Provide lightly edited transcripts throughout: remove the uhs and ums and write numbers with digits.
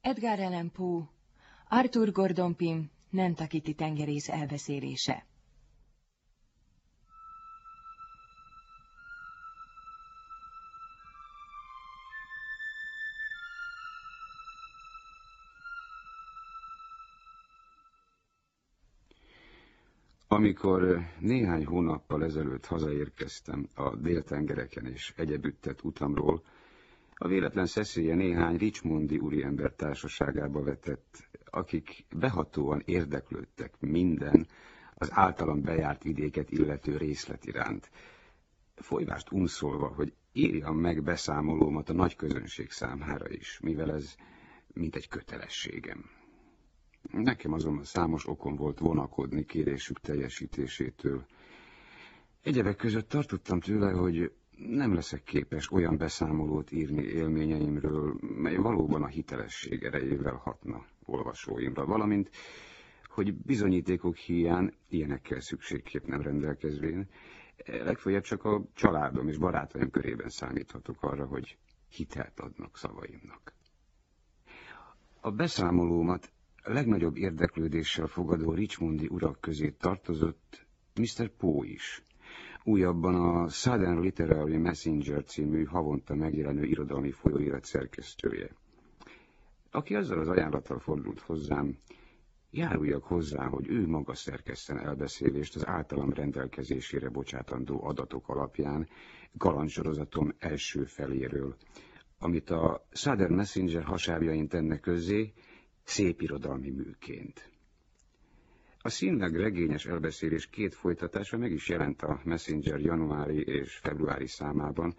Edgar Allan Poe, Arthur Gordon Pym, Nantucketi tengerész elbeszélése. Amikor néhány hónappal ezelőtt hazaérkeztem a déltengereken és egyebütt utamról, a véletlen szeszélye néhány richmondi úriember társaságába vetett, akik behatóan érdeklődtek minden az általam bejárt vidéket illető részlet iránt. Folyvást unszolva, hogy írjam meg beszámolómat a nagy közönség számára is, mivel ez mint egy kötelességem. Nekem azonban számos okom volt vonakodni kérésük teljesítésétől. Egyebek között tartottam tőle, hogy nem leszek képes olyan beszámolót írni élményeimről, mely valóban a hitelesség erejével hatna olvasóimra, valamint, hogy bizonyítékok híján, ilyenekkel szükségképp nem rendelkezvén, legfeljebb csak a családom és barátaim körében számíthatok arra, hogy hitelt adnak szavaimnak. A beszámolómat legnagyobb érdeklődéssel fogadó richmondi urak közé tartozott Mr. Poe is, újabban a Southern Literary Messenger című havonta megjelenő irodalmi folyóirat szerkesztője, aki azzal az ajánlattal fordult hozzám, járuljak hozzá, hogy ő maga szerkesszen elbeszélést az általam rendelkezésére bocsátandó adatok alapján kalandsorozatom első feléről, amit a Southern Messenger hasábjain tenne közzé, szép irodalmi műként. A színleg regényes elbeszélés két folytatása meg is jelent a Messenger januári és februári számában,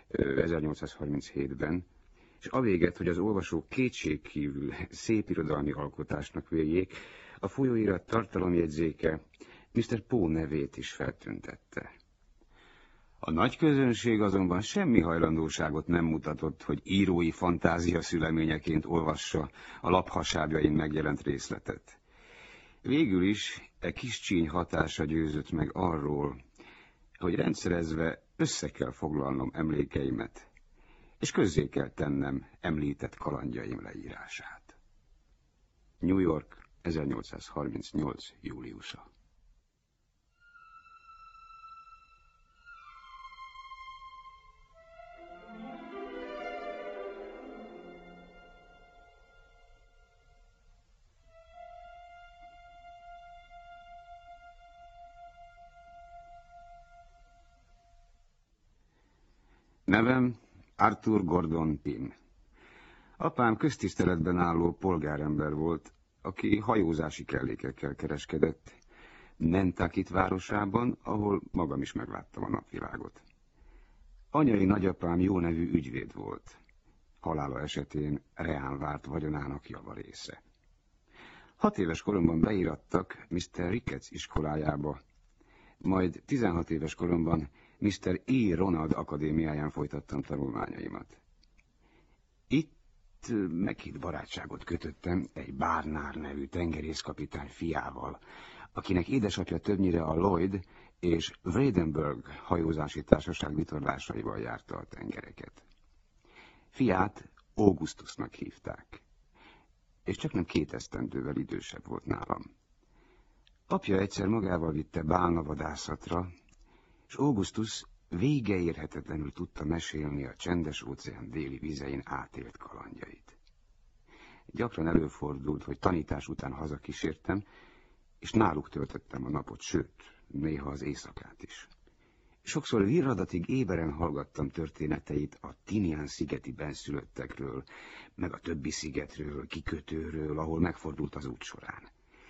1837-ben, és avéget, hogy az olvasók kétségkívül szép irodalmi alkotásnak véljék, a folyóirat tartalomjegyzéke Mr. Poe nevét is feltüntette. A nagy közönség azonban semmi hajlandóságot nem mutatott, hogy írói fantázia szüleményeként olvassa a laphasábjain megjelent részletet. Végül is kis csíny hatása győzött meg arról, hogy rendszerezve össze kell foglalnom emlékeimet, és közzé kell tennem említett kalandjaim leírását. New York, 1838. júliusa. Nevem Arthur Gordon Pym. Apám köztiszteletben álló polgárember volt, aki hajózási kellékekkel kereskedett Nantucket városában, ahol magam is megláttam a napvilágot. Anyai nagyapám jó nevű ügyvéd volt. Halála esetén reán várt vagyonának javarésze. 6 éves koromban beírattak Mr. Ricketts iskolájába, majd 16 éves koromban Mr. E. Ronald akadémiáján folytattam tanulmányaimat. Itt meghitt barátságot kötöttem egy Barnard nevű tengerészkapitány fiával, akinek édesapja többnyire a Lloyd és Vredenburg hajózási társaság vitorlásaival járta a tengereket. Fiát Augustusnak hívták, és csaknem 2 esztendővel idősebb volt nálam. Apja egyszer magával vitte bálnavadászatra, és Augustus végeérhetetlenül tudta mesélni a Csendes-óceán déli vizein átélt kalandjait. Gyakran előfordult, hogy tanítás után hazakísértem, és náluk töltöttem a napot, sőt, néha az éjszakát is. Sokszor virradatig éberen hallgattam történeteit a Tinian-szigeti benszülöttekről, meg a többi szigetről, kikötőről, ahol megfordult az út során.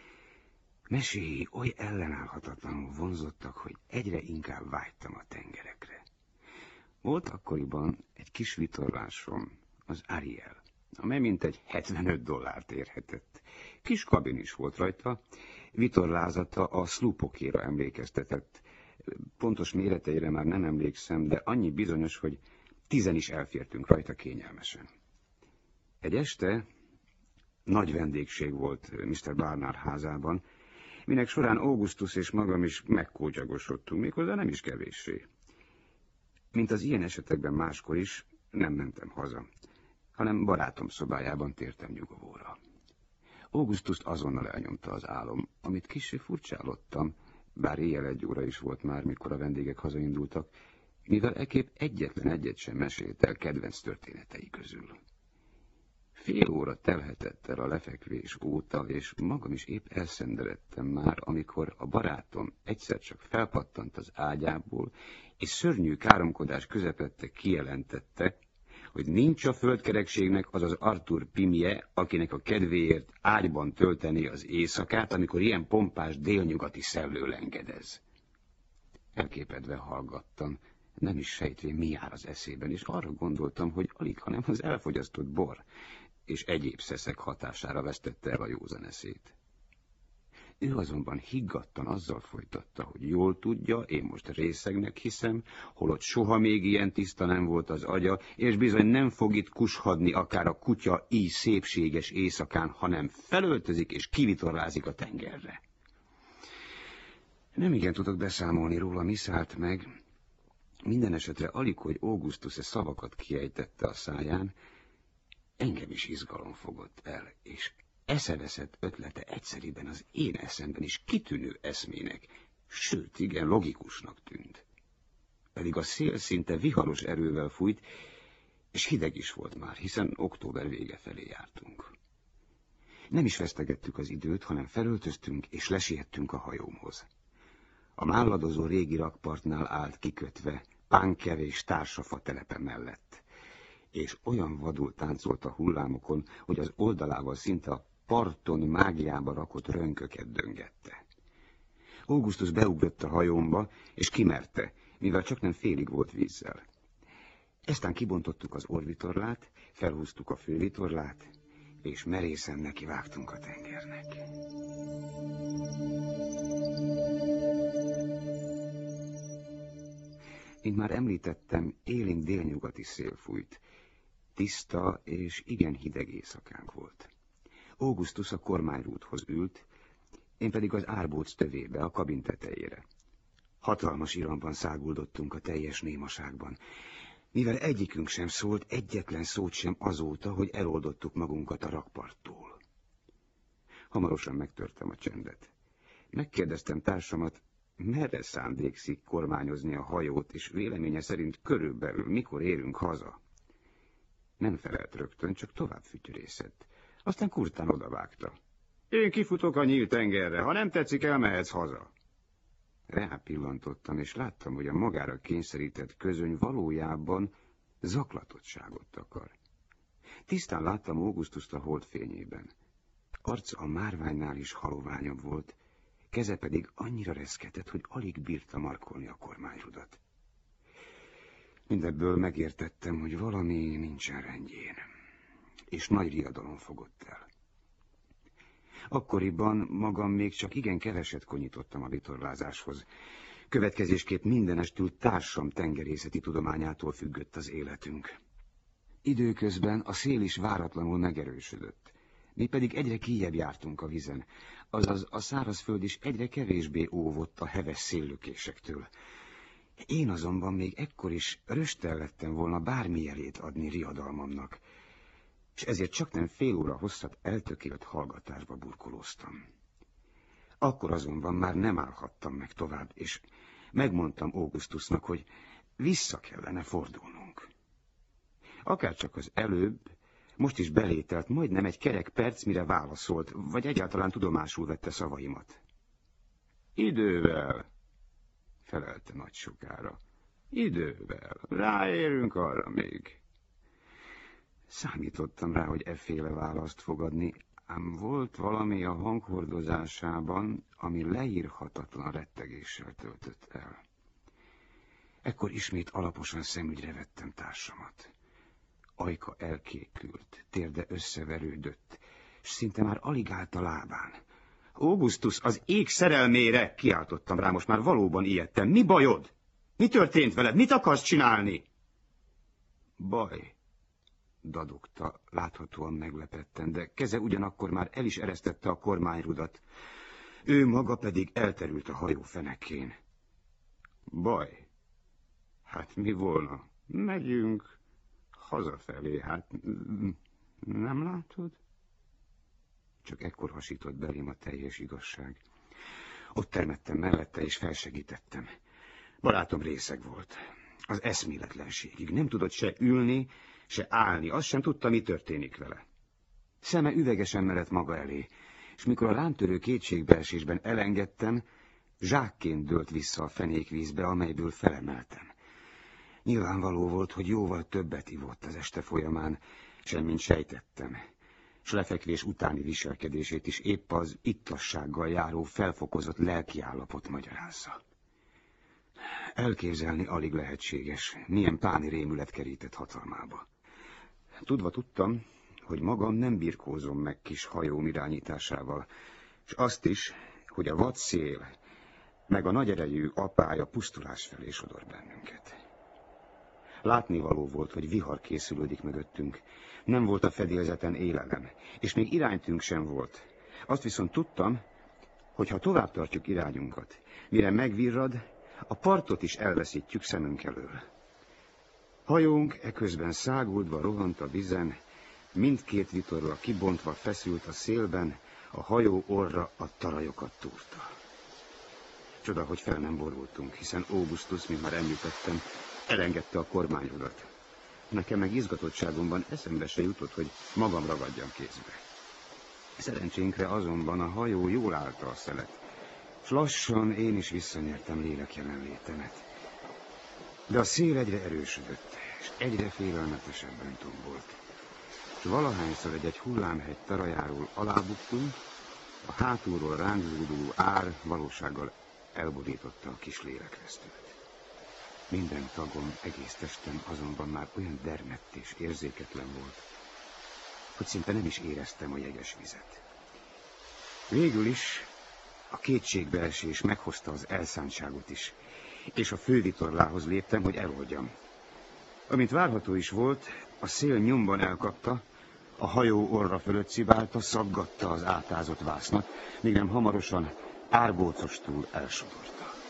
Meséi oly ellenállhatatlanul vonzottak, hogy egyre inkább vágytam a tengerekre. Volt akkoriban egy kis vitorlásom, az Ariel, amely mintegy $75 érhetett. Kis kabin is volt rajta, vitorlázata a szlupokéra emlékeztetett. Pontos méreteire már nem emlékszem, de annyi bizonyos, hogy 10 is elfértünk rajta kényelmesen. Egy este nagy vendégség volt Mr. Barnard házában, minek során Augustus és magam is megkócsagosodtunk, méghozzá nem is kevéssé. Mint az ilyen esetekben máskor is, nem mentem haza. hanem barátom szobájában tértem nyugovóra. Augustust azonnal elnyomta az álom, amit kissé furcsálottam, bár éjjel 1 óra is volt már, mikor a vendégek hazaindultak, mivel ekképp egyetlen egyet sem mesélt el kedvenc történetei közül. Fél óra telhetett el a lefekvés óta, és magam is épp elszenderedtem már, amikor a barátom egyszer csak felpattant az ágyából, és szörnyű káromkodás közepette kijelentette, hogy nincs a földkerekségnek az az Arthur Pimje, akinek a kedvéért ágyban töltené az éjszakát, amikor ilyen pompás délnyugati szellő lengedez. Elképedve hallgattam, nem is sejtvén mi jár az eszében, és arra gondoltam, hogy alig, hanem az elfogyasztott bor, és egyéb szeszek hatására vesztette el a józan eszét. Ő azonban higgadtan azzal folytatta, hogy jól tudja, én most részegnek hiszem, holott soha még ilyen tiszta nem volt az agya, és bizony nem fog itt kushadni akár a kutya így szépséges éjszakán, hanem felöltözik és kivitorlázik a tengerre. Nem igen tudok beszámolni róla, mi szállt meg. Minden esetre alig, hogy Augustus szavakat kiejtette a száján, engem is izgalom fogott el, és eszeveszett ötlete egyszeriben az én eszemben is kitűnő eszmének, sőt, igen logikusnak tűnt. Pedig a szél szinte viharos erővel fújt, és hideg is volt már, hiszen október vége felé jártunk. Nem is vesztegettük az időt, hanem felöltöztünk, és lesiettünk a hajómhoz. A málladozó régi rakpartnál állt kikötve, pánkevés társafa telepe mellett, és olyan vadul táncolt a hullámokon, hogy az oldalával szinte a parton mágiába rakott rönköket döngette. Augustus beugrott a hajómba, és kimerte, mivel csak nem félig volt vízzel. Eztán kibontottuk az orvitorlát, felhúztuk a fővitorlát, és merészen nekivágtunk a tengernek. Mint már említettem, élénk délnyugati szél fújt. Tiszta és igen hideg éjszakánk volt. Augustus a kormányrúdhoz ült, én pedig az árbóc tövébe, a kabin tetejére. Hatalmas iramban száguldottunk a teljes némaságban, mivel egyikünk sem szólt egyetlen szót sem azóta, hogy eloldottuk magunkat a rakparttól. Hamarosan megtörtem a csendet. Megkérdeztem társamat, merre szándékszik kormányozni a hajót, és véleménye szerint körülbelül mikor érünk haza. Nem felelt rögtön, csak tovább fütyörészett. Aztán kurtán odavágta. Én kifutok a nyílt tengerre, ha nem tetszik, elmehetsz haza. Rápillantottam, és láttam, hogy a magára kényszerített közöny valójában zaklatottságot akar. Tisztán láttam Augustust a holdfényében. Arca a márványnál is haloványabb volt, keze pedig annyira reszketett, hogy alig bírta markolni a kormányrudat. Mindebből megértettem, hogy valami nincsen rendjén, és nagy riadalom fogott el. Akkoriban magam még csak igen keveset konyítottam a vitorlázáshoz. Következésképp mindenestül társam tengerészeti tudományától függött az életünk. Időközben a szél is váratlanul megerősödött. Mi pedig egyre kijjebb jártunk a vizen, azaz a szárazföld is egyre kevésbé óvott a heves széllökésektől. Én azonban még ekkor is rösttel lettem volna bármi jelét adni riadalmamnak, és ezért csaknem fél óra hosszat eltökélt hallgatásba burkolóztam. Akkor azonban már nem állhattam meg tovább, és megmondtam Augustusnak, hogy vissza kellene fordulnunk. Akárcsak az előbb, most is belételt majdnem egy kerek perc, mire válaszolt, vagy egyáltalán tudomásul vette szavaimat. Idővel, felelte nagy sokára. Idővel, ráérünk arra még. Számítottam rá, hogy efféle választ fog adni, ám volt valami a hanghordozásában, ami leírhatatlan rettegéssel töltött el. Ekkor ismét alaposan szemügyre vettem társamat. Ajka elkékült, térde összeverődött, s szinte már alig állt a lábán. Augustus, az ég szerelmére! Kiáltottam rá, most már valóban ijedtem. Mi bajod? Mi történt veled? Mit akarsz csinálni? Baj, dadogta, láthatóan meglepetten, de keze ugyanakkor már el is eresztette a kormányrudat. Ő maga pedig elterült a hajó fenekén. Baj? Hát mi volna? Megyünk. Hazafelé, hát nem látod? Csak ekkor hasított belém a teljes igazság. Ott termettem mellette, és felsegítettem. Barátom részeg volt. Az eszméletlenségig. Nem tudott se ülni, se állni. Azt sem tudta, mi történik vele. Szeme üvegesen merett maga elé, és mikor a rámtörő kétségbeesésben elengedtem, zsákként dőlt vissza a fenékvízbe, amelyből felemeltem. Nyilvánvaló volt, hogy jóval többet ivott az este folyamán, semmint sejtettem, s lefekvés utáni viselkedését is épp az ittassággal járó felfokozott lelkiállapot magyarázza. Elképzelni alig lehetséges, milyen páni rémület kerített hatalmába. Tudtam, hogy magam nem birkózom meg kis hajóm irányításával, és azt is, hogy a vad szél, meg a nagyerejű apája pusztulás felé sodor bennünket. Látnivaló volt, hogy vihar készülődik mögöttünk. Nem volt a fedélzeten élelem, és még iránytünk sem volt. Azt viszont tudtam, hogy ha tovább tartjuk irányunkat, mire megvirrad, a partot is elveszítjük szemünk elől. Hajónk eközben száguldva rohant a vizen, mindkét vitorla kibontva feszült a szélben, a hajó orra a tarajokat túrta. Csoda, hogy fel nem borultunk, hiszen Augustus, mint már említettem, elengedte a kormányrudat. Nekem meg izgatottságomban eszembe se jutott, hogy magam ragadjam kézbe. Szerencsénkre azonban a hajó jól állta a szelet, s lassan én is visszanyertem lélek jelenlétemet. De a szél egyre erősödött, és egyre félelmetesebben tombolt. És valahányszor egy hullámhegy tarajáról alábuktunk, a hátulról ránk zúduló ár valósággal elborította a kis lélekvesztőt. Minden tagom, egész testem azonban már olyan dermedt és érzéketlen volt, hogy szinte nem is éreztem a jeges vizet. Végül is a kétségbeesés meghozta az elszántságot is, és a fővitorlához léptem, hogy eloldjam. Amint várható is volt, a szél nyomban elkapta, a hajó orra fölött sziválta, szaggatta az átázott vásznat, míg nem hamarosan árbócostul elsodorta.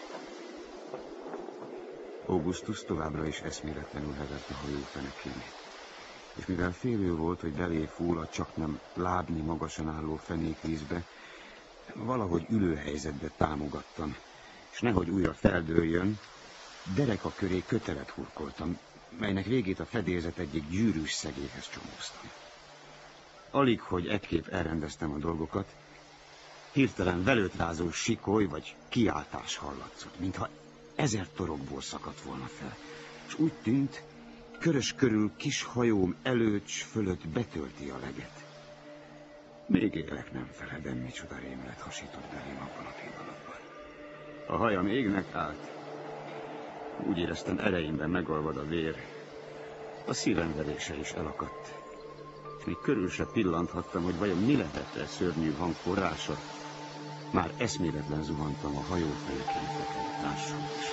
Augustus továbbra is eszméletlenül hevert a hajó fenekén, és mivel félő volt, hogy belé fúl a csaknem lábnyi magasan álló fenékvízbe, valahogy ülőhelyzetbe támogattam, és nehogy újra feldőljön, dereka köré kötelet hurkoltam, melynek végét a fedélzet egyik gyűrűs szegélyhez csomóztam. Alig, hogy ekképp elrendeztem a dolgokat, hirtelen velőtrázó sikoly vagy kiáltás hallatszott, mintha 1000 torokból szakadt volna fel, és úgy tűnt, körös körül kis hajóm előcs fölött betölti a leget. Még élek, nem feledem, micsoda rémület hasított belém abban a pillanatban. A hajam égnek állt. Úgy éreztem, ereimben megolvad a vér. A szívem verése is elakadt. És még körül se pillanthattam, hogy vajon mi lehet e szörnyű hang forrása. Már eszméletlen zuhantam a hajó fenekén fekvő társam is.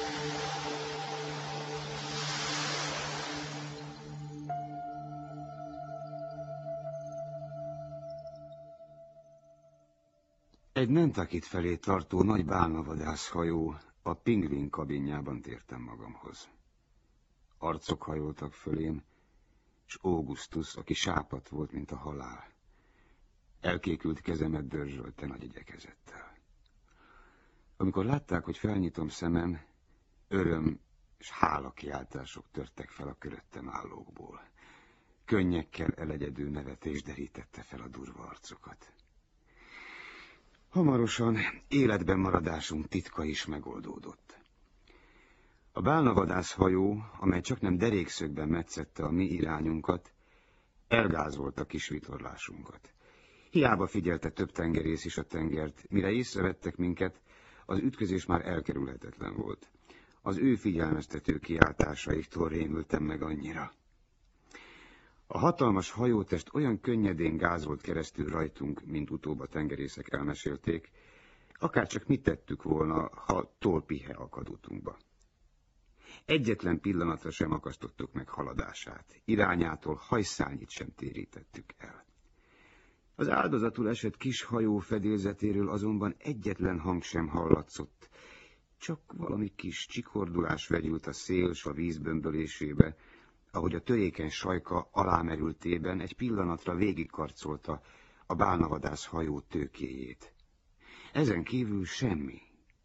Egy Nantucket felé tartó nagy bálnavadászhajó a pingvin kabinjában tértem magamhoz. Arcok hajoltak fölém, és Augustus, aki sápadt volt, mint a halál. Elkékült kezemet dörzsölte nagy igyekezettel. Amikor látták, hogy felnyitom szemem, öröm és hálakiáltások törtek fel a köröttem állókból. Könnyekkel elegyedő nevetés derítette fel a durva arcokat. Hamarosan életben maradásunk titka is megoldódott. A bálnavadászhajó, amely csaknem derékszögben metszette a mi irányunkat, elgázolta kis vitorlásunkat. Hiába figyelte több tengerész is a tengert, mire észrevettek minket, az ütközés már elkerülhetetlen volt. Az ő figyelmeztető kiáltásaiktól rémültem meg annyira. A hatalmas hajótest olyan könnyedén gázolt keresztül rajtunk, mint utóbb a tengerészek elmesélték, akárcsak mit tettük volna, ha tolpihe akad utunkba. Egyetlen pillanatra sem akasztottuk meg haladását, irányától hajszálnyit sem térítettük el. Az áldozatul esett kis hajó fedélzetéről azonban egyetlen hang sem hallatszott, csak valami kis csikordulás vegyült a szél s a víz bömbölésébe, ahogy a törékeny sajka alámerültében egy pillanatra végigkarcolta a bálnavadász hajó tőkéjét. Ezen kívül semmi.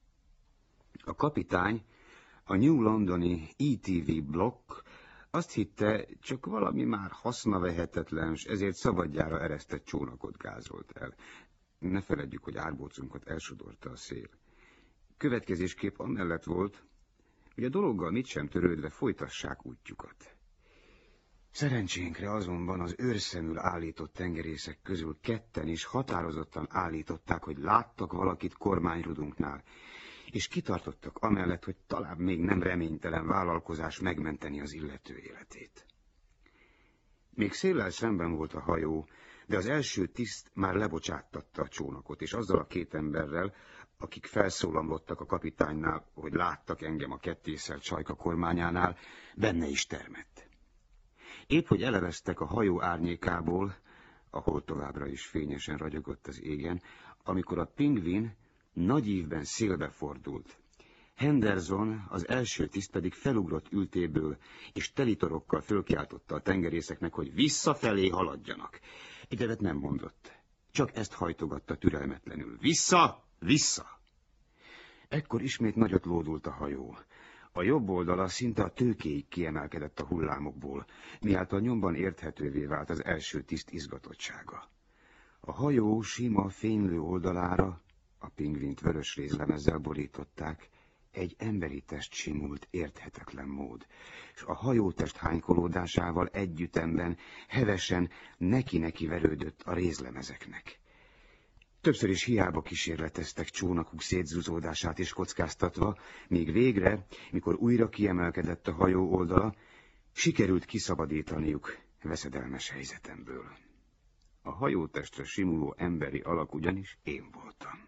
A kapitány, a New Londoni ETV blokk azt hitte, csak valami már hasznavehetetlen, s ezért szabadjára eresztett csónakot gázolt el. Ne feledjük, hogy árbócunkat elsodorta a szél. Következésképp amellett volt, hogy a dologgal mit sem törődve folytassák útjukat. Szerencsénkre azonban az őrszemül állított tengerészek közül ketten is határozottan állították, hogy láttak valakit kormányrudunknál, és kitartottak amellett, hogy talán még nem reménytelen vállalkozás megmenteni az illető életét. Még széllel szemben volt a hajó, de az első tiszt már lebocsáttatta a csónakot, és azzal a két emberrel, akik felszólamlottak a kapitánynál, hogy láttak engem a kettészelt sajka kormányánál, benne is termett. Épp hogy eleveztek a hajó árnyékából, ahol továbbra is fényesen ragyogott az égen, amikor a Pingvin nagy ívben szélbe fordult. Henderson, az első tiszt pedig felugrott ültéből, és telitorokkal fölkiáltotta a tengerészeknek, hogy visszafelé haladjanak. Egyebet nem mondott, csak ezt hajtogatta türelmetlenül. Vissza! Vissza! Ekkor ismét nagyot lódult a hajó. A jobb oldala szinte a tőkéig kiemelkedett a hullámokból, miáltal nyomban érthetővé vált az első tiszt izgatottsága. A hajó sima, fénylő oldalára, a Pingvint vörös rézlemezzel borították, egy emberi test simult érthetetlen mód, és a hajótest hánykolódásával együttemben hevesen neki-neki verődött a rézlemezeknek. Többször is hiába kísérleteztek csónakuk szétzúzódását is kockáztatva, míg végre, mikor újra kiemelkedett a hajó oldala, sikerült kiszabadítaniuk veszedelmes helyzetemből. A hajótestre simuló emberi alak ugyanis én voltam.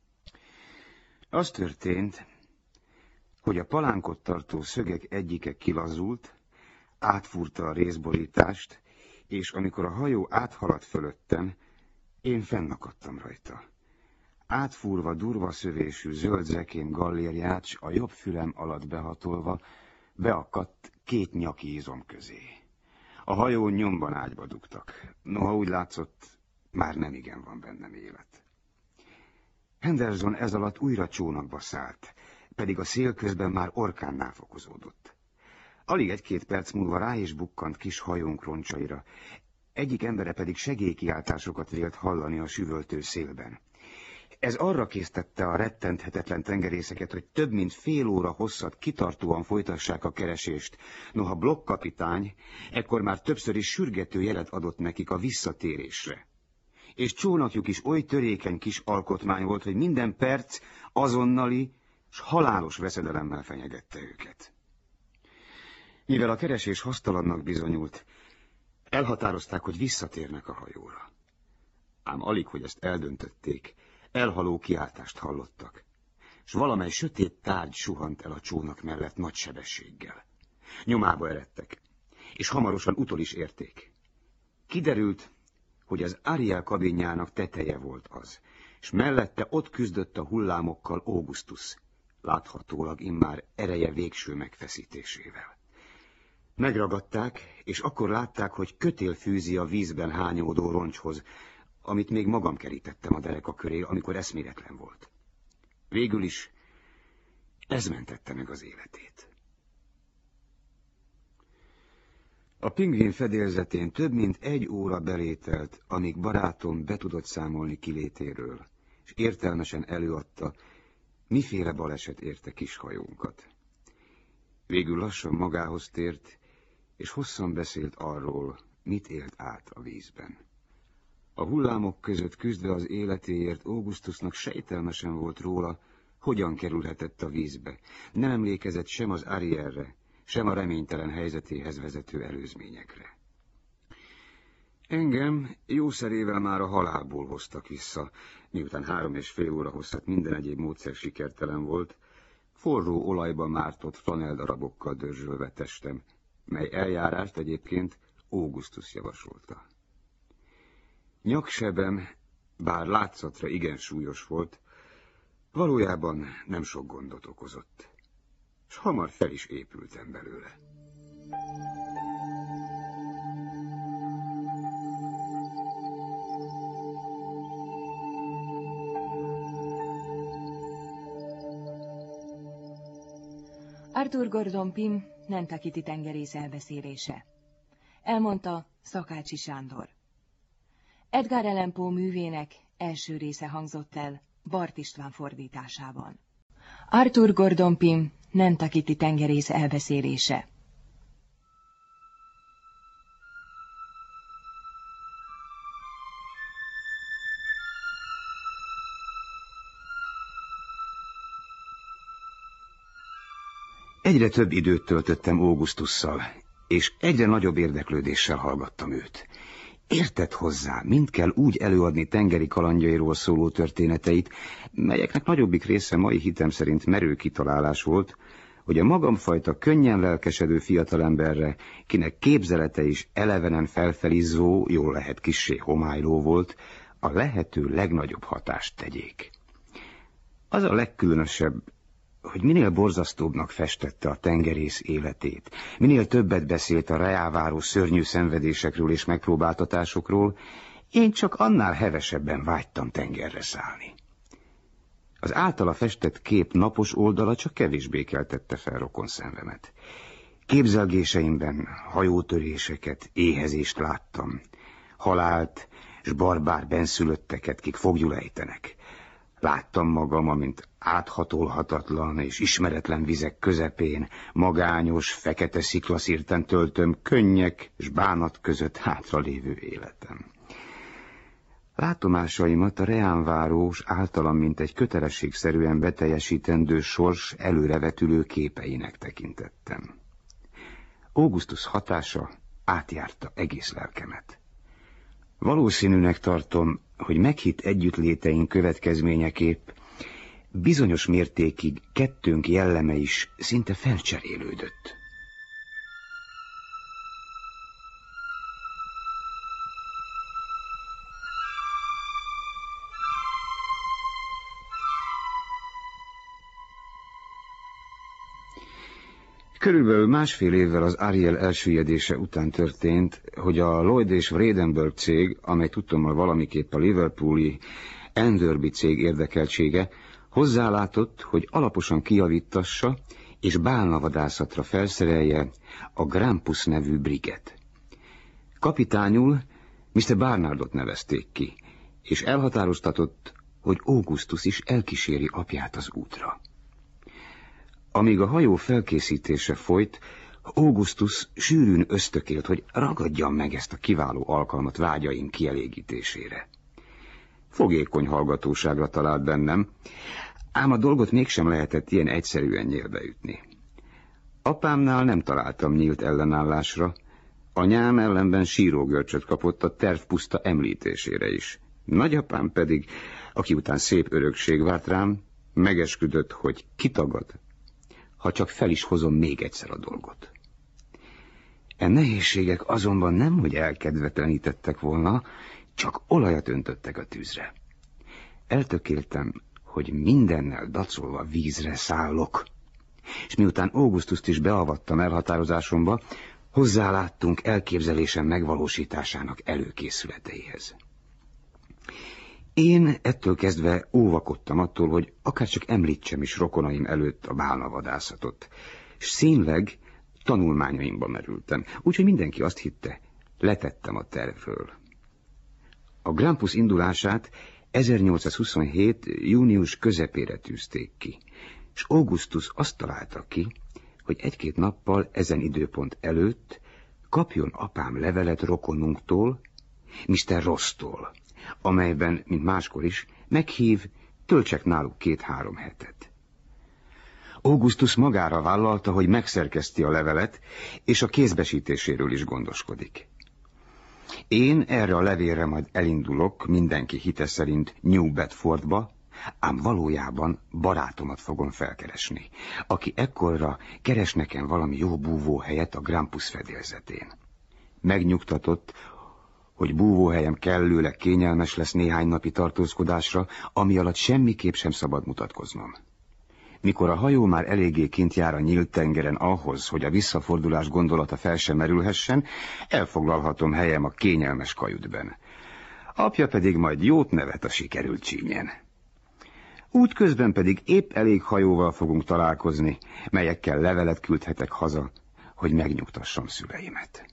Az történt, hogy a palánkot tartó szögek egyike kilazult, átfúrta a rézborítást, és amikor a hajó áthaladt fölöttem, én fennakadtam rajta. Átfúrva durva szövésű zöld zekém gallérját, s a jobb fülem alatt behatolva, beakadt két nyaki izom közé. A hajó nyomban ágyba dugtak. Noha úgy látszott, már nem igen van bennem élet. Henderson ez alatt újra csónakba szállt, pedig a szél közben már orkánnál fokozódott. Alig egy-két perc múlva rá is bukkant kis hajónk roncsaira, egyik embere pedig segélykiáltásokat vélt hallani a süvöltő szélben. Ez arra késztette a rettenthetetlen tengerészeket, hogy több mint fél óra hosszat kitartóan folytassák a keresést, noha Block kapitány ekkor már többször is sürgető jelet adott nekik a visszatérésre. És csónakjuk is oly törékeny kis alkotmány volt, hogy minden perc azonnali s halálos veszedelemmel fenyegette őket. Mivel a keresés hasztalannak bizonyult, elhatározták, hogy visszatérnek a hajóra. Ám alig, hogy ezt eldöntötték, elhaló kiáltást hallottak, s valamely sötét tárgy suhant el a csónak mellett nagy sebességgel. Nyomába eredtek, és hamarosan utol is érték. Kiderült, hogy az Ariel kabinjának teteje volt az, és mellette ott küzdött a hullámokkal Augustus, láthatólag immár ereje végső megfeszítésével. Megragadták, és akkor látták, hogy kötél fűzi a vízben hányódó roncshoz, amit még magam kerítettem a dereka köré, amikor eszméletlen volt. Végül is ez mentette meg az életét. A Pingvin fedélzetén több mint 1 óra belételt, amíg barátom be tudott számolni kilétéről, és értelmesen előadta, miféle baleset érte kis hajónkat. Végül lassan magához tért, és hosszan beszélt arról, mit élt át a vízben. A hullámok között küzdve az életéért Augustusnak sejtelmesen volt róla, hogyan kerülhetett a vízbe. Nem emlékezett sem az Arielre, sem a reménytelen helyzetéhez vezető előzményekre. Engem jószerével már a halálból hoztak vissza, miután 3,5 óra hosszat minden egyéb módszer sikertelen volt, forró olajba mártott flaneldarabokkal dörzsölve testem, mely eljárást egyébként Augustus javasolta. Nyaksebem, bár látszatra igen súlyos volt, valójában nem sok gondot okozott, s hamar fel is épültem belőle. Arthur Gordon Pym Nantucketi tengerész elbeszélése. Elmondta Szakácsi Sándor. Edgar Allan Poe művének első része hangzott el Bart István fordításában. Arthur Gordon Pym Nantucketi tengerész elbeszélése. Egyre több időt töltöttem Augustusszal, és egyre nagyobb érdeklődéssel hallgattam őt. Értett hozzá, mind kell úgy előadni tengeri kalandjairól szóló történeteit, melyeknek nagyobbik része mai hitem szerint merő kitalálás volt, hogy a magamfajta könnyen lelkesedő fiatalemberre, kinek képzelete is elevenen felfelizzó, jól lehet kissé homályló volt, a lehető legnagyobb hatást tegyék. Az a legkülönösebb, hogy minél borzasztóbbnak festette a tengerész életét, minél többet beszélt a reáváró szörnyű szenvedésekről és megpróbáltatásokról, én csak annál hevesebben vágytam tengerre szállni. Az általa festett kép napos oldala csak kevésbé keltette fel rokonszenvemet. Képzelgéseimben hajótöréseket, éhezést láttam, halált s barbár benszülötteket, kik foglyul ejtenek. Láttam magam, amint áthatolhatatlan és ismeretlen vizek közepén, magányos, fekete sziklaszirten töltöm könnyek és bánat között hátralévő életem. Látomásaimat a reánvárós, általam mint egy kötelességszerűen beteljesítendő sors előrevetülő képeinek tekintettem. Augustus hatása átjárta egész lelkemet. Valószínűnek tartom, hogy meghitt együttléteink következményeképp bizonyos mértékig kettőnk jelleme is szinte felcserélődött. Körülbelül másfél évvel az Ariel elsüllyedése után történt, hogy a Lloyd és Vredenburg cég, amely tudtommal valamiképp a liverpooli Enderby cég érdekeltsége, hozzálátott, hogy alaposan kijavítassa és bálnavadászatra felszerelje a Grampus nevű briget. Kapitányul Mr. Barnardot nevezték ki, és elhatároztatott, hogy Augustus is elkíséri apját az útra. Amíg a hajó felkészítése folyt, Augustus sűrűn ösztökélt, hogy ragadjam meg ezt a kiváló alkalmat vágyaim kielégítésére. Fogékony hallgatóságra talált bennem, ám a dolgot mégsem lehetett ilyen egyszerűen nyélbe ütni. Apámnál nem találtam nyílt ellenállásra, anyám ellenben sírógörcsöt kapott a terv puszta említésére is. Nagyapám pedig, aki után szép örökség várt rám, megesküdött, hogy kitagad, ha csak fel is hozom még egyszer a dolgot. E nehézségek azonban nem, hogy elkedvetlenítettek volna, csak olajat öntöttek a tűzre. Eltökéltem, hogy mindennel dacolva vízre szállok, és miután Augustust is beavattam elhatározásomba, hozzáláttunk elképzelésem megvalósításának előkészületeihez. Én ettől kezdve óvakodtam attól, hogy akárcsak említsem is rokonaim előtt a bálnavadászatot, és színleg tanulmányaimba merültem, úgyhogy mindenki azt hitte, letettem a tervről. A Grampus indulását 1827. június közepére tűzték ki, és Augustus azt találta ki, hogy egy-két nappal ezen időpont előtt kapjon apám levelet rokonunktól, Mr. Rosstól, amelyben, mint máskor is, meghív, töltsek náluk 2-3 hetet. Augustus magára vállalta, hogy megszerkeszti a levelet, és a kézbesítéséről is gondoskodik. Én erre a levélre majd elindulok, mindenki hite szerint New Bedfordba, ám valójában barátomat fogom felkeresni, aki ekkorra keres nekem valami jó búvóhelyet a Grampus fedélzetén. Megnyugtatott, hogy búvóhelyem kellőleg kényelmes lesz néhány napi tartózkodásra, ami alatt semmiképp sem szabad mutatkoznom. Mikor a hajó már eléggé kint jár a nyílt tengeren ahhoz, hogy a visszafordulás gondolata fel sem merülhessen, elfoglalhatom helyem a kényelmes kajütben. Apja pedig majd jót nevet a sikerült csímjen. Útközben pedig épp elég hajóval fogunk találkozni, melyekkel levelet küldhetek haza, hogy megnyugtassam szüleimet.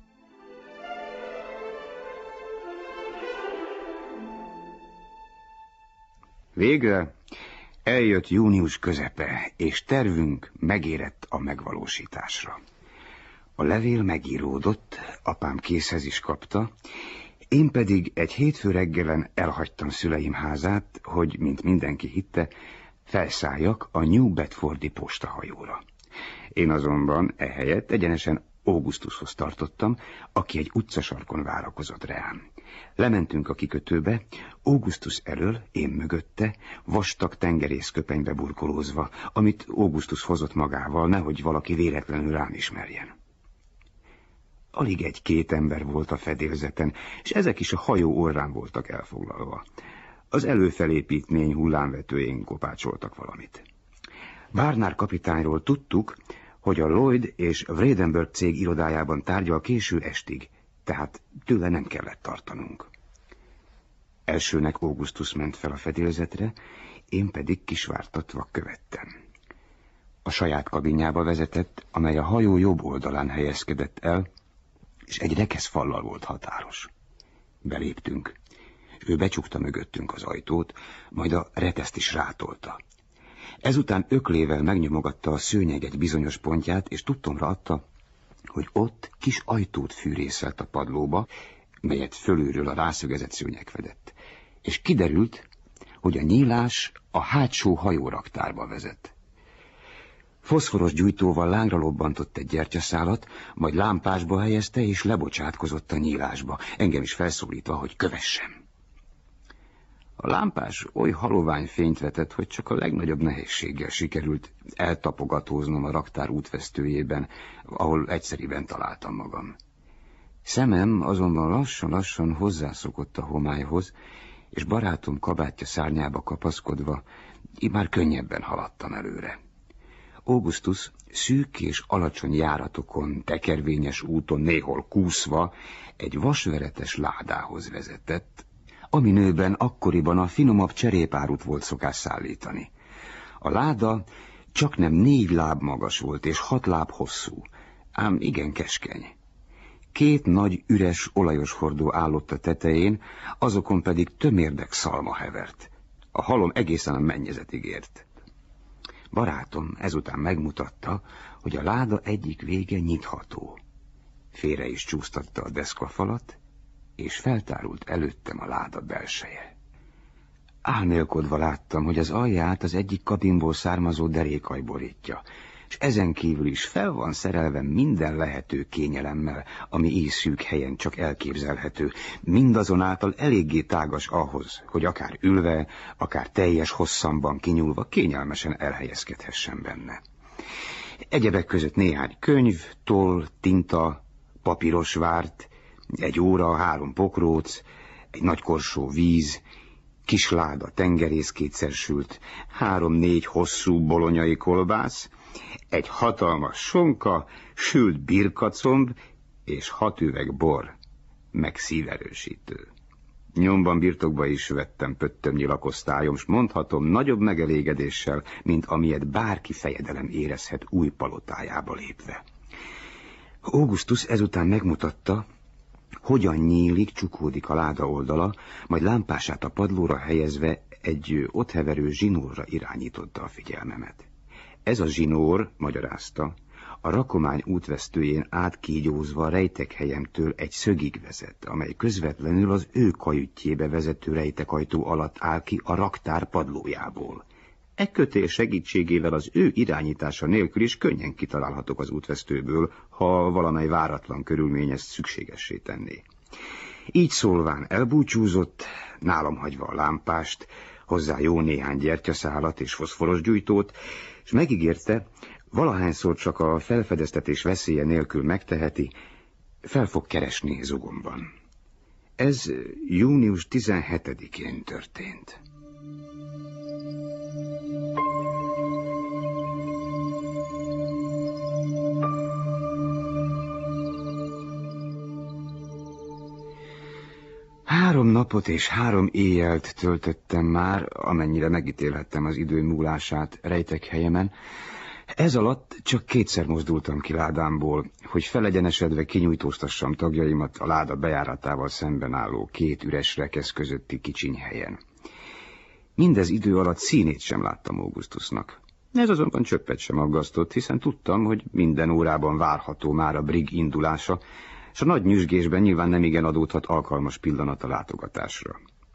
Végre eljött június közepe, és tervünk megérett a megvalósításra. A levél megíródott, apám készhez is kapta, én pedig egy hétfő reggelen elhagytam szüleim házát, hogy, mint mindenki hitte, felszálljak a New Bedfordi postahajóra. Én azonban ehelyett egyenesen Augustushoz tartottam, aki egy utcasarkon várakozott rám. Lementünk a kikötőbe, Augustus elől, én mögötte, vastag tengerészköpenybe burkolózva, amit Augustus hozott magával, nehogy valaki véletlenül rám ismerjen. Alig egy-két ember volt a fedélzeten, és ezek is a hajó orrán voltak elfoglalva. Az előfelépítmény hullámvetőjén kopácsoltak valamit. Barnard kapitányról tudtuk, hogy a Lloyd és Vredenburg cég irodájában tárgyal késő estig, tehát tőle nem kellett tartanunk. Elsőnek Augustus ment fel a fedélzetre, én pedig kisvártatva követtem. A saját kabinjába vezetett, amely a hajó jobb oldalán helyezkedett el, és egy rekesz fallal volt határos. Beléptünk. Ő becsukta mögöttünk az ajtót, majd a reteszt is rátolta. Ezután öklével megnyomogatta a szőnyeg egy bizonyos pontját, és tudtomra adta, hogy ott kis ajtót fűrészelt a padlóba, melyet fölülről a rászögezett szőnyeg fedett. És kiderült, hogy a nyílás a hátsó hajóraktárba vezet. Foszforos gyújtóval lángra lobbantott egy gyertyaszálat, majd lámpásba helyezte, és lebocsátkozott a nyílásba, engem is felszólítva, hogy kövessem. A lámpás oly halovány fényt vetett, hogy csak a legnagyobb nehézséggel sikerült eltapogatóznom a raktár útvesztőjében, ahol egyszeriben találtam magam. Szemem azonban lassan-lassan hozzászokott a homályhoz, és barátom kabátja szárnyába kapaszkodva, így már könnyebben haladtam előre. Augustus szűk és alacsony járatokon, tekervényes úton, néhol kúszva egy vasveretes ládához vezetett, aminőben akkoriban a finomabb cserépárut volt szokás szállítani. A láda csaknem 4 láb magas volt és 6 láb hosszú, ám igen keskeny. 2 nagy, üres, olajos hordó állott a tetején, azokon pedig tömérdek szalma hevert. A halom egészen a mennyezetig ért. Barátom ezután megmutatta, hogy a láda egyik vége nyitható. Félre is csúsztatta a deszkafalat, és feltárult előttem a láda belseje. Álmélkodva láttam, hogy az alját az egyik kabinból származó derékaj borítja, és ezen kívül is fel van szerelve minden lehető kényelemmel, ami így szűk helyen csak elképzelhető, mindazonáltal eléggé tágas ahhoz, hogy akár ülve, akár teljes hosszamban kinyúlva kényelmesen elhelyezkedhessen benne. Egyebek között néhány könyv, toll, tinta, papíros várt, egy óra, 3 pokróc, egy nagy korsó víz, kis láda tengerész kétszersült, 3-4 hosszú bolonyai kolbász, egy hatalmas sonka, sült birkacomb és 6 üveg bor, meg szíverősítő. Nyomban birtokba is vettem pöttömnyi lakosztályom, s mondhatom nagyobb megelégedéssel, mint amilyet bárki fejedelem érezhet új palotájába lépve. Augustus ezután megmutatta, hogyan nyílik, csukódik a láda oldala, majd lámpását a padlóra helyezve egy ott heverő zsinórra irányította a figyelmemet. Ez a zsinór, magyarázta, a rakomány útvesztőjén átkígyózva rejtekhelyemtől egy szögig vezet, amely közvetlenül az ő kajütjébe vezető rejtekajtó alatt áll ki a raktár padlójából. E kötés segítségével az ő irányítása nélkül is könnyen kitalálhatok az útvesztőből, ha valamely váratlan körülmény ezt szükségessé tenné. Így szólván elbúcsúzott, nálam hagyva a lámpást, hozzá jó néhány gyertyaszálat és foszforos gyújtót, és megígérte, valahányszor csak a felfedeztetés veszélye nélkül megteheti, fel fog keresni zugomban. Ez június 17-én történt. napot és 3 éjjelt töltöttem már, amennyire megítélhettem az idő múlását rejtek helyemen. Ez alatt csak 2-szer mozdultam ki ládámból, hogy felegyenesedve kinyújtóztassam tagjaimat a láda bejáratával szemben álló 2 üres rekesz közötti kicsiny helyen. Mindez idő alatt színét sem láttam Augustusnak. Ez azonban csöppet sem aggasztott, hiszen tudtam, hogy minden órában várható már a brig indulása, és a nagy nyüzsgésben nyilván nemigen adódhat alkalmas pillanat a látogatásra.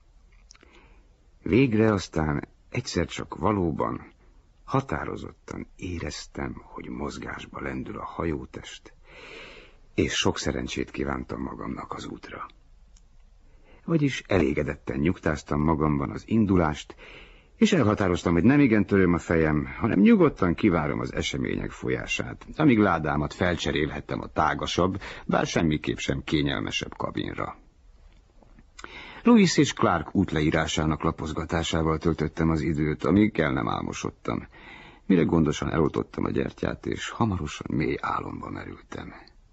Végre aztán egyszer csak valóban, határozottan éreztem, hogy mozgásba lendül a hajótest, és sok szerencsét kívántam magamnak az útra. Vagyis elégedetten nyugtáztam magamban az indulást, és elhatároztam, hogy nem igen töröm a fejem, hanem nyugodtan kivárom az események folyását, amíg ládámat felcserélhettem a tágasabb, bár semmiképp sem kényelmesebb kabinra. Lewis és Clark útleírásának lapozgatásával töltöttem az időt, amíg el nem álmosodtam, mire gondosan eloltottam a gyertyát, és hamarosan mély álomba merültem.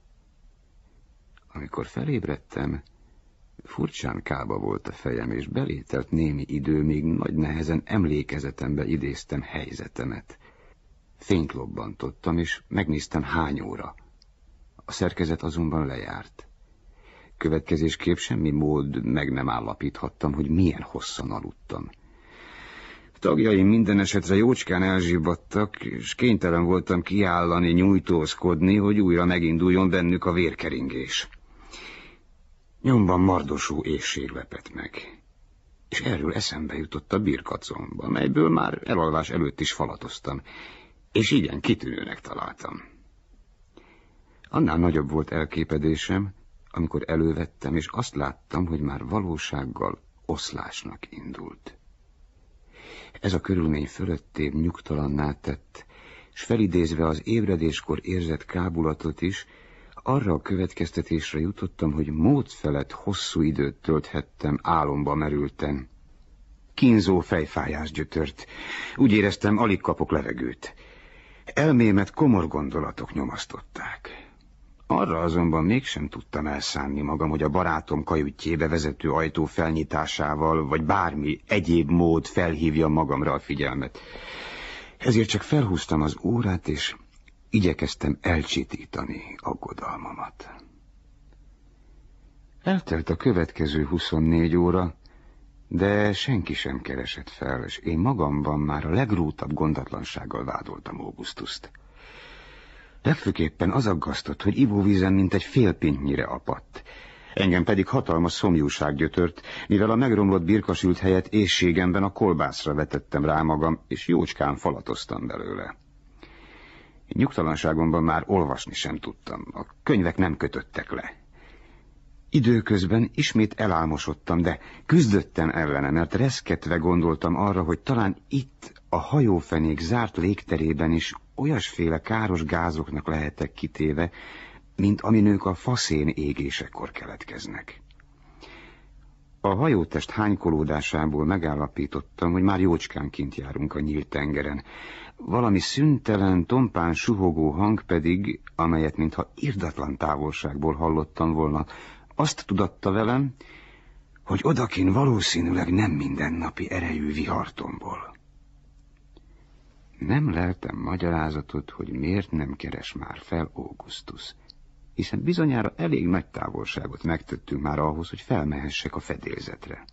Amikor felébredtem, furcsán kába volt a fejem, és belételt némi idő, még nagy nehezen emlékezetembe idéztem helyzetemet. Fényt lobbantottam, és megnéztem hány óra. A szerkezet azonban lejárt. Következésképp semmi mód meg nem állapíthattam, hogy milyen hosszan aludtam. Tagjaim minden esetre jócskán elzsibbadtak, és kénytelen voltam kiállani, nyújtózkodni, hogy újra meginduljon bennük a vérkeringés. Nyomban mardosú éhség lepett meg, és erről eszembe jutott a birkacomba, melyből már elalvás előtt is falatoztam, és igen kitűnőnek találtam. Annál nagyobb volt elképedésem, amikor elővettem, és azt láttam, hogy már valósággal oszlásnak indult. Ez a körülmény fölöttébb nyugtalanná tett, s felidézve az ébredéskor érzett kábulatot is, arra a következtetésre jutottam, hogy mód felett hosszú időt tölthettem, álomba merültem. Kínzó fejfájás gyötört. Úgy éreztem, alig kapok levegőt. Elmémet komor gondolatok nyomasztották. Arra azonban mégsem tudtam elszánni magam, hogy a barátom kajütjébe vezető ajtó felnyitásával, vagy bármi egyéb mód felhívja magamra a figyelmet. Ezért csak felhúztam az órát, és igyekeztem elcsitítani aggodalmamat. Eltelt a következő 24 óra, de senki sem keresett fel, és én magamban már a legrútabb gondatlansággal vádoltam Augustust. Legfőképpen az aggasztott, hogy ivóvízen mintegy fél pintnyire apadt. Engem pedig hatalmas szomjúság gyötört, mivel a megromlott birkasült helyet éhségemben a kolbászra vetettem rá magam, és jócskán falatoztam belőle. Nyugtalanságomban már olvasni sem tudtam, a könyvek nem kötöttek le. Időközben ismét elálmosodtam, de küzdöttem ellene, mert reszketve gondoltam arra, hogy talán itt, a hajófenék zárt légterében is olyasféle káros gázoknak lehetek kitéve, mint aminők a faszén égésekor keletkeznek. A hajótest hánykolódásából megállapítottam, hogy már jócskán kint járunk a nyílt tengeren. Valami szüntelen, tompán suhogó hang pedig, amelyet mintha irdatlan távolságból hallottam volna, azt tudatta velem, hogy odakin valószínűleg nem mindennapi erejű vihartombol. Nem leltem magyarázatot, hogy miért nem keres már fel Augustus, hiszen bizonyára elég nagy távolságot megtettünk már ahhoz, hogy felmehessek a fedélzetre.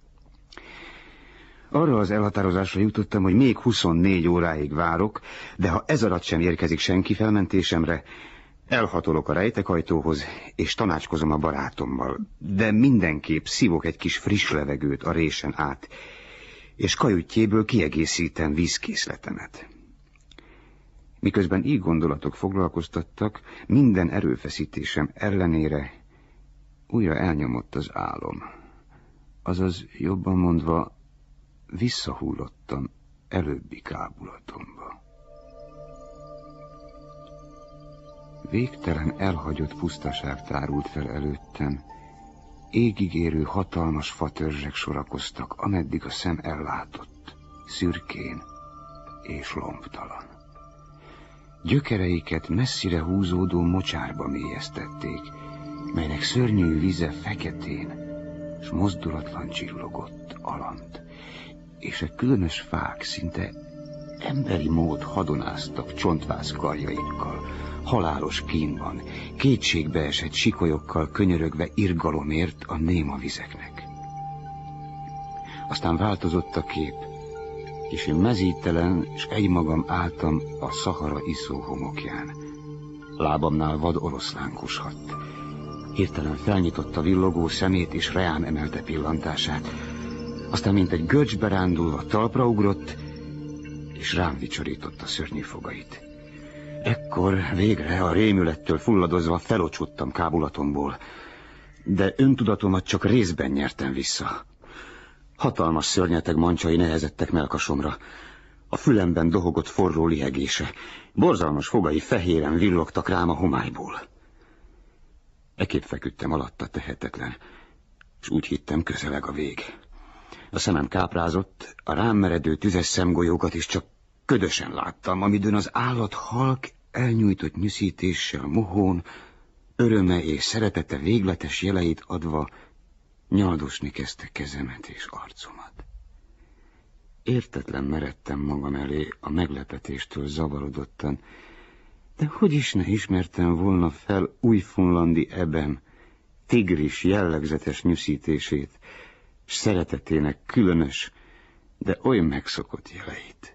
Arra az elhatározásra jutottam, hogy még 24 óráig várok, de ha ez alatt sem érkezik senki felmentésemre, elhatolok a rejtekajtóhoz, és tanácskozom a barátommal, de mindenképp szívok egy kis friss levegőt a résen át, és kajütjéből kiegészítem vízkészletemet. Miközben így gondolatok foglalkoztattak, minden erőfeszítésem ellenére újra elnyomott az álom. Azaz, jobban mondva, visszahullottam előbbi kábulatomba. Végtelen elhagyott pusztaság tárult fel előttem, égig érő hatalmas fatörzsek sorakoztak, ameddig a szem ellátott, szürkén és lombtalan. Gyökereiket messzire húzódó mocsárba mélyeztették, melynek szörnyű vize feketén, s mozdulatlan csillogott alant, és a különös fák szinte emberi mód hadonáztak csontváz karjaikkal, halálos kínban, kétségbeesett sikolyokkal könyörögve irgalomért a néma vizeknek. Aztán változott a kép, és én mezítelen, s egymagam álltam a Szahara iszó homokján. Lábamnál vad oroszlán kushadt. Hirtelen felnyitotta villogó szemét, és reám emelte pillantását. Aztán, mint egy görcsbe rándulva, talpra ugrott, és rám vicsorította szörnyű fogait. Ekkor végre a rémülettől fulladozva felocsuttam kábulatomból, de öntudatomat csak részben nyertem vissza. Hatalmas szörnyeteg mancsai nehezettek mellkasomra, a fülemben dohogott forró lihegése, borzalmas fogai fehéren villogtak rám a homályból. Ekképp feküdtem alatta tehetetlen, és úgy hittem, közeleg a vég. A szemem káprázott, a rám meredő tüzes szemgolyókat is csak ködösen láttam, amidőn az állat halk, elnyújtott nyűszítéssel mohón, öröme és szeretete végletes jeleit adva nyaldosni kezdte kezemet és arcomat. Értetlen meredtem magam elé, a meglepetéstől zavarodottan, de hogy is ne ismertem volna fel újfunlandi ebem tigris jellegzetes nyűszítését, s szeretetének különös, de oly megszokott jeleit.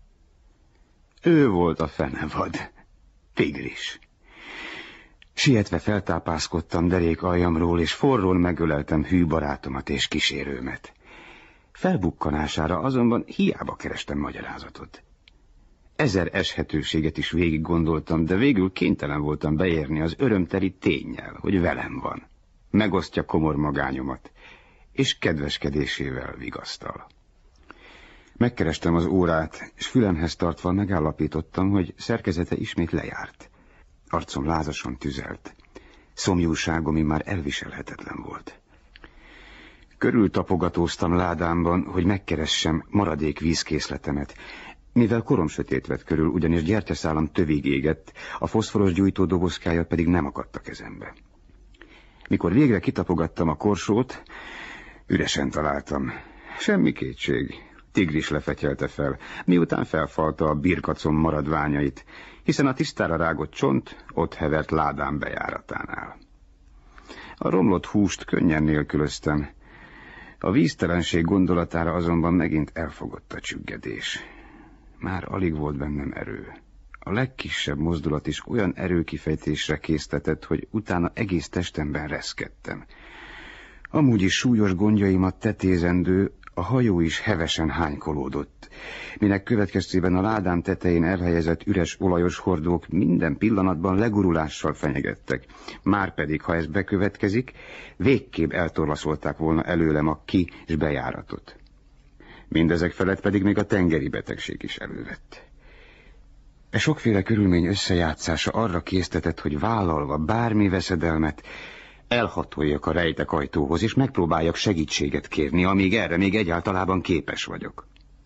Ő volt a fenevad, tigris. Sietve feltápászkodtam derék aljamról, és forrón megöleltem hű barátomat és kísérőmet. Felbukkanására azonban hiába kerestem magyarázatot. 1000 eshetőséget is végig gondoltam, de végül kénytelen voltam beérni az örömteli ténnyel, hogy velem van. Megosztja komor magányomat, és kedveskedésével vigasztal. Megkerestem az órát, és fülemhez tartva megállapítottam, hogy szerkezete ismét lejárt. Arcom lázasan tüzelt. Szomjúságom már elviselhetetlen volt. Körültapogatóztam ládámban, hogy megkeressem maradék vízkészletemet, mivel korom sötét vett körül, ugyanis gyertyaszálam tövig égett, a foszforos gyújtó dobozkája pedig nem akadt a kezembe. Mikor végre kitapogattam a korsót, üresen találtam. Semmi kétség. Tigris lefetyelte fel, miután felfalta a birkacom maradványait, hiszen a tisztára rágott csont ott hevert ládám bejáratánál. A romlott húst könnyen nélkülöztem. A víztelenség gondolatára azonban megint elfogott a csüggedés. Már alig volt bennem erő. A legkisebb mozdulat is olyan erőkifejtésre késztetett, hogy utána egész testemben reszkedtem. Amúgy is súlyos gondjaimat tetézendő, a hajó is hevesen hánykolódott, minek következtében a ládám tetején elhelyezett üres olajos hordók minden pillanatban legurulással fenyegettek. Márpedig, ha ez bekövetkezik, végképp eltorlaszolták volna előlem a ki- és bejáratot. Mindezek felett pedig még a tengeri betegség is elővett. E sokféle körülmény összejátszása arra késztetett, hogy vállalva bármi veszedelmet, elhatoljak a rejtek ajtóhoz, és megpróbáljak segítséget kérni, amíg erre még egyáltalában képes vagyok.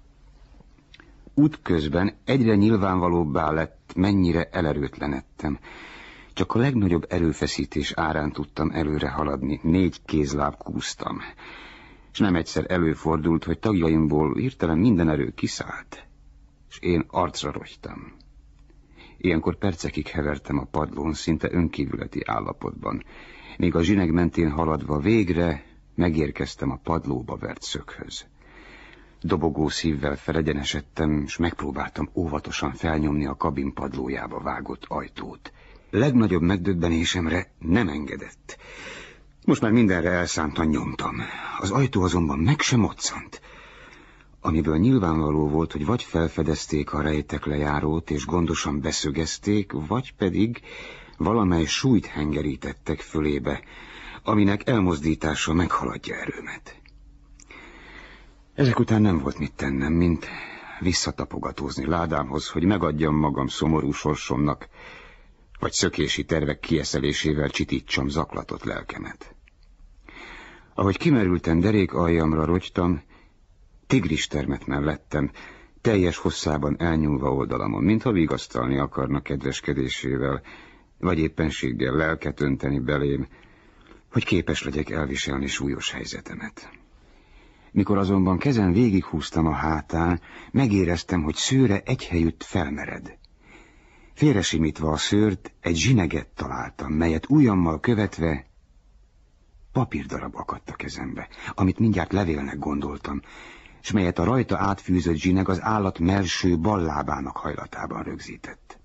Útközben egyre nyilvánvalóbbá lett, mennyire elerőtlenedtem. Csak a legnagyobb erőfeszítés árán tudtam előre haladni, 4 kézláb kúztam. És nem egyszer előfordult, hogy tagjaimból hirtelen minden erő kiszállt, és én arcra rogytam. Ilyenkor percekig hevertem a padlón, szinte önkívületi állapotban, míg a zsineg mentén haladva végre megérkeztem a padlóba vert szöghöz. Dobogó szívvel felegyenesedtem, és megpróbáltam óvatosan felnyomni a kabin padlójába vágott ajtót. Legnagyobb megdöbbenésemre nem engedett. Most már mindenre elszántan nyomtam. Az ajtó azonban meg sem moccant. Amiből nyilvánvaló volt, hogy vagy felfedezték a rejtek lejárót, és gondosan beszögezték, vagy pedig valamely súlyt hengerítettek fölébe, aminek elmozdítása meghaladja erőmet. Ezek után nem volt mit tennem, mint visszatapogatózni ládámhoz, hogy megadjam magam szomorú sorsomnak, vagy szökési tervek kieszelésével csitítsam zaklatott lelkemet. Ahogy kimerültem, derék aljamra rogytam, tigristermet mellettem, teljes hosszában elnyúlva oldalamon, mintha vigasztalni akarna kedveskedésével, vagy éppenséggel lelket önteni belém, hogy képes legyek elviselni súlyos helyzetemet. Mikor azonban kezem végighúztam a hátán, megéreztem, hogy szőre egyhelyütt felmered. Félresimítva a szőrt, egy zsineget találtam, melyet ujjammal követve papírdarab akadt a kezembe, amit mindjárt levélnek gondoltam, s melyet a rajta átfűzött zsineg az állat mellső bal lábának hajlatában rögzített.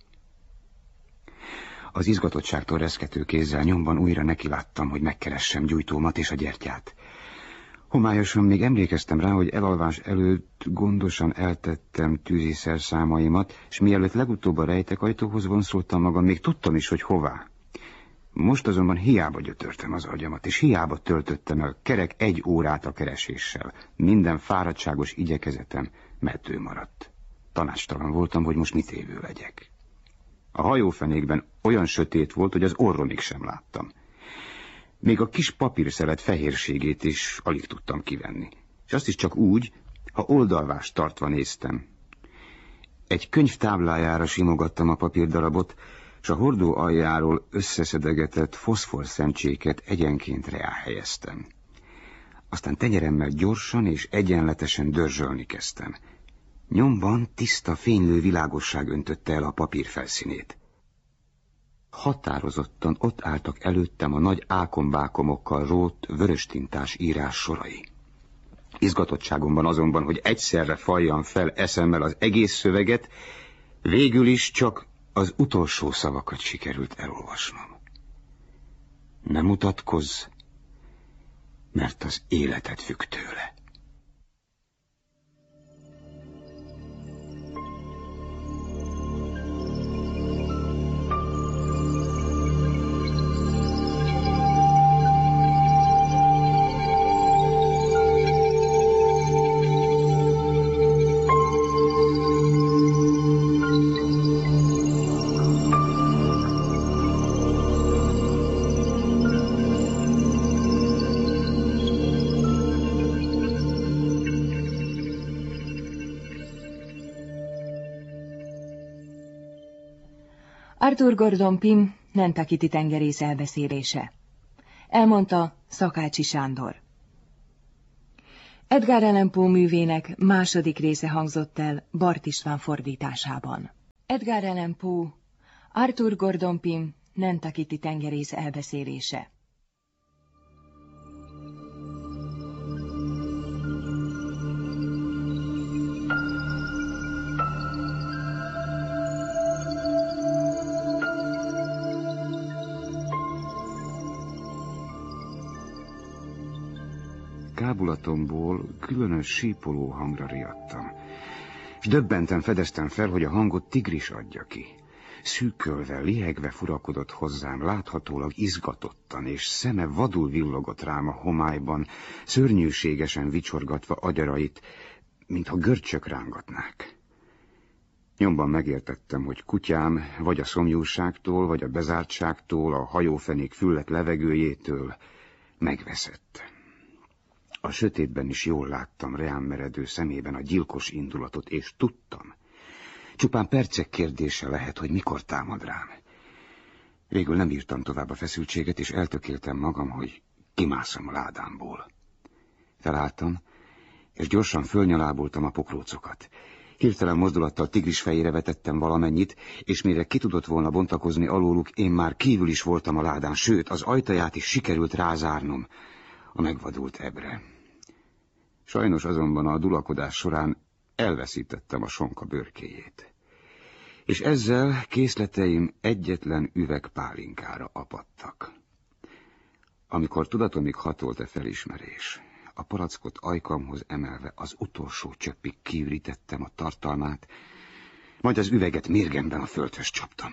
Az izgatottságtól reszkető kézzel nyomban újra nekiláttam, hogy megkeressem gyújtómat és a gyertyát. Homályosan még emlékeztem rá, hogy elalvás előtt gondosan eltettem tűziszerszámaimat, és mielőtt legutóbb a rejtekajtóhoz vonszoltam magam, még tudtam is, hogy hová. Most azonban hiába gyötörtem az agyamat, és hiába töltöttem el kerek 1 órát a kereséssel. Minden fáradtságos igyekezetem meddő maradt. Tanácstalan voltam, hogy most mit évő legyek. A hajófenékben olyan sötét volt, hogy az orromig sem láttam. Még a kis papírszelet fehérségét is alig tudtam kivenni. És azt is csak úgy, ha oldalvást tartva néztem. Egy könyv táblájára simogattam a papírdarabot, s a hordó aljáról összeszedegetett foszforszemcséket egyenként ráhelyeztem. Aztán tenyeremmel gyorsan és egyenletesen dörzsölni kezdtem. Nyomban tiszta, fénylő világosság öntötte el a papír felszínét. Határozottan ott álltak előttem a nagy ákombákomokkal rótt vöröstintás írás sorai. Izgatottságomban azonban, hogy egyszerre falljam fel eszemmel az egész szöveget, végül is csak az utolsó szavakat sikerült elolvasnom. Ne mutatkozz, mert az életed függ tőle. Arthur Gordon Pym Nantucketi tengerész elbeszélése. Elmondta Szakácsi Sándor. Edgar Allan Poe művének második része hangzott el Bart István fordításában. Edgar Allan Poe, Arthur Gordon Pym Nantucketi tengerész elbeszélése. Kábulatomból különös sípoló hangra riadtam, és döbbenten fedeztem fel, hogy a hangot tigris adja ki. Szűkölve, lihegve furakodott hozzám, láthatólag izgatottan, és szeme vadul villogott rám a homályban, szörnyűségesen vicsorgatva agyarait, mintha görcsök rángatnák. Nyomban megértettem, hogy kutyám vagy a szomjúságtól, vagy a bezártságtól, a hajófenék füllet levegőjétől megveszett. A sötétben is jól láttam reám meredő szemében a gyilkos indulatot, és tudtam. Csupán percek kérdése lehet, hogy mikor támad rám. Végül nem írtam tovább a feszültséget, és eltökéltem magam, hogy kimászom a ládámból. Felálltam, és gyorsan fölnyaláboltam a pokrócokat. Hirtelen mozdulattal tigris fejére vetettem valamennyit, és mire ki tudott volna bontakozni alóluk, én már kívül is voltam a ládán, sőt, az ajtaját is sikerült rázárnom a megvadult ebre. Sajnos azonban a dulakodás során elveszítettem a sonka bőrkéjét, és ezzel készleteim egyetlen üveg pálinkára apadtak. Amikor tudatomig hatolt a felismerés, a palackot ajkamhoz emelve az utolsó csöppig kiürítettem a tartalmát, majd az üveget mérgemben a földhöz csaptam.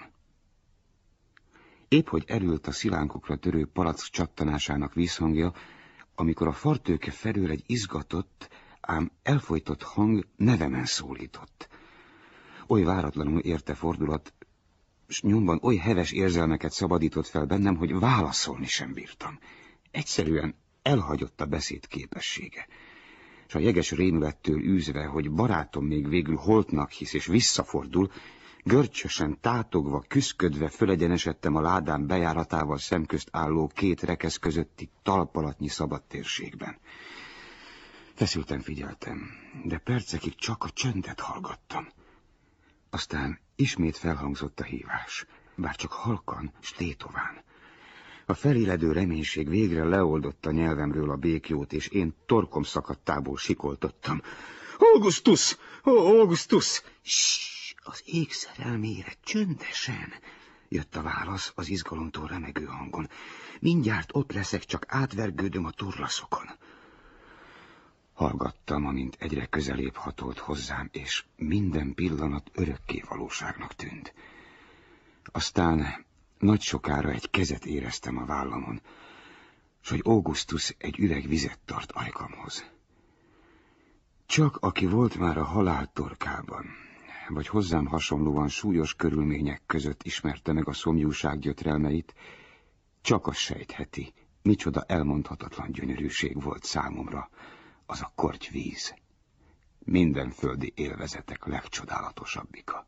Épp hogy erült a szilánkokra törő palack csattanásának vízhangja, amikor a fartőke felől egy izgatott, ám elfojtott hang nevemen szólított. Oly váratlanul érte fordulat, s nyomban oly heves érzelmeket szabadított fel bennem, hogy válaszolni sem bírtam. Egyszerűen elhagyott a beszéd képessége, és a jeges rémülettől űzve, hogy barátom még végül holtnak hisz és visszafordul, Görcsösen, tátogva, küszködve fölegyenesedtem a ládám bejáratával szemközt álló két rekesz közötti talpalatnyi szabad térségben. Feszülten figyeltem, de percekig csak a csöndet hallgattam. Aztán ismét felhangzott a hívás, bár csak halkan, s tétován. A feléledő reménység végre leoldotta nyelvemről a békjót, és én torkom szakadtából sikoltottam. Augustus! Augustus! Ssss! Az ég szerelmére, csöndesen! Jött a válasz az izgalomtól remegő hangon. Mindjárt ott leszek, csak átvergődöm a turlaszokon. Hallgattam, amint egyre közelébb hatolt hozzám, és minden pillanat örökké valóságnak tűnt. Aztán nagy sokára egy kezet éreztem a vállamon, s hogy Augustus egy üveg vizet tart ajkamhoz. Csak aki volt már a halál torkában, vagy hozzám hasonlóan súlyos körülmények között ismerte meg a szomjúság gyötrelmeit, csak az sejtheti, micsoda elmondhatatlan gyönyörűség volt számomra az a kortyvíz. Minden földi élvezetek legcsodálatosabbika.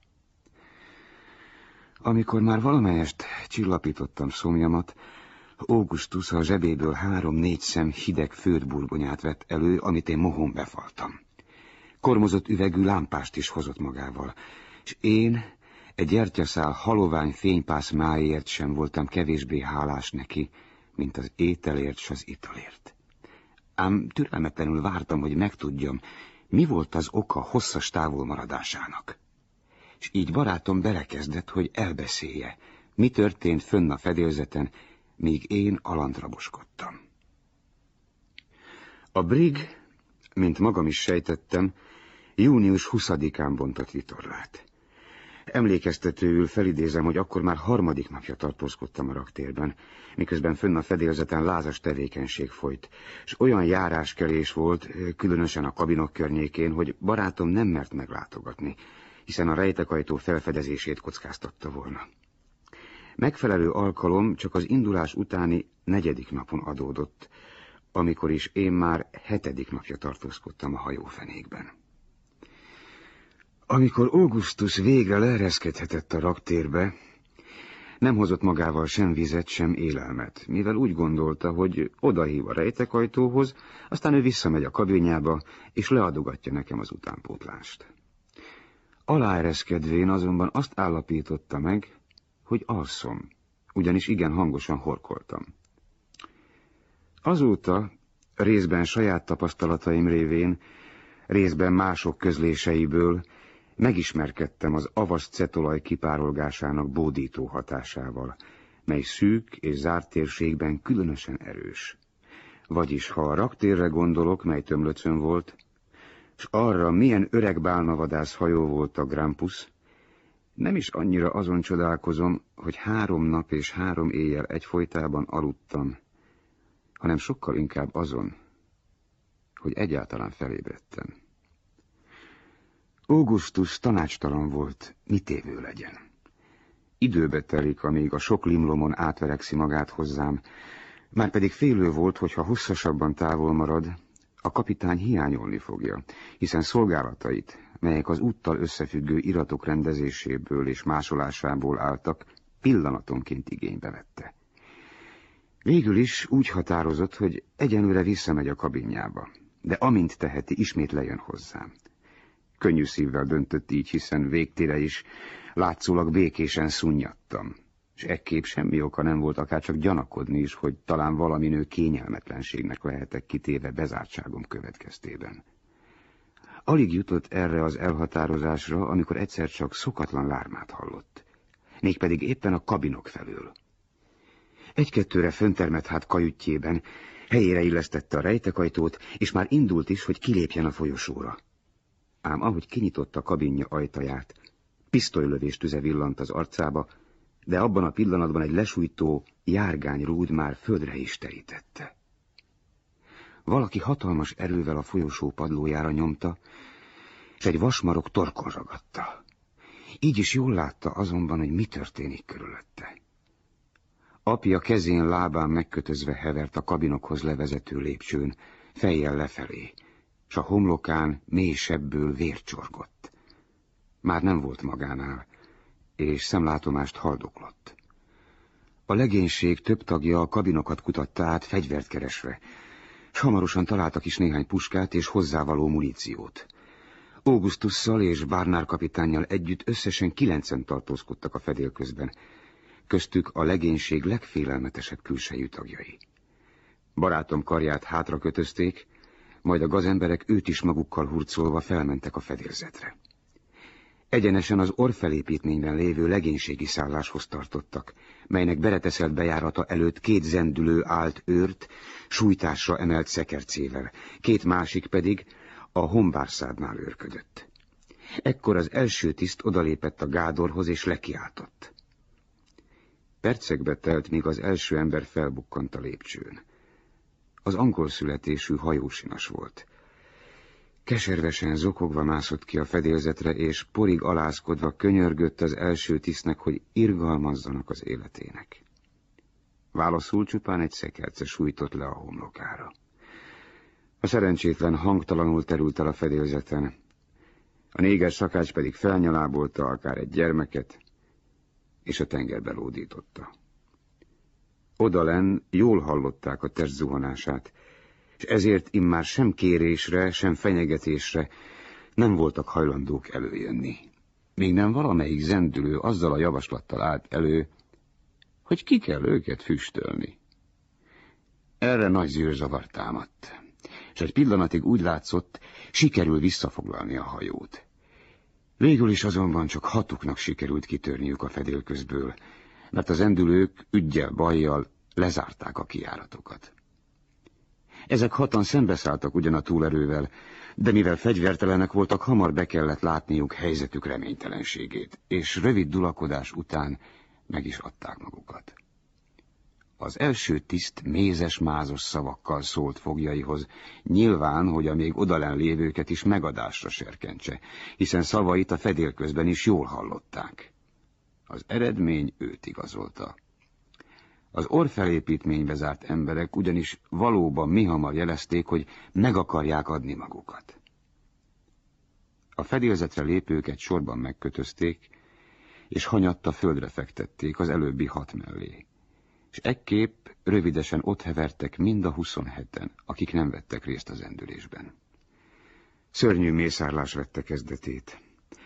Amikor már valamelyest csillapítottam szomjamat, Augustus a zsebéből 3-4 szem hideg főrburgonyát vett elő, amit én mohón befaltam. Kormozott üvegű lámpást is hozott magával, és én egy gyertyaszál halovány fénypász máért sem voltam kevésbé hálás neki, mint az ételért s az italért. Ám türelmetlenül vártam, hogy megtudjam, mi volt az oka hosszas távolmaradásának. És így barátom belekezdett, hogy elbeszélje, mi történt fönn a fedélzeten, míg én alantraboskodtam. A brig, mint magam is sejtettem, június 20-án bontott vitorlát. Emlékeztetőül felidézem, hogy akkor már 3. napja tartózkodtam a raktérben, miközben fönn a fedélzeten lázas tevékenység folyt, és olyan járáskelés volt, különösen a kabinok környékén, hogy barátom nem mert meglátogatni, hiszen a rejtekajtó felfedezését kockáztatta volna. Megfelelő alkalom csak az indulás utáni 4. napon adódott, amikor is én már 7. napja tartózkodtam a hajófenékben. Amikor Augustus végre leereszkedhetett a raktérbe, nem hozott magával sem vizet, sem élelmet, mivel úgy gondolta, hogy odahív a rejtekajtóhoz, aztán ő visszamegy a kabinjába, és leadogatja nekem az utánpótlást. Aláereszkedvén azonban azt állapította meg, hogy alszom, ugyanis igen hangosan horkoltam. Azóta, részben saját tapasztalataim révén, részben mások közléseiből megismerkedtem az avasz cetolaj kipárolgásának bódító hatásával, mely szűk és zárt térségben különösen erős. Vagyis, ha a raktérre gondolok, mely tömlöcön volt, s arra, milyen öreg bálnavadász hajó volt a Grampus, nem is annyira azon csodálkozom, hogy 3 nap és 3 éjjel egyfolytában aludtam, hanem sokkal inkább azon, hogy egyáltalán felébredtem. Augustus tanácstalan volt, mit évő legyen. Időbe telik, amíg a sok limlomon átverekszi magát hozzám, márpedig félő volt, hogy ha hosszasabban távol marad, a kapitány hiányolni fogja, hiszen szolgálatait, melyek az úttal összefüggő iratok rendezéséből és másolásából álltak, pillanatonként igénybe vette. Végül is úgy határozott, hogy egyenlőre visszamegy a kabinjába, de amint teheti, ismét lejön hozzám. Könnyű szívvel döntött így, hiszen végtére is látszólag békésen szunnyadtam, és ekképp semmi oka nem volt akárcsak gyanakodni is, hogy talán valaminő kényelmetlenségnek lehetek kitéve bezártságom következtében. Alig jutott erre az elhatározásra, amikor egyszer csak szokatlan lármát hallott, mégpedig éppen a kabinok felől. 1-2-re föntermett hát kajütjében, helyére illesztette a rejtekajtót, és már indult is, hogy kilépjen a folyosóra. Ám ahogy kinyitotta kabinja ajtaját, pisztolylövés tüze villant az arcába, de abban a pillanatban egy lesújtó járgányrúd már földre is terítette. Valaki hatalmas erővel a folyosó padlójára nyomta, és egy vasmarok torkon ragadta. Így is jól látta azonban, hogy mi történik körülötte. Apja kezén lábán megkötözve hevert a kabinokhoz levezető lépcsőn, fejjel lefelé, s a homlokán mély sebből vér csorgott. Már nem volt magánál, és szemlátomást haldoklott. A legénység több tagja a kabinokat kutatta át fegyvert keresve, s hamarosan találtak is néhány puskát és hozzávaló muníciót. Augustusszal és Barnard kapitánnyal együtt összesen 9-en tartózkodtak a fedélközben, köztük a legénység legfélelmetesebb külsejű tagjai. Barátom karját hátra kötözték, majd a gazemberek őt is magukkal hurcolva felmentek a fedélzetre. Egyenesen az orrfelépítményben lévő legénységi szálláshoz tartottak, melynek bereteszelt bejárata előtt 2 zendülő állt őrt, sújtásra emelt szekercével, 2 másik pedig a honbárszádnál őrködött. Ekkor az első tiszt odalépett a gádorhoz és lekiáltott. Percekbe telt, míg az első ember felbukkant a lépcsőn. Az angol születésű hajósinas volt. Keservesen zokogva mászott ki a fedélzetre, és porig alázkodva könyörgött az első tisztnek, hogy irgalmazzanak az életének. Válaszul csupán egy szekerce sújtott le a homlokára. A szerencsétlen hangtalanul terült el a fedélzeten. A néger szakács pedig felnyalábolta akár egy gyermeket, és a tengerbe lódította. Odalenn jól hallották a test zuhanását, és ezért immár sem kérésre, sem fenyegetésre nem voltak hajlandók előjönni. Még nem valamelyik zendülő azzal a javaslattal állt elő, hogy ki kell őket füstölni. Erre nagy zűrzavar támadt, és egy pillanatig úgy látszott, sikerül visszafoglalni a hajót. Végül is azonban csak 6-uknak sikerült kitörniük a fedélközből, mert az endülők üggyel, bajjal lezárták a kijáratokat. Ezek 6-an szembeszálltak ugyan a túlerővel, de mivel fegyvertelenek voltak, hamar be kellett látniuk helyzetük reménytelenségét, és rövid dulakodás után meg is adták magukat. Az első tiszt mézes-mázos szavakkal szólt foglyaihoz, nyilván, hogy a még odalenn lévőket is megadásra serkentse, hiszen szavait a fedélközben is jól hallották. Az eredmény őt igazolta. Az orrfelépítménybe zárt emberek ugyanis valóban mihamar jelezték, hogy meg akarják adni magukat. A fedélzetre lépőket sorban megkötözték, és hanyatta földre fektették az előbbi 6 mellé. És ekképp rövidesen ott hevertek mind a 27-en, akik nem vettek részt az endülésben. Szörnyű mészárlás vette kezdetét.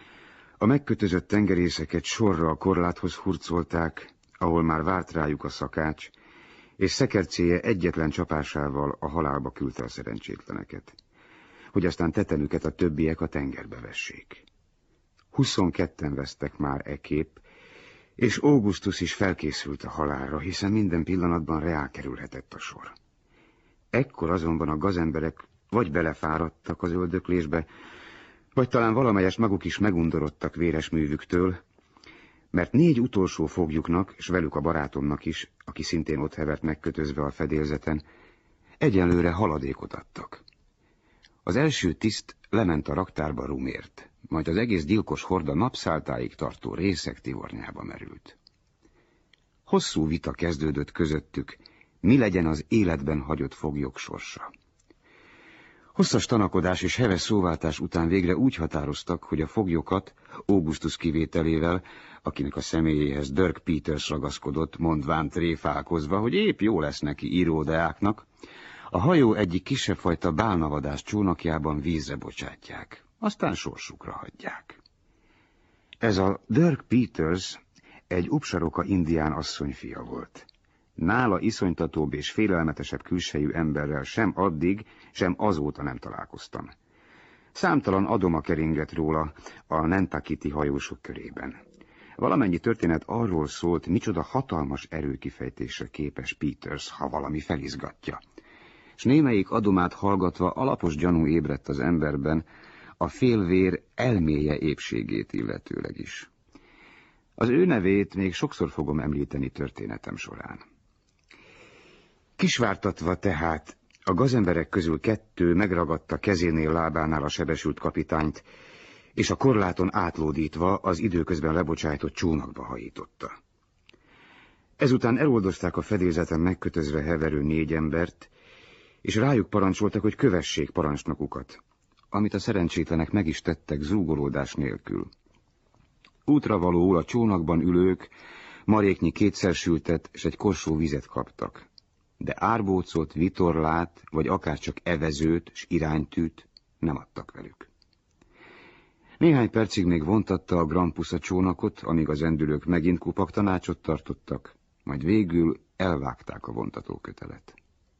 A megkötözött tengerészeket sorra a korláthoz hurcolták, ahol már várt rájuk a szakács, és szekercéje egyetlen csapásával a halálba küldte a szerencsétleneket, hogy aztán tetenüket a többiek a tengerbe vessék. 22-en vesztek már ekképp, és Augustus is felkészült a halálra, hiszen minden pillanatban reá kerülhetett a sor. Ekkor azonban a gazemberek vagy belefáradtak az öldöklésbe, vagy talán valamelyest maguk is megundorodtak véres művüktől, mert 4 utolsó foglyuknak, és velük a barátomnak is, aki szintén ott hevert megkötözve a fedélzeten, egyenlőre haladékot adtak. Az első tiszt lement a raktárba rumért, majd az egész gyilkos horda napszáltáig tartó részek tivornyába merült. Hosszú vita kezdődött közöttük, mi legyen az életben hagyott foglyok sorsa. Hosszas tanakodás és heves szóváltás után végre úgy határoztak, hogy a foglyokat, Augustus kivételével, akinek a személyéhez Dirk Peters ragaszkodott, mondván tréfálkozva, hogy épp jó lesz neki íródeáknak, a hajó egyik kisebb fajta bálnavadás csónakjában vízre bocsátják, aztán sorsukra hagyják. Ez a Dirk Peters egy Upsaroka indián asszonyfia volt. Nála iszonytatóbb és félelmetesebb külsejű emberrel sem addig, sem azóta nem találkoztam. Számtalan adoma keringett róla a Nantucketi hajósok körében. Valamennyi történet arról szólt, micsoda hatalmas erőkifejtésre képes Peters, ha valami felizgatja. S némelyik adomát hallgatva alapos gyanú ébredt az emberben, a félvér elméje épségét illetőleg is. Az ő nevét még sokszor fogom említeni történetem során. Kisvártatva tehát, a gazemberek közül 2 megragadta kezénél lábánál a sebesült kapitányt, és a korláton átlódítva az időközben lebocsájtott csónakba hajította. Ezután eloldozták a fedélzeten megkötözve heverő 4 embert, és rájuk parancsoltak, hogy kövessék parancsnokukat, amit a szerencsétlenek meg is tettek zúgolódás nélkül. Útravalóul a csónakban ülők maréknyi kétszersültet és egy korsó vizet kaptak, de árbócot, vitorlát, vagy akárcsak evezőt s iránytűt nem adtak velük. Néhány percig még vontatta a Grampus a csónakot, amíg az endülők megint kupak tanácsot tartottak, majd végül elvágták a vontatókötelet.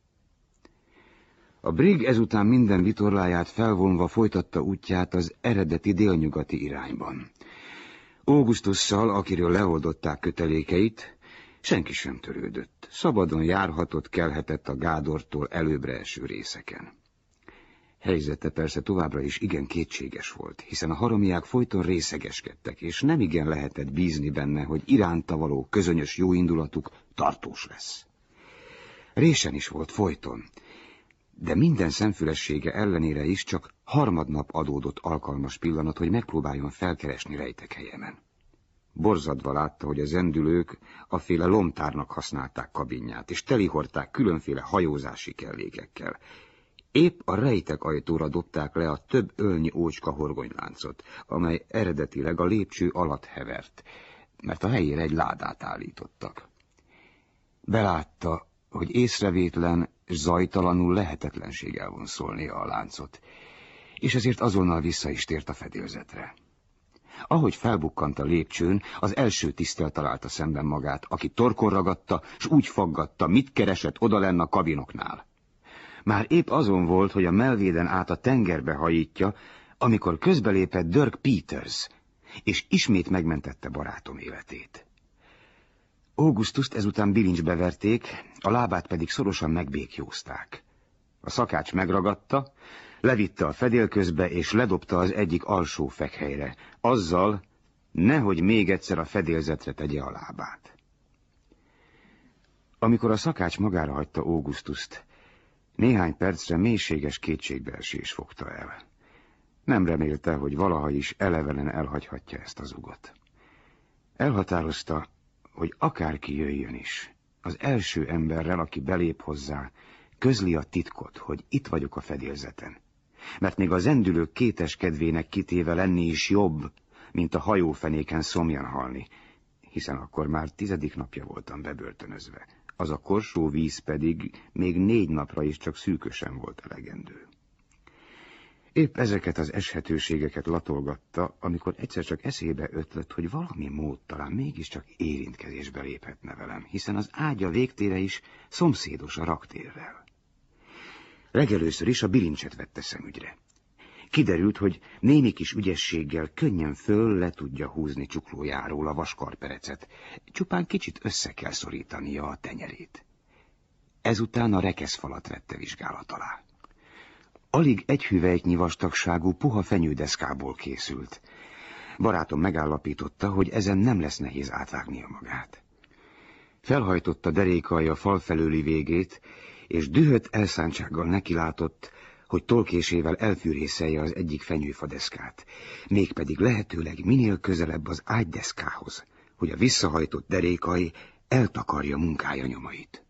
A brig ezután minden vitorláját felvonva folytatta útját az eredeti délnyugati irányban. Augustusszal, akiről leoldották kötelékeit, senki sem törődött. Szabadon járhatott, kelhetett a Gádortól előbbre eső részeken. Helyzete persze továbbra is igen kétséges volt, hiszen a haromiák folyton részegeskedtek, és nem igen lehetett bízni benne, hogy iránta való közönyös jóindulatuk tartós lesz. Résen is volt folyton, de minden szemfülessége ellenére is csak harmadnap adódott alkalmas pillanat, hogy megpróbáljon felkeresni rejtekhelyemen. Borzadva látta, hogy az endülők aféle lomtárnak használták kabinját, és telihordták különféle hajózási kellékekkel. Épp a rejtek ajtóra dobták le a több ölnyi ócska horgonyláncot, amely eredetileg a lépcső alatt hevert, mert a helyére egy ládát állítottak. Belátta, hogy észrevétlen, zajtalanul lehetetlenség elvonszolnia a láncot, és ezért azonnal vissza is tért a fedélzetre. Ahogy felbukkant a lépcsőn, az első tiszttel találta szemben magát, aki torkon ragadta, s úgy faggatta, mit keresett odalenn a kabinoknál. Már épp azon volt, hogy a mellvéden át a tengerbe hajítja, amikor közbelépett Dirk Peters, és ismét megmentette barátom életét. Augustust ezután bilincsbe verték, a lábát pedig szorosan megbékjózták. A szakács megragadta, levitte a fedélközbe, és ledobta az egyik alsó fekhelyre, azzal, nehogy még egyszer a fedélzetre tegye a lábát. Amikor a szakács magára hagyta Augustust, néhány percre mélységes kétségbeesés fogta el. Nem remélte, hogy valaha is elevenen elhagyhatja ezt az ugot. Elhatározta, hogy akárki jöjjön is, az első emberrel, aki belép hozzá, közli a titkot, hogy itt vagyok a fedélzeten. Mert még az endülők kéteskedvének kitéve lenni is jobb, mint a hajófenéken szomjan halni, hiszen akkor már 10. napja voltam bebörtönözve. Az a korsó víz pedig még 4 napra is csak szűkösen volt elegendő. Épp ezeket az eshetőségeket latolgatta, amikor egyszer csak eszébe ötlött, hogy valami mód talán mégiscsak érintkezésbe léphetne velem, hiszen az ágya végtére is szomszédos a raktérrel. Legelőször is a bilincset vette szemügyre. Kiderült, hogy némi kis ügyességgel könnyen föl le tudja húzni csuklójáról a vaskarperecet, csupán kicsit össze kell szorítania a tenyerét. Ezután a rekeszfalat vette vizsgálat alá. Alig egy hüvelyknyi vastagságú puha fenyődeszkából készült. Barátom megállapította, hogy ezen nem lesz nehéz átvágnia magát. Felhajtotta derékalja fal felőli végét, és dühött elszántsággal nekilátott, hogy tolkésével elfűrészelje az egyik fenyőfadeszkát, mégpedig lehetőleg minél közelebb az ágydeszkához, hogy a visszahajtott derékai eltakarja munkája nyomait.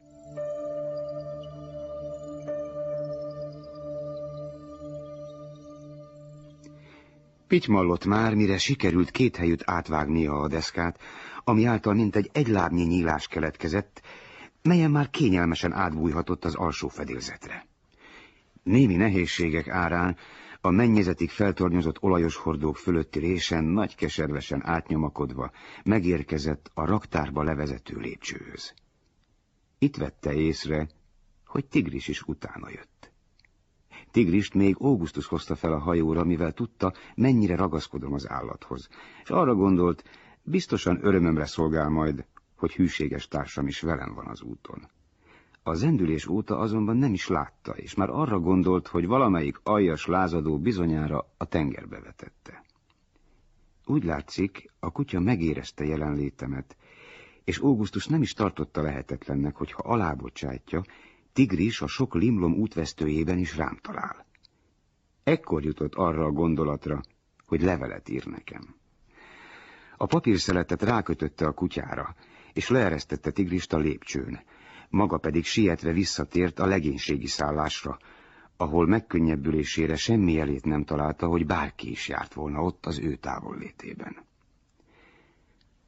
Pitymallott már, mire sikerült 2 helyütt átvágnia a deszkát, ami által mintegy 1 lábnyi nyílás keletkezett, melyen már kényelmesen átbújhatott az alsó fedélzetre. Némi nehézségek árán a mennyezetig feltornyozott olajos hordók fölötti résen nagy keservesen átnyomakodva megérkezett a raktárba levezető lépcsőhöz. Itt vette észre, hogy Tigris is utána jött. Tigrist még Augustus hozta fel a hajóra, mivel tudta, mennyire ragaszkodom az állathoz, és arra gondolt, biztosan örömömre szolgál majd, hogy hűséges társam is velem van az úton. A zendülés óta azonban nem is látta, és már arra gondolt, hogy valamelyik aljas lázadó bizonyára a tengerbe vetette. Úgy látszik, a kutya megérezte jelenlétemet, és Augustus nem is tartotta lehetetlennek, hogyha alábocsátja, Tigris a sok limlom útvesztőjében is rám talál. Ekkor jutott arra a gondolatra, hogy levelet ír nekem. A papírszeletet rákötötte a kutyára, és leeresztette Tigrist a lépcsőn, maga pedig sietve visszatért a legénységi szállásra, ahol megkönnyebbülésére semmi jelét nem találta, hogy bárki is járt volna ott az ő távollétében.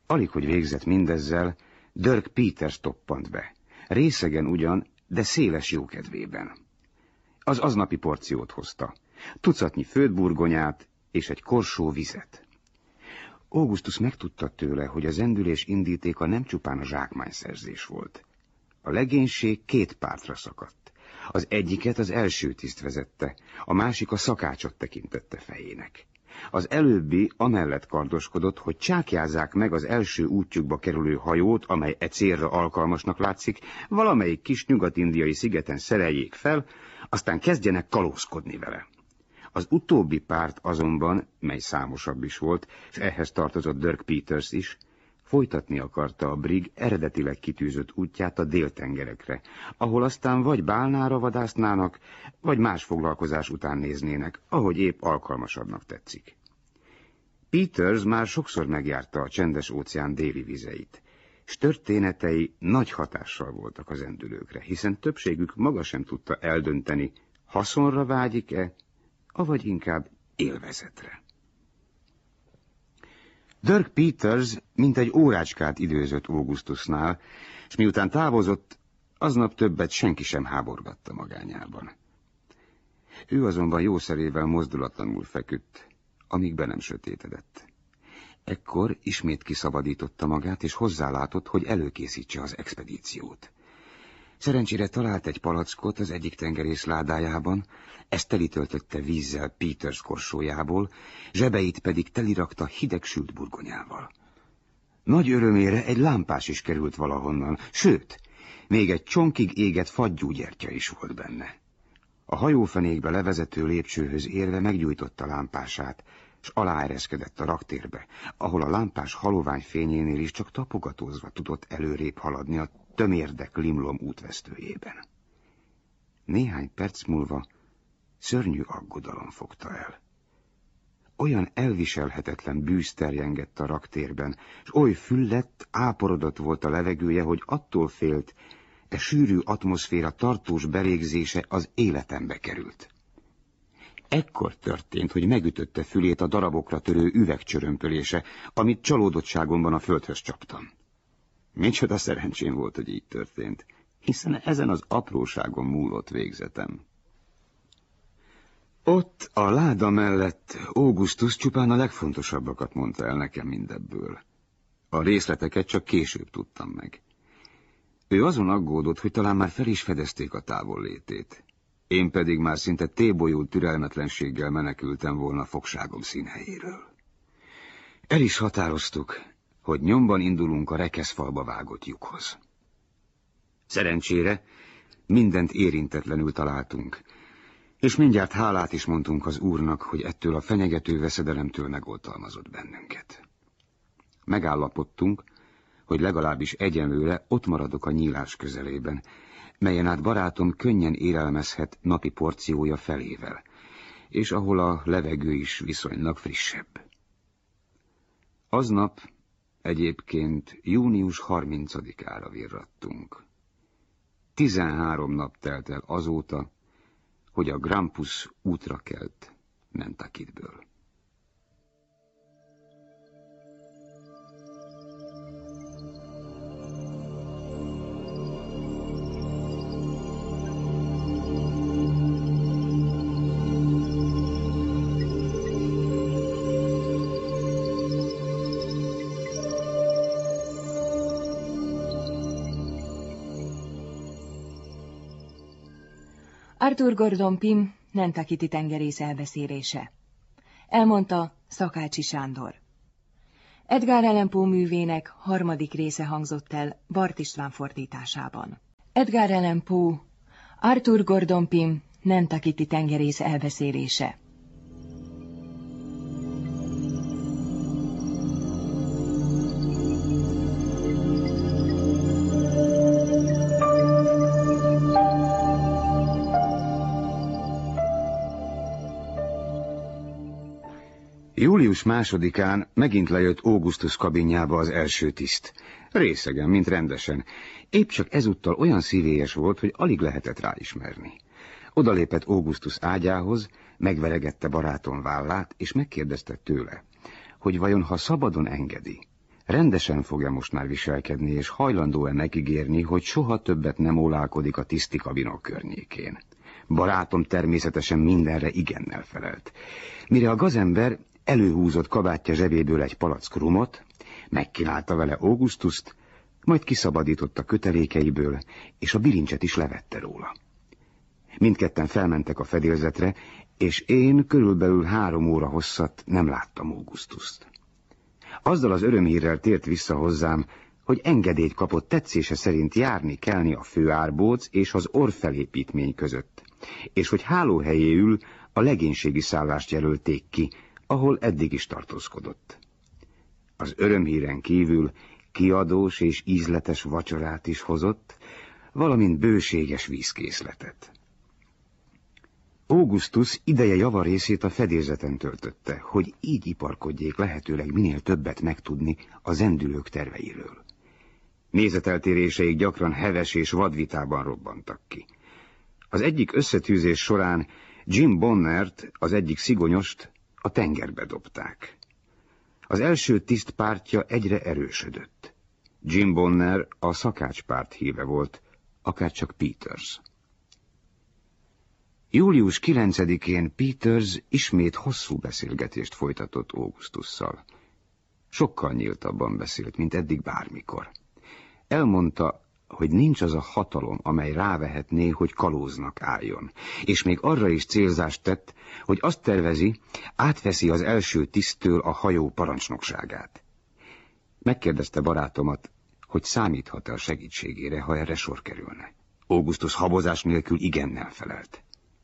Alig, hogy végzett mindezzel, Dirk Peters toppant be. Részegen ugyan, de széles jókedvében. Az aznapi porciót hozta. Tucatnyi főtt burgonyát és egy korsó vizet. Augustus megtudta tőle, hogy a zendülés indítéka nem csupán a zsákmányszerzés volt. A legénység 2 pártra szakadt. Az egyiket az első tiszt vezette, a másik a szakácsot tekintette fejének. Az előbbi amellett kardoskodott, hogy csákjázzák meg az első útjukba kerülő hajót, amely e célra alkalmasnak látszik, valamelyik kis nyugat-indiai szigeten szereljék fel, aztán kezdjenek kalózkodni vele. Az utóbbi párt azonban, mely számosabb is volt, és ehhez tartozott Dirk Peters is, folytatni akarta a brig eredetileg kitűzött útját a déltengerekre, ahol aztán vagy bálnára vadásznának, vagy más foglalkozás után néznének, ahogy épp alkalmasabbnak tetszik. Peters már sokszor megjárta a Csendes-óceán déli vizeit, s történetei nagy hatással voltak az endülőkre, hiszen többségük maga sem tudta eldönteni, haszonra vágyik-e, avagy inkább élvezetre. Dirk Peters mintegy órácskát időzött Augustusnál, és miután távozott, aznap többet senki sem háborgatta magányában. Ő azonban jószerével mozdulatlanul feküdt, amíg be nem sötétedett. Ekkor ismét kiszabadította magát, és hozzálátott, hogy előkészítse az expedíciót. Szerencsére talált egy palackot az egyik tengerész ládájában, ezt telitöltötte vízzel Peters korsójából, zsebeit pedig telirakta hideg sült burgonyával. Nagy örömére egy lámpás is került valahonnan, sőt, még egy csonkig égett fagyúgyertya is volt benne. A hajófenékbe levezető lépcsőhöz érve meggyújtotta lámpását, s aláereszkedett a raktérbe, ahol a lámpás halovány fényénél is csak tapogatózva tudott előrébb haladni a tömérdek limlom útvesztőjében. Néhány perc múlva szörnyű aggodalom fogta el. Olyan elviselhetetlen bűz terjengett a raktérben, s oly füllett, áporodott volt a levegője, hogy attól félt, e sűrű atmoszféra tartós belégzése az életembe került. Ekkor történt, hogy megütötte fülét a darabokra törő üvegcsörömpölése, amit csalódottságomban a földhöz csaptam. Micsoda szerencsém volt, hogy így történt, hiszen ezen az apróságon múlott végzetem. Ott a láda mellett Augustus csupán a legfontosabbakat mondta el nekem mindebből. A részleteket csak később tudtam meg. Ő azon aggódott, hogy talán már fel is fedezték a távollétét. Én pedig már szinte tébolyult türelmetlenséggel menekültem volna fogságom színhelyéről. El is határoztuk, hogy nyomban indulunk a rekeszfalba vágott lyukhoz. Szerencsére mindent érintetlenül találtunk, és mindjárt hálát is mondtunk az úrnak, hogy ettől a fenyegető veszedelemtől megoltalmazott bennünket. Megállapodtunk, hogy legalábbis egyenlőre ott maradok a nyílás közelében, melyen át barátom könnyen élelmezhet napi porciója felével, és ahol a levegő is viszonylag frissebb. Aznap egyébként június 30-ára virradtunk. 13 nap telt el azóta, hogy a Grampus útra kelt Nantucketből. Arthur Gordon Pym Nantucketi tengerész elbeszélése. Elmondta Szakácsi Sándor. Edgar Allan Poe művének 3. része hangzott el Bart István fordításában. Edgar Allan Poe, Arthur Gordon Pym Nantucketi tengerész elbeszélése. Július 2-án megint lejött Augustus kabinjába az első tiszt. Részegen, mint rendesen. Épp csak ezúttal olyan szívélyes volt, hogy alig lehetett ráismerni. Odalépett Augustus ágyához, megveregette barátom vállát, és megkérdezte tőle, hogy vajon ha szabadon engedi, rendesen fog-e most már viselkedni, és hajlandó-e megígérni, hogy soha többet nem ólálkodik a tiszti kabinok környékén. Barátom természetesen mindenre igennel felelt. Mire a gazember előhúzott kabátja zsebéből egy palack rumot, megkínálta vele Augustust, majd kiszabadította kötelékeiből, és a bilincset is levette róla. Mindketten felmentek a fedélzetre, és én körülbelül 3 óra hosszat nem láttam Augustust. Azzal az örömhírrel tért vissza hozzám, hogy engedélyt kapott tetszése szerint járni-kelni a főárbóc és az orrfelépítmény között, és hogy hálóhelyéül a legénységi szállást jelölték ki, ahol eddig is tartózkodott. Az örömhíren kívül kiadós és ízletes vacsorát is hozott, valamint bőséges vízkészletet. Augustus ideje javarészét a fedélzeten töltötte, hogy így iparkodjék lehetőleg minél többet megtudni a zendülők terveiről. Nézeteltéréseik gyakran heves és vadvitában robbantak ki. Az egyik összetűzés során Jim Bonnert, az egyik szigonyost, a tengerbe dobták. Az első tiszt pártja egyre erősödött. Jim Bonner a szakácspárt híve volt, akárcsak Peters. Július 9-én Peters ismét hosszú beszélgetést folytatott Augustusszal. Sokkal nyíltabban beszélt, mint eddig bármikor. Elmondta, hogy nincs az a hatalom, amely rávehetné, hogy kalóznak álljon, és még arra is célzást tett, hogy azt tervezi, átveszi az első tiszttől a hajó parancsnokságát. Megkérdezte barátomat, hogy számíthat-e a segítségére, ha erre sor kerülne. Augustus habozás nélkül igennel felelt.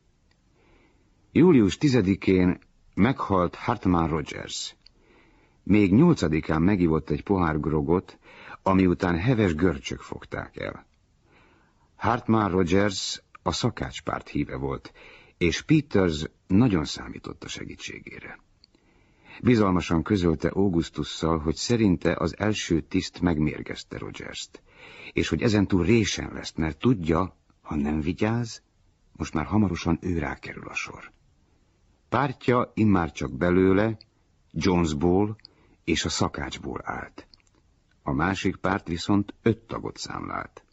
Július 10-én meghalt Hartman Rogers. Még 8-án megivott egy pohár grogot, ami után heves görcsök fogták el. Hartman Rogers a szakácspárt híve volt, és Peters nagyon számított a segítségére. Bizalmasan közölte Augustusszal, hogy szerinte az első tiszt megmérgezte Rogerst, és hogy ezentúl résen lesz, mert tudja, ha nem vigyáz, most már hamarosan ő rá kerül a sor. Pártja immár csak belőle, Jonesból és a szakácsból állt. A másik párt viszont 5 tagot számlált.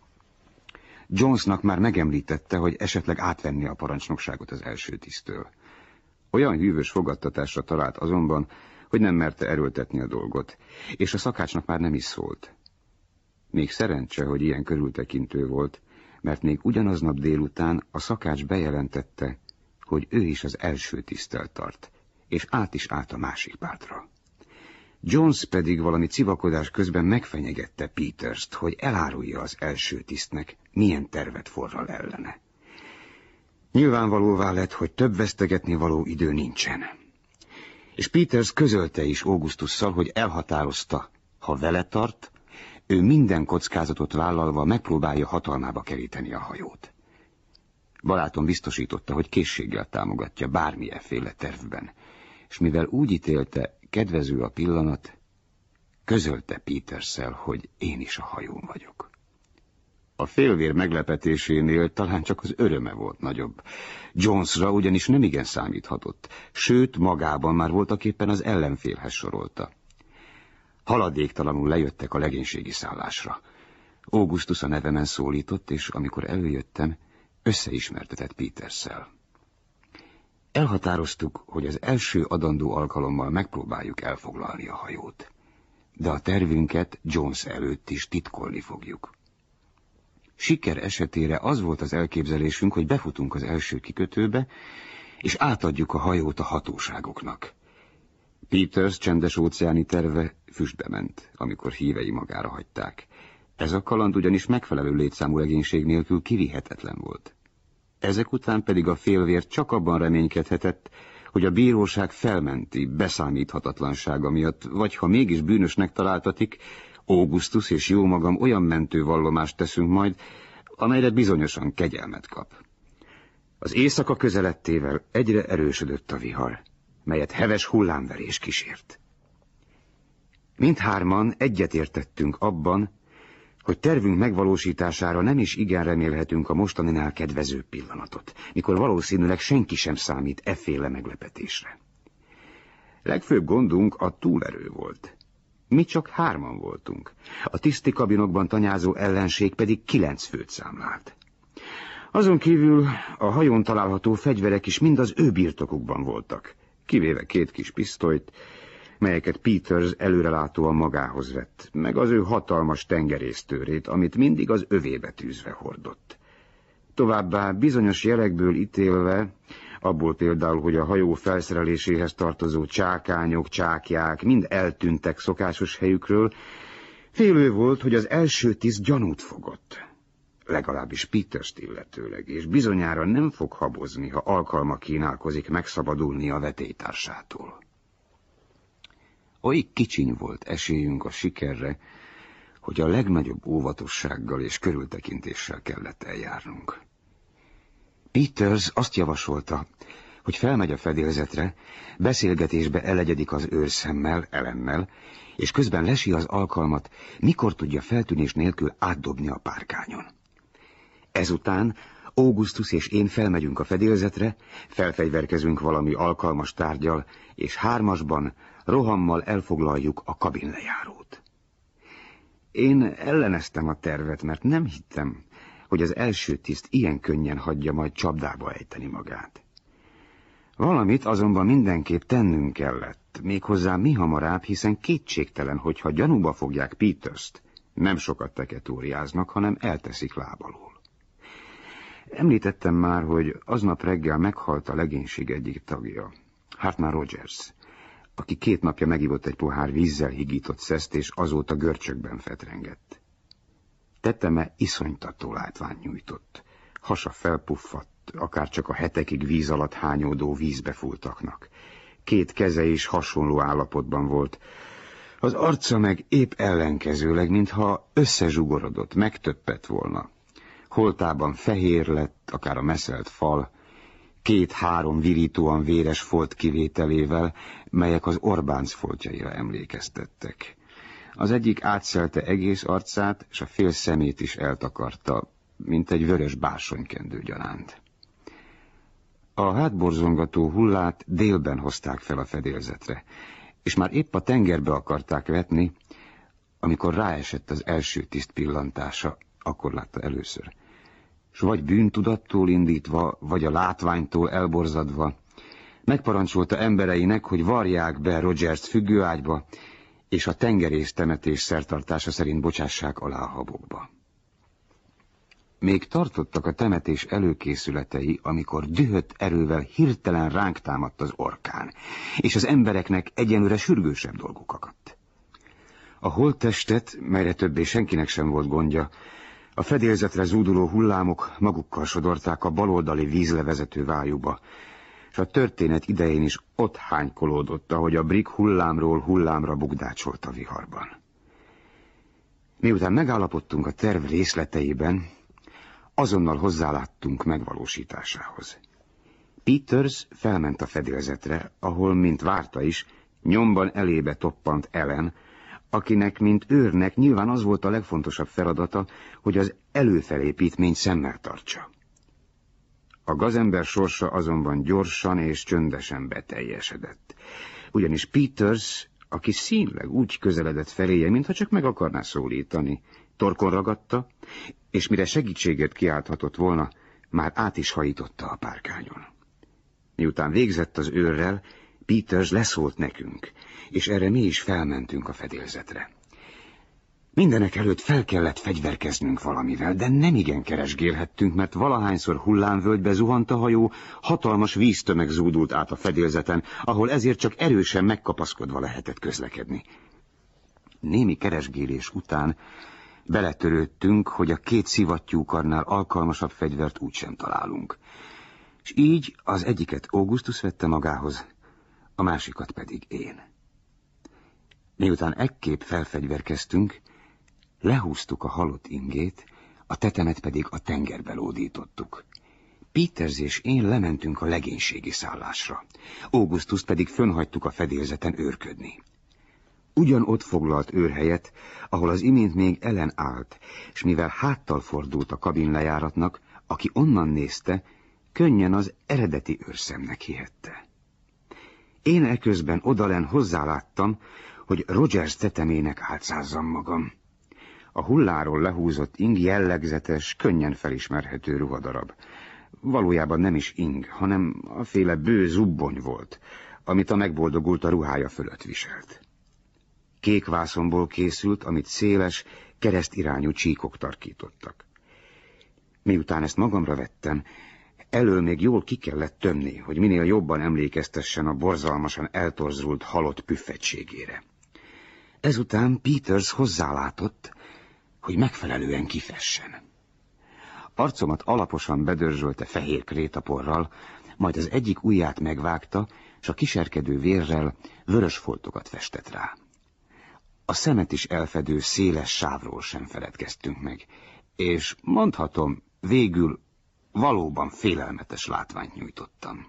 Jonesnak már megemlítette, hogy esetleg átvenni a parancsnokságot az első tiszttől. Olyan hűvös fogadtatásra talált azonban, hogy nem merte erőltetni a dolgot, és a szakácsnak már nem is szólt. Még szerencse, hogy ilyen körültekintő volt, mert még ugyanaznap délután a szakács bejelentette, hogy ő is az első tiszttel tart, és át is állt a másik pártra. Jones pedig valami civakodás közben megfenyegette Peterst, hogy elárulja az első tisztnek, milyen tervet forral ellene. Nyilvánvalóvá lett, hogy több vesztegetni való idő nincsen. És Peters közölte is Augustusszal, hogy elhatározta, ha vele tart, ő minden kockázatot vállalva megpróbálja hatalmába keríteni a hajót. Barátom biztosította, hogy készséggel támogatja bármilyenféle tervben, és mivel úgy ítélte, kedvező a pillanat, közölte Peterssel, hogy én is a hajón vagyok. A félvér meglepetésénél talán csak az öröme volt nagyobb. Jonesra ugyanis nemigen számíthatott, sőt magában már voltaképpen az ellenfélhez sorolta. Haladéktalanul lejöttek a legénységi szállásra. Augustus a nevemen szólított, és amikor előjöttem, összeismertetett Peterssel. Elhatároztuk, hogy az első adandó alkalommal megpróbáljuk elfoglalni a hajót, de a tervünket Jones előtt is titkolni fogjuk. Siker esetére az volt az elképzelésünk, hogy befutunk az első kikötőbe, és átadjuk a hajót a hatóságoknak. Peters csendes óceáni terve füstbe ment, amikor hívei magára hagyták. Ez a kaland ugyanis megfelelő létszámú legénység nélkül kivihetetlen volt. Ezek után pedig a félvér csak abban reménykedhetett, hogy a bíróság felmenti beszámíthatatlansága miatt, vagy ha mégis bűnösnek találtatik, Augustus és jómagam olyan mentővallomást teszünk majd, amelyre bizonyosan kegyelmet kap. Az éjszaka közeledtével egyre erősödött a vihar, melyet heves hullámverés kísért. Mindhárman egyetértettünk abban, hogy tervünk megvalósítására nem is igen remélhetünk a mostaninál kedvező pillanatot, mikor valószínűleg senki sem számít efféle meglepetésre. Legfőbb gondunk a túlerő volt. Mi csak 3-an voltunk. A tiszti kabinokban tanyázó ellenség pedig 9 főt számlált. Azon kívül a hajón található fegyverek is mind az ő birtokukban voltak, kivéve 2 kis pisztolyt, melyeket Peters előrelátóan magához vett, meg az ő hatalmas tengerésztőrét, amit mindig az övébe tűzve hordott. Továbbá bizonyos jelekből ítélve, abból például, hogy a hajó felszereléséhez tartozó csákányok, csákják mind eltűntek szokásos helyükről, félő volt, hogy az első tiszt gyanút fogott. Legalábbis Peterst illetőleg, és bizonyára nem fog habozni, ha alkalma kínálkozik megszabadulni a vetélytársától. Oly kicsiny volt esélyünk a sikerre, hogy a legnagyobb óvatossággal és körültekintéssel kellett eljárnunk. Peters azt javasolta, hogy felmegy a fedélzetre, beszélgetésbe elegyedik az őrszemmel, Ellennel, és közben lesi az alkalmat, mikor tudja feltűnés nélkül átdobni a párkányon. Ezután Augustus és én felmegyünk a fedélzetre, felfegyverkezünk valami alkalmas tárggyal, és 3-asban rohammal elfoglaljuk a kabinlejárót. Én elleneztem a tervet, mert nem hittem, hogy az első tiszt ilyen könnyen hagyja majd csapdába ejteni magát. Valamit azonban mindenképp tennünk kellett, méghozzá mihamarabb, hiszen kétségtelen, hogyha gyanúba fogják Peterst, nem sokat teketóriáznak, hanem elteszik lábalól. Említettem már, hogy aznap reggel meghalt a legénység egyik tagja, Hartman Rogers, aki 2 napja megivott egy pohár vízzel higított szeszt, és azóta görcsökben fetrengett. Teteme iszonytató látványt nyújtott. Hasa felpuffadt, akár csak a hetekig víz alatt hányódó vízbefúltaknak. 2 keze is hasonló állapotban volt. Az arca meg épp ellenkezőleg, mintha összezsugorodott, megtöppett volna. Holtában fehér lett, akár a meszelt fal, 2-3 virítóan véres folt kivételével, melyek az Orbánc foltjaira emlékeztettek. Az egyik átszelte egész arcát, és a fél szemét is eltakarta, mint egy vörös bársonykendő gyanánt. A hátborzongató hullát délben hozták fel a fedélzetre, és már épp a tengerbe akarták vetni, amikor ráesett az első tiszt pillantása, akkor látta először. S vagy bűntudattól indítva, vagy a látványtól elborzadva, megparancsolta embereinek, hogy varják be Rogers-t függőágyba, és a tengerész temetés szertartása szerint bocsássák alá a habokba. Még tartottak a temetés előkészületei, amikor dühött erővel hirtelen ránk támadt az orkán, és az embereknek egyenlőre sürgősebb dolguk akadt. A holttestet, melyre többé senkinek sem volt gondja, a fedélzetre zúduló hullámok magukkal sodorták a baloldali vízlevezető vájúba, és a történet idején is ott hánykolódott, ahogy a brig hullámról hullámra bugdácsolt a viharban. Miután megállapodtunk a terv részleteiben, azonnal hozzáláttunk megvalósításához. Peters felment a fedélzetre, ahol, mint várta is, nyomban elébe toppant Ellen, akinek, mint őrnek nyilván az volt a legfontosabb feladata, hogy az előfelépítményt szemmel tartsa. A gazember sorsa azonban gyorsan és csöndesen beteljesedett. Ugyanis Peters, aki színleg úgy közeledett feléje, mintha csak meg akarná szólítani, torkon ragadta, és mire segítséget kiálthatott volna, már át is hajította a párkányon. Miután végzett az őrrel, Peters leszólt nekünk, és erre mi is felmentünk a fedélzetre. Mindenek előtt fel kellett fegyverkeznünk valamivel, de nem igen keresgélhettünk, mert valahányszor hullámvölgybe zuhant a hajó, hatalmas víztömeg zúdult át a fedélzeten, ahol ezért csak erősen megkapaszkodva lehetett közlekedni. Némi keresgélés után beletörődtünk, hogy a 2 szivattyúkarnál alkalmasabb fegyvert úgysem találunk. És így az egyiket Augustus vette magához, a másikat pedig én. Miután ekképp felfegyverkeztünk, lehúztuk a halott ingét, a tetemet pedig a tengerbe lódítottuk. Peters és én lementünk a legénységi szállásra, Augustust pedig fönnhagytuk a fedélzeten őrködni. Ugyanott foglalt őrhelyet, ahol az imént még Ellen állt, és mivel háttal fordult a kabinlejáratnak, aki onnan nézte, könnyen az eredeti őrszemnek hihette. Én eközben odalen hozzáláttam, hogy Rogers tetemének álcázzam magam. A hulláról lehúzott ing jellegzetes, könnyen felismerhető ruhadarab. Valójában nem is ing, hanem aféle bő zubbony volt, amit a megboldogult a ruhája fölött viselt. Kék vászonból készült, amit széles, keresztirányú csíkok tarkítottak. Miután ezt magamra vettem, elől még jól ki kellett tömni, hogy minél jobban emlékeztessen a borzalmasan eltorzult halott püffegységére. Ezután Peters hozzálátott, hogy megfelelően kifessen. Arcomat alaposan bedörzsölte fehér krétaporral, majd az egyik ujját megvágta, s a kiserkedő vérrel vörös foltokat festett rá. A szemet is elfedő széles sávról sem feledkeztünk meg, és mondhatom, végül valóban félelmetes látványt nyújtottam.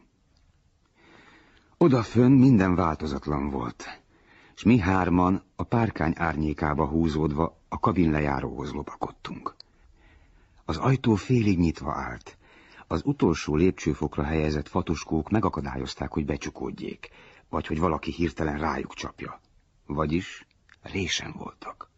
Odafönn minden változatlan volt, s mi hárman a párkány árnyékába húzódva a kabinlejáróhoz lopakodtunk. Az ajtó félig nyitva állt. Az utolsó lépcsőfokra helyezett fatuskók megakadályozták, hogy becsukódjék, vagy hogy valaki hirtelen rájuk csapja. Vagyis résen voltak.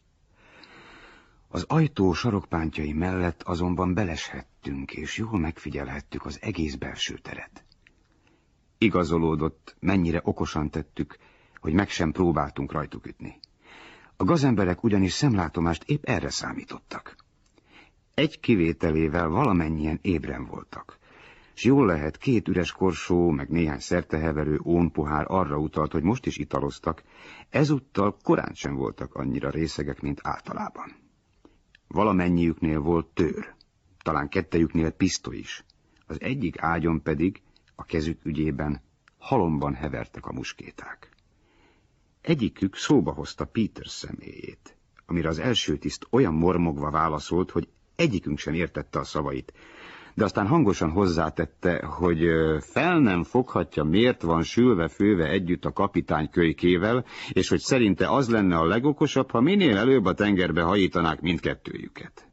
Az ajtó sarokpántjai mellett azonban beleshettünk, és jól megfigyelhettük az egész belső teret. Igazolódott, mennyire okosan tettük, hogy meg sem próbáltunk rajtuk ütni. A gazemberek ugyanis szemlátomást épp erre számítottak. Egy kivételével valamennyien ébren voltak, s jól lehet 2 üres korsó, meg néhány szerteheverő ónpohár arra utalt, hogy most is italoztak, ezúttal korán sem voltak annyira részegek, mint általában. Valamennyiüknél volt tőr, talán 2-jüknél pisztoly is, az egyik ágyon pedig, a kezük ügyében, halomban hevertek a muskéták. Egyikük szóba hozta Peters személyét, amire az első tiszt olyan mormogva válaszolt, hogy egyikünk sem értette a szavait, de aztán hangosan hozzátette, hogy fel nem foghatja, miért van sülve-főve együtt a kapitány kölykével, és hogy szerinte az lenne a legokosabb, ha minél előbb a tengerbe hajítanák mindkettőjüket.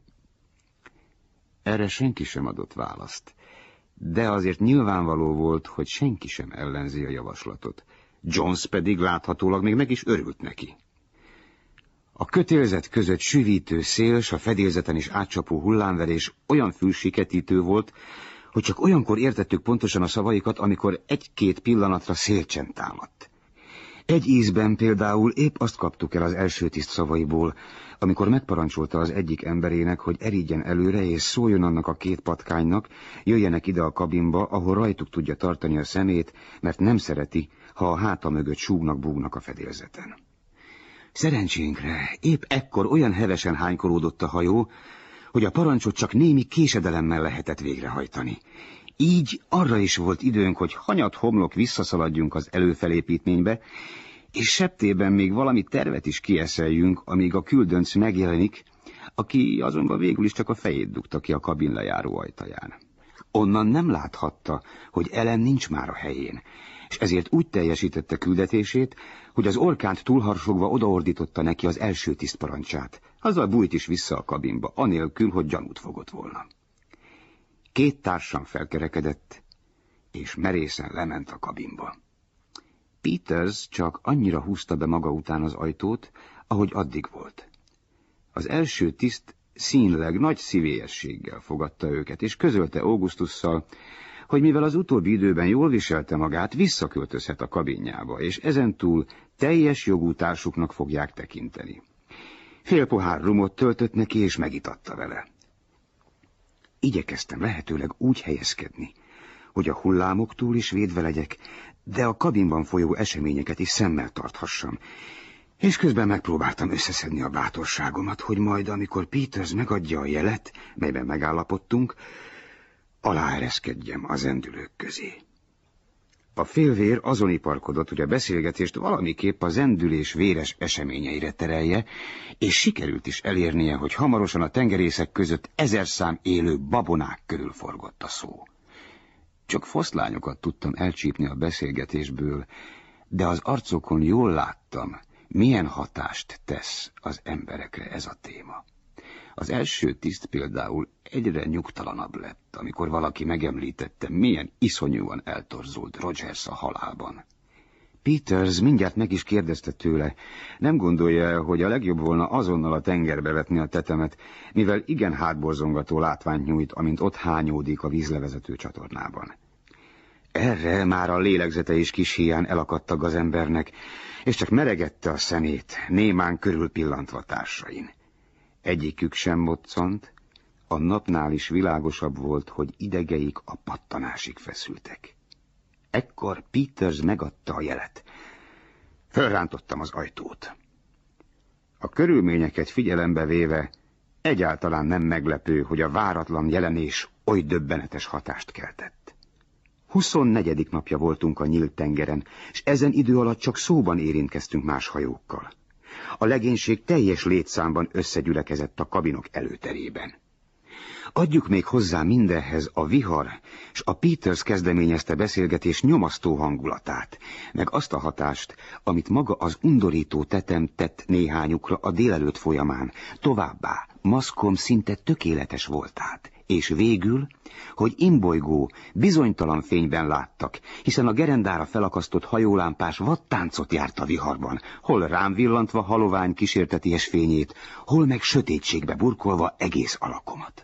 Erre senki sem adott választ, de azért nyilvánvaló volt, hogy senki sem ellenzi a javaslatot. Jones pedig láthatólag még meg is örült neki. A kötélzet között süvítő szél, s a fedélzeten is átcsapó hullámverés olyan fülsiketítő volt, hogy csak olyankor értettük pontosan a szavaikat, amikor 1-2 pillanatra szélcsend támadt. Egy ízben például épp azt kaptuk el az első tiszt szavaiból, amikor megparancsolta az egyik emberének, hogy eridjen előre és szóljon annak a 2 patkánynak, jöjjenek ide a kabinba, ahol rajtuk tudja tartani a szemét, mert nem szereti, ha a háta mögött súgnak-búgnak a fedélzeten. Szerencsénkre épp ekkor olyan hevesen hánykolódott a hajó, hogy a parancsot csak némi késedelemmel lehetett végrehajtani. Így arra is volt időnk, hogy hanyat homlok visszaszaladjunk az előfelépítménybe, és septében még valami tervet is kieszeljünk, amíg a küldönc megjelenik, aki azonban végül is csak a fejét dugta ki a kabin lejáró ajtaján. Onnan nem láthatta, hogy Ellen nincs már a helyén, és ezért úgy teljesítette küldetését, hogy az orkánt túlharsogva odaordította neki az első tiszt parancsát. Azzal bújt is vissza a kabinba, anélkül, hogy gyanút fogott volna. 2 társam felkerekedett, és merészen lement a kabinba. Peters csak annyira húzta be maga után az ajtót, ahogy addig volt. Az első tiszt színleg nagy szívélyességgel fogadta őket, és közölte Augustusszal, hogy mivel az utóbbi időben jól viselte magát, visszaköltözhet a kabinjába, és ezentúl teljes jogú társuknak fogják tekinteni. Fél pohár rumot töltött neki, és megitatta vele. Igyekeztem lehetőleg úgy helyezkedni, hogy a hullámoktól is védve legyek, de a kabinban folyó eseményeket is szemmel tarthassam, és közben megpróbáltam összeszedni a bátorságomat, hogy majd, amikor Peters megadja a jelet, melyben megállapodtunk, aláereszkedjem a zendülők közé. A félvér azon iparkodott, hogy a beszélgetést valamiképp a zendülés véres eseményeire terelje, és sikerült is elérnie, hogy hamarosan a tengerészek között 1000 szám élő babonák körül forgott a szó. Csak foszlányokat tudtam elcsípni a beszélgetésből, de az arcokon jól láttam, milyen hatást tesz az emberekre ez a téma. Az első tiszt például egyre nyugtalanabb lett, amikor valaki megemlítette, milyen iszonyúan eltorzult Rogers a halálban. Peters mindjárt meg is kérdezte tőle, nem gondolja, hogy a legjobb volna azonnal a tengerbe vetni a tetemet, mivel igen hátborzongató látványt nyújt, amint ott hányódik a vízlevezető csatornában. Erre már a lélegzete is kis híján elakadt a gazembernek, és csak meregette a szemét, némán körülpillantva társain. Egyikük sem moccant, a napnál is világosabb volt, hogy idegeik a pattanásig feszültek. Ekkor Peters megadta a jelet. Fölrántottam az ajtót. A körülményeket figyelembe véve egyáltalán nem meglepő, hogy a váratlan jelenés oly döbbenetes hatást keltett. 24. napja voltunk a nyílt tengeren, és ezen idő alatt csak szóban érintkeztünk más hajókkal. A legénység teljes létszámban összegyülekezett a kabinok előterében. Adjuk még hozzá mindenhez a vihar, és a Peters kezdeményezte beszélgetés nyomasztó hangulatát, meg azt a hatást, amit maga az undorító tetem tett néhányukra a délelőtt folyamán, továbbá maszkom szinte tökéletes voltát, és végül, hogy imbolygó, bizonytalan fényben láttak, hiszen a gerendára felakasztott hajólámpás vadtáncot járt a viharban, hol rám villantva halovány kísérteties fényét, hol meg sötétségbe burkolva egész alakomat.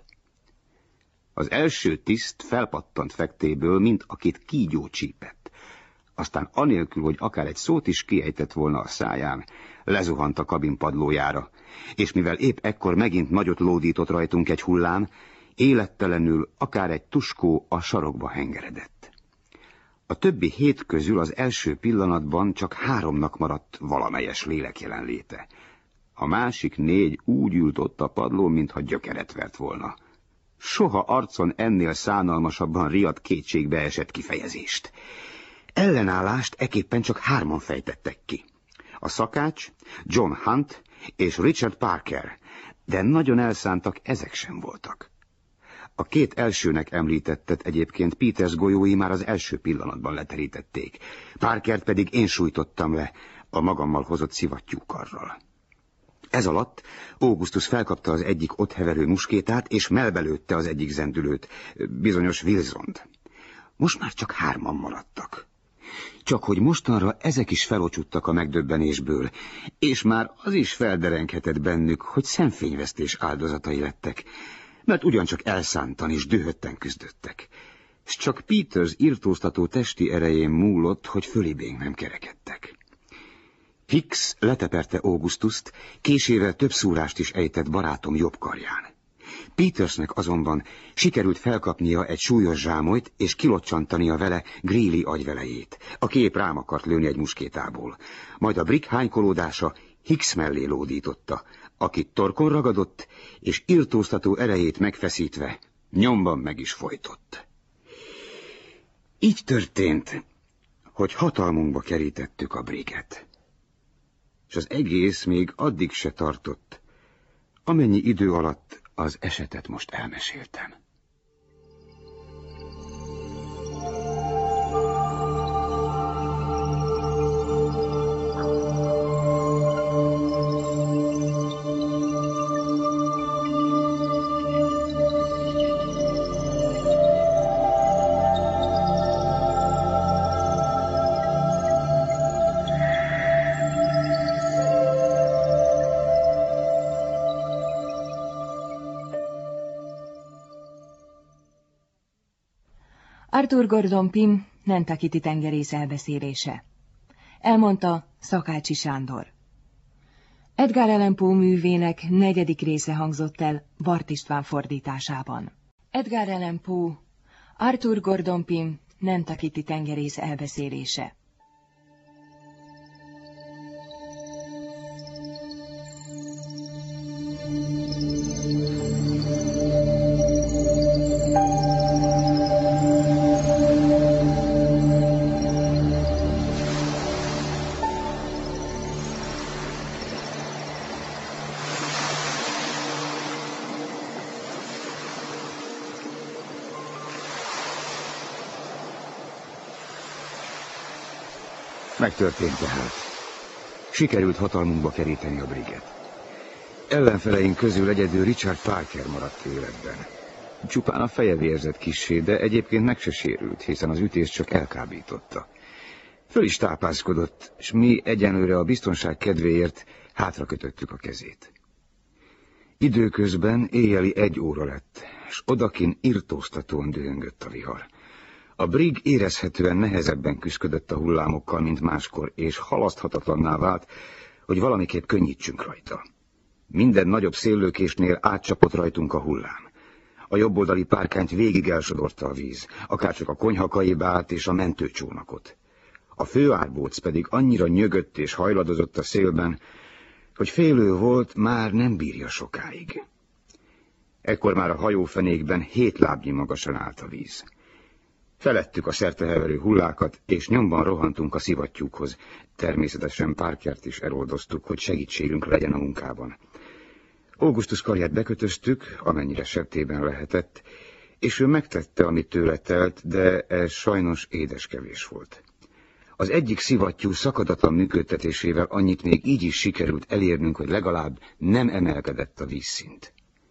Az első tiszt felpattant fektéből, mint akit kígyó csípett. Aztán anélkül, hogy akár egy szót is kiejtett volna a száján, lezuhant a kabin padlójára, és mivel épp ekkor megint nagyot lódított rajtunk egy hullám, élettelenül akár egy tuskó a sarokba hengeredett. A többi 7 közül az első pillanatban csak 3-nak maradt valamelyes lélek jelenléte. A másik 4 úgy ült ott a padlón, mintha gyökeret vert volna. Soha arcon ennél szánalmasabban riadt kétségbe esett kifejezést. Ellenállást eképpen csak 3-an fejtettek ki. A szakács, John Hunt és Richard Parker, de nagyon elszántak ezek sem voltak. A 2 elsőnek említettet egyébként Peters golyói már az első pillanatban leterítették, Parkert pedig én sújtottam le a magammal hozott szivattyúkarral. Ez alatt Augustus felkapta az egyik ott heverő muskétát, és melbelőtte az egyik zendülőt, bizonyos Wilsont. Most már csak 3-an maradtak. Csak hogy mostanra ezek is felocsuttak a megdöbbenésből, és már az is felderenghetett bennük, hogy szemfényvesztés áldozatai lettek, mert ugyancsak elszántan és dühötten küzdöttek. S csak Peters irtóztató testi erején múlott, hogy fölébénk nem kerekedtek. Hicks leteperte Augustust, késével több szúrást is ejtett barátom jobb karján. Petersnek azonban sikerült felkapnia egy súlyos zsámolyt, és kilocsantania vele Greeley agyvelejét, aki épp rám akart lőni egy muskétából. Majd a Brick hánykolódása Hicks mellé lódította, akit torkon ragadott, és irtóztató erejét megfeszítve nyomban meg is folytott. Így történt, hogy hatalmunkba kerítettük a Bricket. És az egész még addig se tartott, amennyi idő alatt az esetet most elmeséltem. Arthur Gordon Pym, Nantucketi tengerész elbeszélése. Elmondta Szakácsi Sándor. Edgar Allan Poe művének 4. része hangzott el Bart István fordításában. Edgar Allan Poe, Arthur Gordon Pym, Nantucketi tengerész elbeszélése. Megtörtént tehát. Sikerült hatalmunkba keríteni a Bricket. Ellenfeleink közül egyedül Richard Parker maradt életben. Csupán a feje vérzett kissé, de egyébként meg se sérült, hiszen az ütés csak elkábította. Föl is tápászkodott, és mi egyenlőre a biztonság kedvéért hátra kötöttük a kezét. Időközben éjjeli 1 óra lett, és odakin irtóztatóan dühöngött a vihar. A brig érezhetően nehezebben küszködött a hullámokkal, mint máskor, és halaszthatatlanná vált, hogy valamiképp könnyítsünk rajta. Minden nagyobb széllökésnél átcsapott rajtunk a hullám. A jobboldali párkányt végig elsodorta a víz, akárcsak a konyhakaiba állt és a mentőcsónakot. A főárbóc pedig annyira nyögött és hajladozott a szélben, hogy félő volt, már nem bírja sokáig. Ekkor már a hajófenékben 7 lábnyi magasan állt a víz. Felettük a szerteheverő hullákat, és nyomban rohantunk a szivattyúkhoz. Természetesen Parkert is eloldoztuk, hogy segítségünkre legyen a munkában. Augustus karját bekötöztük, amennyire septében lehetett, és ő megtette, amit tőle telt, de ez sajnos édeskevés volt. Az egyik szivattyú szakadatlan működtetésével annyit még így is sikerült elérnünk, hogy legalább nem emelkedett a vízszint.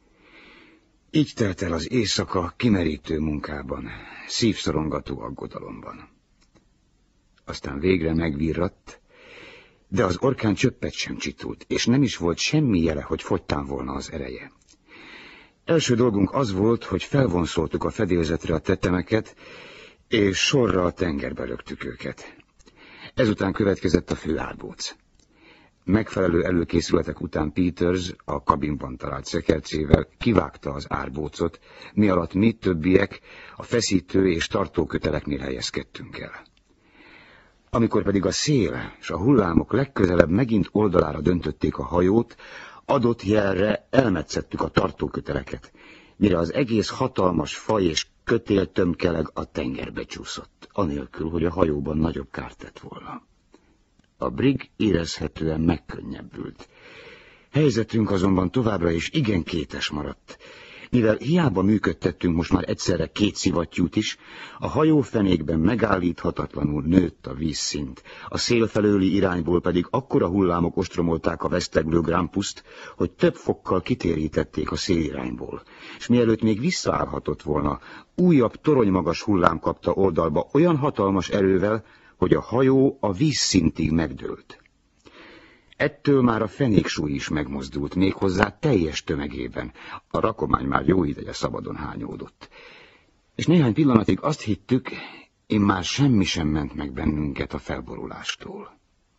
Így telt el az éjszaka kimerítő munkában, szívszorongató aggodalomban. Aztán végre megvirradt, de az orkán csöppet sem csitult, és nem is volt semmi jele, hogy fogytán volna az ereje. Első dolgunk az volt, hogy felvonszoltuk a fedélzetre a tetemeket, és sorra a tengerbe rögtük őket. Ezután következett a főárbóc. Megfelelő előkészületek után Peters a kabinban talált szekercével kivágta az árbócot, mi alatt mi többiek a feszítő és tartóköteleknél helyezkedtünk el. Amikor pedig a szél és a hullámok legközelebb megint oldalára döntötték a hajót, adott jelre elmetszettük a tartóköteleket, mire az egész hatalmas faj és kötéltömkeleg a tengerbe csúszott, anélkül, hogy a hajóban nagyobb kárt tett volna. A brig érezhetően megkönnyebbült. Helyzetünk azonban továbbra is igen kétes maradt. Mivel hiába működtettünk most már egyszerre 2 szivattyút is, a hajófenékben megállíthatatlanul nőtt a vízszint, a szél felőli irányból pedig akkora hullámok ostromolták a veszteglő Grampuszt, hogy több fokkal kitérítették a szélirányból, és mielőtt még visszaállhatott volna, újabb toronymagas hullám kapta oldalba olyan hatalmas erővel, hogy a hajó a vízszintig megdőlt. Ettől már a fenéksúly is megmozdult, méghozzá teljes tömegében. A rakomány már jó ideje szabadon hányódott. És néhány pillanatig azt hittük, immár semmi sem ment meg bennünket a felborulástól.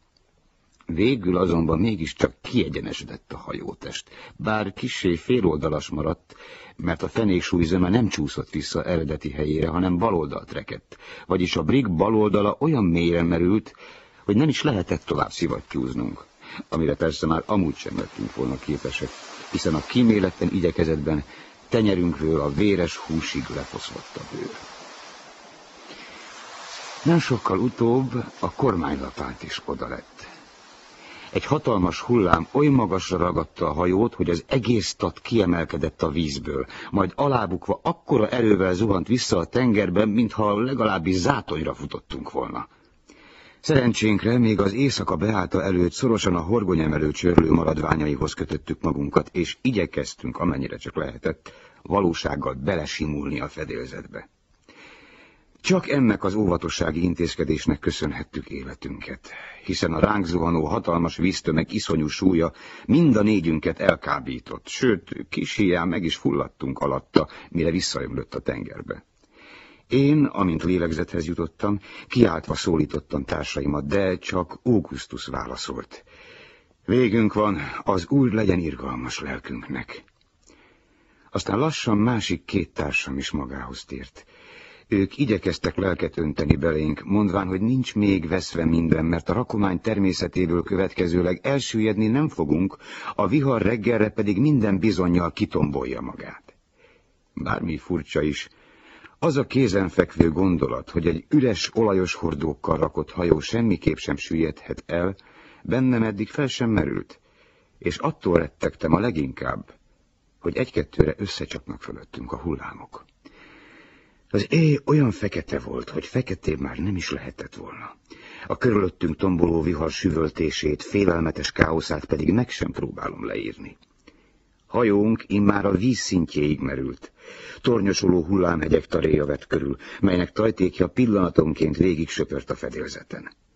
Végül azonban mégiscsak kiegyenesedett a hajótest, bár kissé féloldalas maradt, mert a fenéksúly zöme nem csúszott vissza eredeti helyére, hanem baloldalt rekedt, vagyis a brig baloldala olyan mélyre merült, hogy nem is lehetett tovább szivattyúznunk, amire persze már amúgy sem lettünk volna képesek, hiszen a kíméletlen igyekezetben tenyerünkről a véres húsig lefoszlott a bőr. Nem sokkal utóbb a kormánylapát is oda lett. Egy hatalmas hullám oly magasra ragadta a hajót, hogy az egész tat kiemelkedett a vízből, majd alábukva akkora erővel zuhant vissza a tengerbe, mintha legalábbis zátonyra futottunk volna. Szerencsénkre még az éjszaka beállta előtt szorosan a horgonyemelő csörlő maradványaihoz kötöttük magunkat, és igyekeztünk, amennyire csak lehetett, valósággal belesimulni a fedélzetbe. Csak ennek az óvatossági intézkedésnek köszönhettük életünket, hiszen a ránk zuhanó hatalmas víztömeg iszonyú súlya mind a 4-ünket elkábított, sőt, kis híján meg is fulladtunk alatta, mire visszaömlött a tengerbe. Én, amint lélegzethez jutottam, kiáltva szólítottam társaimat, de csak Augustus válaszolt. Végünk van, az Úr legyen irgalmas lelkünknek. Aztán lassan másik 2 társam is magához tért. Ők igyekeztek lelket önteni belénk, mondván, hogy nincs még veszve minden, mert a rakomány természetéből következőleg elsüllyedni nem fogunk, a vihar reggelre pedig minden bizonnyal kitombolja magát. Bármi furcsa is, az a kézenfekvő gondolat, hogy egy üres, olajos hordókkal rakott hajó semmiképp sem süllyedhet el, bennem eddig fel sem merült, és attól rettegtem a leginkább, hogy 1-2-re összecsapnak fölöttünk a hullámok. Az éj olyan fekete volt, hogy feketébb már nem is lehetett volna. A körülöttünk tomboló vihar süvöltését, félelmetes káoszát pedig meg sem próbálom leírni. Hajónk immár a víz szintjéig merült. Tornyosuló hullámhegyek taréja vett körül, melynek tajtékja pillanatonként végig söpört a fedélzeten.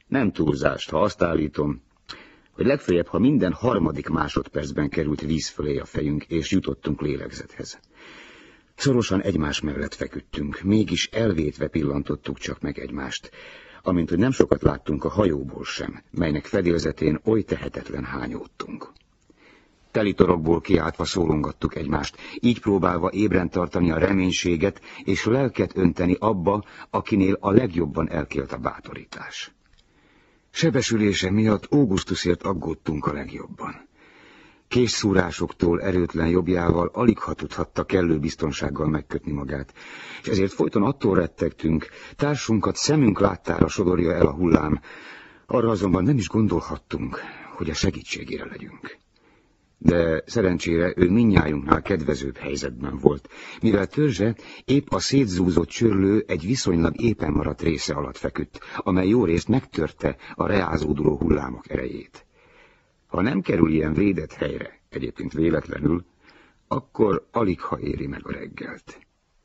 Nem túlzást, ha azt állítom, hogy legfeljebb, ha minden harmadik másodpercben került víz fölé a fejünk, és jutottunk lélegzethez. Szorosan egymás mellett feküdtünk, mégis elvétve pillantottuk csak meg egymást, amint hogy nem sokat láttunk a hajóból sem, melynek fedélzetén oly tehetetlen hányódtunk. Teli torokból kiáltva szólongattuk egymást, így próbálva ébren tartani a reménységet, és lelket önteni abba, akinél a legjobban elkélt a bátorítás. Sebesülése miatt Augustusért aggódtunk a legjobban. Késszúrásoktól erőtlen jobbjával alig ha tudhatta kellő biztonsággal megkötni magát, és ezért folyton attól rettegtünk, társunkat szemünk láttára sodorja el a hullám, arra azonban nem is gondolhattunk, hogy a segítségére legyünk. De szerencsére ő mindnyájunknál kedvezőbb helyzetben volt, mivel törzse épp a szétzúzott csörlő egy viszonylag épen maradt része alatt feküdt, amely jó részt megtörte a reázóduló hullámok erejét. Ha nem kerül ilyen védett helyre, egyébként véletlenül, akkor alig ha éri meg a reggelt.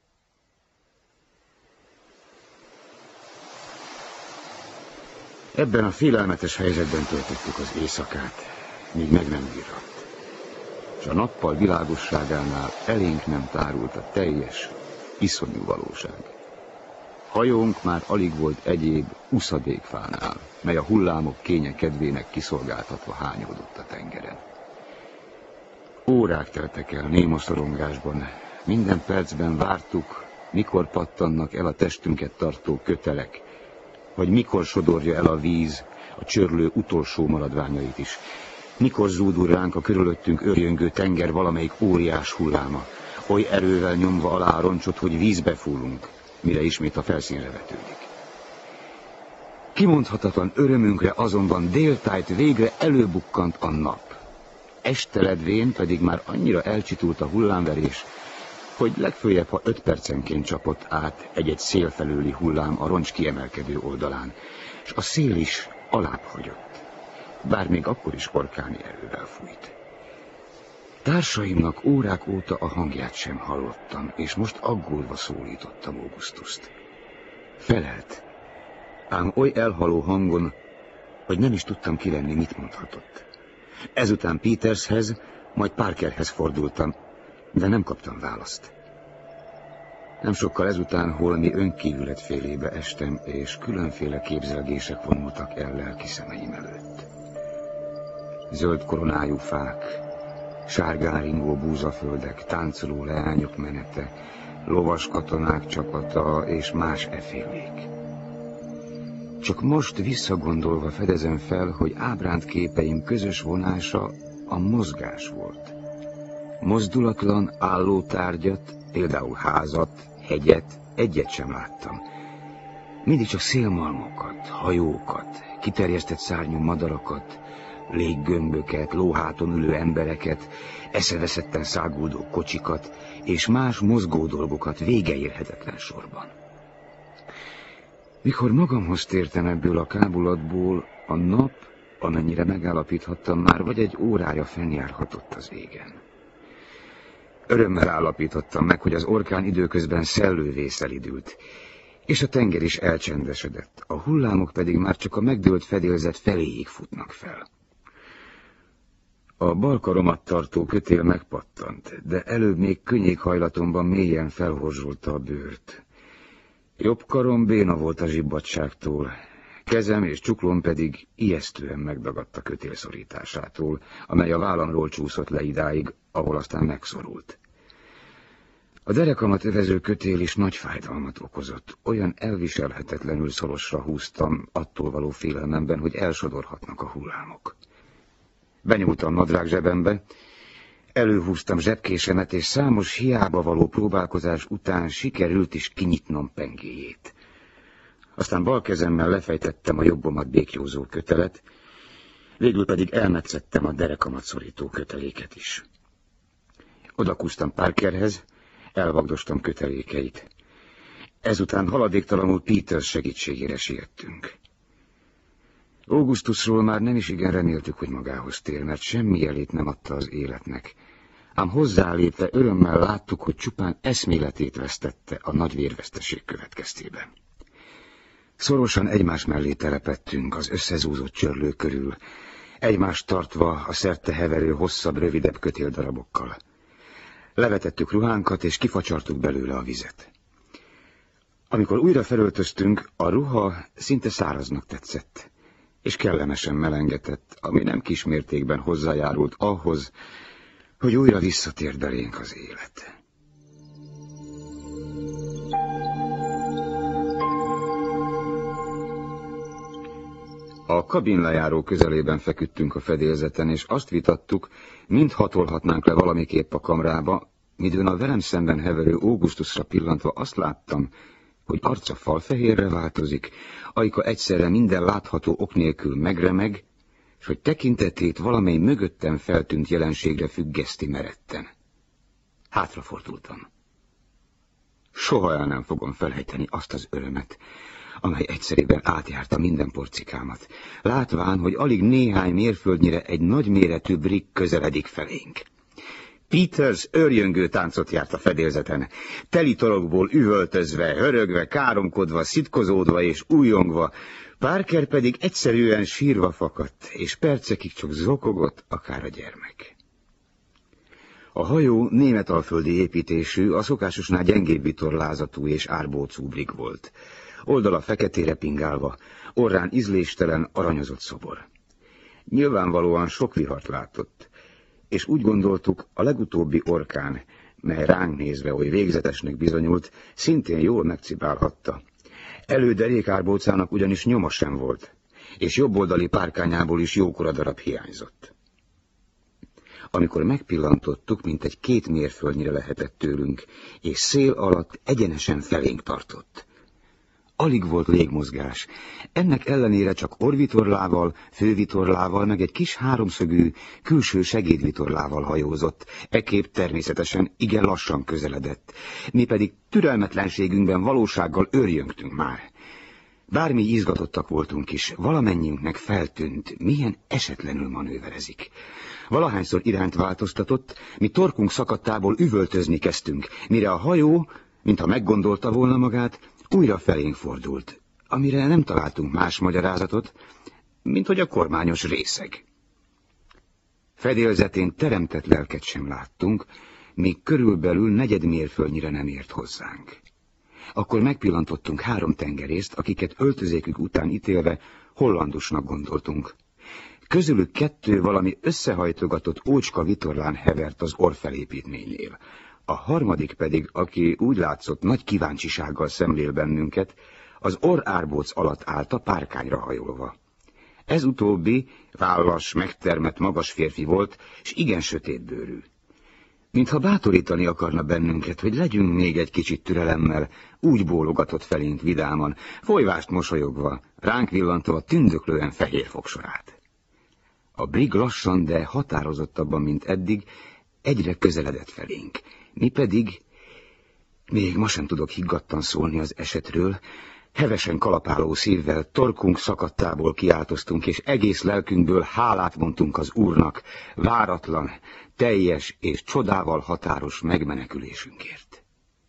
Ebben a félelmetes helyzetben töltöttük az éjszakát, míg meg nem virradt. És a nappal világosságánál elénk nem tárult a teljes, iszonyú valóság. Hajónk már alig volt egyéb uszadékfánál, mely a hullámok kénye kedvének kiszolgáltatva hányódott a tengeren. Órák teltek el néma szorongásban, minden percben vártuk, mikor pattannak el a testünket tartó kötelek, vagy mikor sodorja el a víz a csörlő utolsó maradványait is, mikor zúdul ránk a körülöttünk őrjöngő tenger valamelyik óriás hulláma, oly erővel nyomva alá a roncsot, hogy vízbe fúlunk, mire ismét a felszínre vetődik. Kimondhatatlan örömünkre azonban déltájt végre előbukkant a nap. Esteledvén pedig már annyira elcsitult a hullámverés, hogy legfőjebb, ha 5 percenként csapott át egy-egy szél felőli hullám a roncs kiemelkedő oldalán, és a szél is alább hagyott, bár még akkor is orkáni erővel fújt. Társaimnak órák óta a hangját sem hallottam, és most aggódva szólítottam Augustust. Felelt, ám oly elhaló hangon, hogy nem is tudtam kivenni, mit mondhatott. Ezután Petershez, majd Parkerhez fordultam, de nem kaptam választ. Nem sokkal ezután holmi önkívületfélébe estem, és különféle képzelgések vonultak el lelki szemeim előtt. Zöld koronájú fák, sárgáringó búzaföldek, táncoló leányok menete, lovas katonák csapata és más efélék. Csak most visszagondolva fedezem fel, hogy ábránt képeim közös vonása a mozgás volt. Mozdulatlan, álló tárgyat, például házat, hegyet, egyet sem láttam. Mindig csak szélmalmokat, hajókat, kiterjesztett szárnyú madarakat, léggömböket, lóháton ülő embereket, eszeveszetten száguldó kocsikat és más mozgó dolgokat végeérhetetlen sorban. Mikor magamhoz tértem ebből a kábulatból, a nap, amennyire megállapíthattam, már vagy egy órája fennjárhatott az égen. Örömmel állapítottam meg, hogy az orkán időközben szellővé szelidült, és a tenger is elcsendesedett, a hullámok pedig már csak a megdőlt fedélzet feléig futnak fel. A bal karomat tartó kötél megpattant, de előbb még könnyékhajlatomban mélyen felhorzsolta a bőrt. Jobb karom béna volt a zsibbadságtól, kezem és csuklom pedig ijesztően megdagadt a kötél szorításától, amely a vállamról csúszott le idáig, ahol aztán megszorult. A derekamat övező kötél is nagy fájdalmat okozott, olyan elviselhetetlenül szorosra húztam attól való félelmemben, hogy elsodorhatnak a hullámok. Benyúltam nadrág zsebembe, előhúztam zsebkésemet, és számos hiába való próbálkozás után sikerült is kinyitnom pengéjét. Aztán bal kezemmel lefejtettem a jobbomat békjózó kötelet, végül pedig elmetszettem a derekamat szorító köteléket is. Odakúztam Parkerhez, elvagdostam kötelékeit. Ezután haladéktalanul Peters segítségére siettünk. Augustusról már nem is igen reméltük, hogy magához tér, mert semmi jelét nem adta az életnek. Ám hozzálépve örömmel láttuk, hogy csupán eszméletét vesztette a nagy vérveszteség következtében. Szorosan egymás mellé telepettünk az összezúzott csörlő körül, egymást tartva a szerte heverő hosszabb, rövidebb kötéldarabokkal. Levetettük ruhánkat, és kifacsartuk belőle a vizet. Amikor újra felöltöztünk, a ruha szinte száraznak tetszett, és kellemesen melengetett, ami nem kismértékben hozzájárult ahhoz, hogy újra visszatért belénk az élet. A kabinlejáró közelében feküdtünk a fedélzeten, és azt vitattuk, mind hatolhatnánk le valamiképp a kamrába, midőn a velem szemben heverő Augustusra pillantva azt láttam, hogy arca falfehérre változik, ajka egyszerre minden látható ok nélkül megremeg, és hogy tekintetét valamely mögöttem feltűnt jelenségre függeszti meretten. Hátrafordultam. Soha el nem fogom felejteni azt az örömet, amely egyszerében átjárta minden porcikámat, látván, hogy alig néhány mérföldnyire egy nagyméretű brig közeledik felénk. Peters őrjöngő táncot járt a fedélzeten, teli torokból üvöltözve, hörögve, káromkodva, szitkozódva és újongva, Parker pedig egyszerűen sírva fakadt, és percekig csak zokogott, akár a gyermek. A hajó németalföldi építésű, a szokásosnál gyengébb vitorlázatú és árbócú brig volt. Oldala feketére pingálva, orrán ízléstelen, aranyozott szobor. Nyilvánvalóan sok vihart látott, és úgy gondoltuk, a legutóbbi orkán, mely ránk nézve oly végzetesnek bizonyult, szintén jól megcibálhatta. Előderékárbócának ugyanis nyoma sem volt, és jobboldali párkányából is jókora darab hiányzott. Amikor megpillantottuk, mintegy 2 mérföldnyire lehetett tőlünk, és szél alatt egyenesen felénk tartott. Alig volt légmozgás, ennek ellenére csak orvitorlával, fővitorlával, meg egy kis háromszögű, külső segédvitorlával hajózott, ekképp természetesen igen lassan közeledett. Mi pedig türelmetlenségünkben valósággal őrjöngtünk már. Bármi izgatottak voltunk is, valamennyiünknek feltűnt, milyen esetlenül manőverezik. Valahányszor irányt változtatott, mi torkunk szakadtából üvöltözni kezdtünk, mire a hajó, mintha meggondolta volna magát, újra felénk fordult, amire nem találtunk más magyarázatot, mint hogy a kormányos részeg. Fedélzetén teremtett lelket sem láttunk, míg körülbelül 4 mérföldnyire nem ért hozzánk. Akkor megpillantottunk 3 tengerészt, akiket öltözékük után ítélve hollandusnak gondoltunk. Közülük 2 valami összehajtogatott ócska vitorlán hevert az orrfelépítménynél. A harmadik pedig, aki úgy látszott nagy kíváncsisággal szemlél bennünket, az orrárbóc alatt állt a párkányra hajolva. Ez utóbbi vállas, megtermett magas férfi volt, és igen sötétbőrű. Mintha bátorítani akarna bennünket, hogy legyünk még egy kicsit türelemmel, úgy bólogatott felénk vidáman, folyvást mosolyogva, ránk villantva tündöklően fehér fogsorát. A brig lassan, de határozottabban, mint eddig, egyre közeledett felénk. Mi pedig, még ma sem tudok higgadtan szólni az esetről, hevesen kalapáló szívvel torkunk szakadtából kiáltoztunk, és egész lelkünkből hálát mondtunk az Úrnak, váratlan, teljes és csodával határos megmenekülésünkért.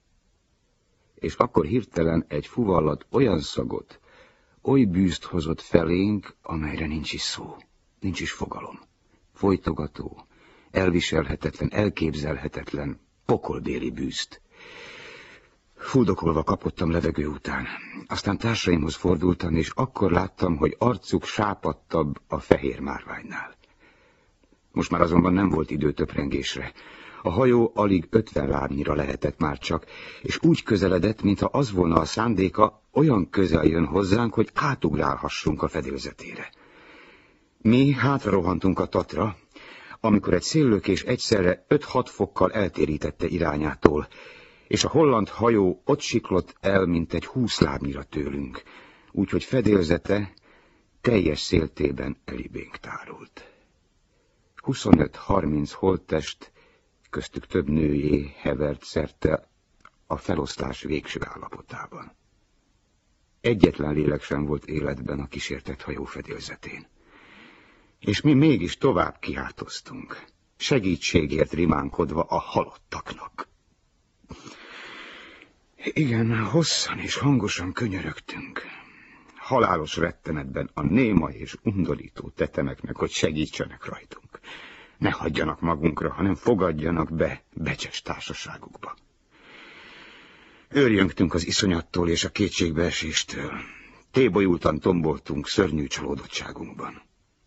És akkor hirtelen egy fuvallat olyan szagot, oly bűzt hozott felénk, amelyre nincs is szó, nincs is fogalom. Folytogató, elviselhetetlen, elképzelhetetlen, pokolbéli bűzt. Fuldokolva kapottam levegő után. Aztán társaimhoz fordultam, és akkor láttam, hogy arcuk sápadtabb a fehér márványnál. Most már azonban nem volt idő töprengésre. A hajó alig 50 lábnyira lehetett már csak, és úgy közeledett, mintha az volna a szándéka, olyan közel jön hozzánk, hogy átugrálhassunk a fedélzetére. Mi hátra rohantunk a Tatra, amikor egy széllökés egyszerre 5-6 fokkal eltérítette irányától, és a holland hajó ott siklott el, mint egy 20 lábnyira tőlünk, úgyhogy fedélzete teljes széltében elibénk tárult. 25-30 holttest, köztük több nőjé hevert szerte a feloszlás végső állapotában. Egyetlen lélek sem volt életben a kísértett hajó fedélzetén. És mi mégis tovább kiáltoztunk, segítségért rimánkodva a halottaknak. Igen, hosszan és hangosan könyörögtünk. halálos rettenetben a néma és undorító tetemeknek, hogy segítsenek rajtunk. Ne hagyjanak magunkra, hanem fogadjanak be becses társaságukba. Őrjöngtünk az iszonyattól és a kétségbeeséstől. Tébolyultan tomboltunk szörnyű csalódottságunkban.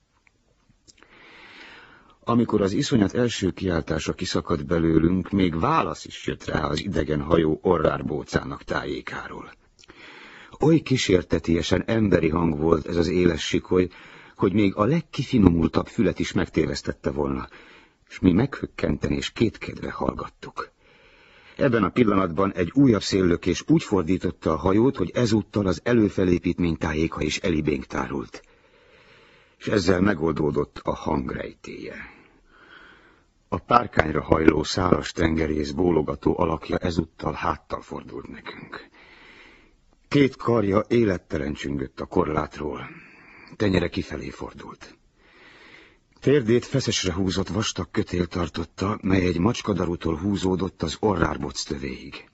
Amikor az iszonyat első kiáltása kiszakadt belőlünk, még válasz is jött rá az idegen hajó orrárbócának tájékáról. Oly kísértetiesen emberi hang volt ez az éles sikoly, hogy még a legkifinomultabb fület is megtévesztette volna, és mi meghökkenten és kétkedve hallgattuk. Ebben a pillanatban egy újabb széllökés úgy fordította a hajót, hogy ezúttal az előfelépítmény tájéka is elibénk tárult. És ezzel megoldódott a hangrejtélye. A párkányra hajló szálas tengerész bólogató alakja ezúttal háttal fordult nekünk. Két karja élettelen csüngött a korlátról, tenyere kifelé fordult. Térdét feszesre húzott vastag kötél tartotta, mely egy macskadarútól húzódott az orrárboc tövéig.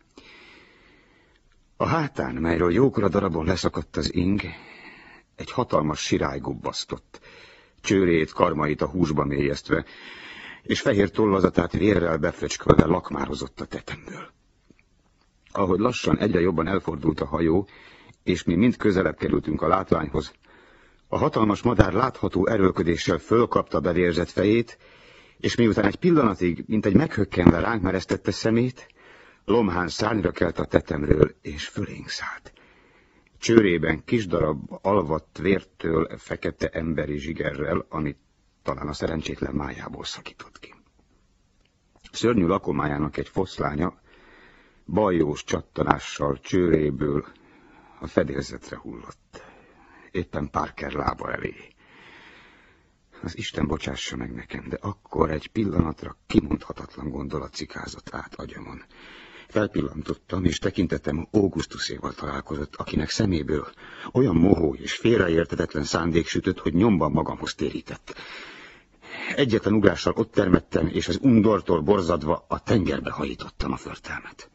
A hátán, melyről jókora darabon leszakadt az ing, egy hatalmas sirály gubbasztott, csőrét, karmait a húsba mélyeztve, és fehér tollazatát vérrel befröcskölve lakmározott a tetemből. Ahogy lassan egyre jobban elfordult a hajó, és mi mind közelebb kerültünk a látványhoz, a hatalmas madár látható erőlködéssel fölkapta bevérzett fejét, és miután egy pillanatig, mint egy meghökkenve ránk meresztette szemét, lomhán szárnyra kelt a tetemről, és fölénk szállt. Csőrében kis darab alvadt vértől fekete emberi zsigerrel, amit talán a szerencsétlen májából szakított ki. Szörnyű lakomájának egy foszlánya bajós csattanással csőréből a fedélzetre hullott, éppen Parker lába elé. Az Isten bocsássa meg nekem, de akkor egy pillanatra kimondhatatlan gondolat cikázott át agyamon. Felpillantottam, és tekintetem Augustuséval találkozott, akinek szeméből olyan mohó és félreértetetlen szándék sütött, hogy nyomban magamhoz térített. Egyetlen ugrással ott termettem, és az undortól borzadva a tengerbe hajítottam a förtelmet.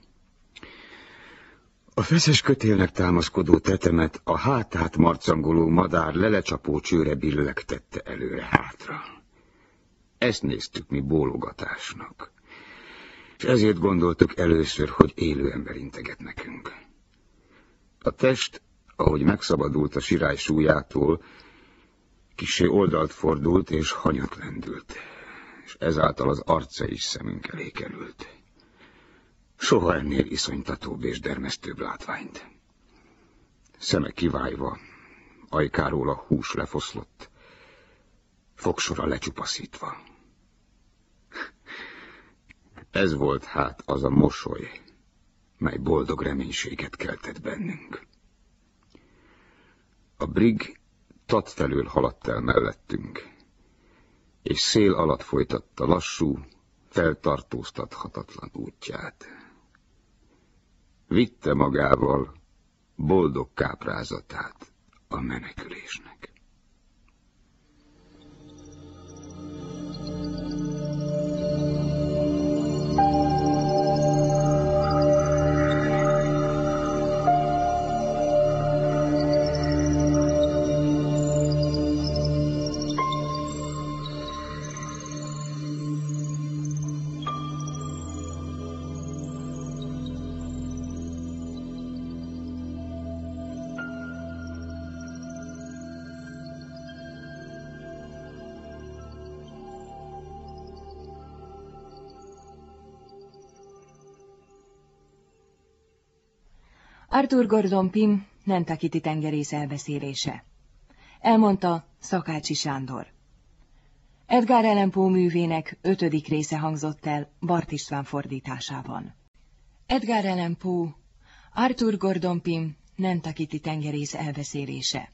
A feszes kötélnek támaszkodó tetemet a hátát marcangoló madár lelecsapó csőre billegtette előre-hátra. Ezt néztük mi bólogatásnak, és ezért gondoltuk először, hogy élő ember integet nekünk. A test, ahogy megszabadult a sirály súlyától, kissé oldalt fordult és hanyat lendült, és ezáltal az arca is szemünk elé került. Soha ennél iszonytatóbb és dermesztőbb látványt. Szeme kivájva, ajkáról a hús lefoszlott, fogsora lecsupaszítva. Ez volt hát az a mosoly, mely boldog reménységet keltett bennünk. A brig Tat felől haladt el mellettünk, és szél alatt folytatta lassú, feltartóztathatatlan útját. Vitte magával boldog káprázatát a menekülésnek. Arthur Gordon Pym, Nantucketi tengerész elbeszélése. Elmondta Szakácsi Sándor. Edgar Allan Poe művének 5. része hangzott el Bart István fordításában. Edgar Allan Poe, Arthur Gordon Pym, Nantucketi tengerész elbeszélése.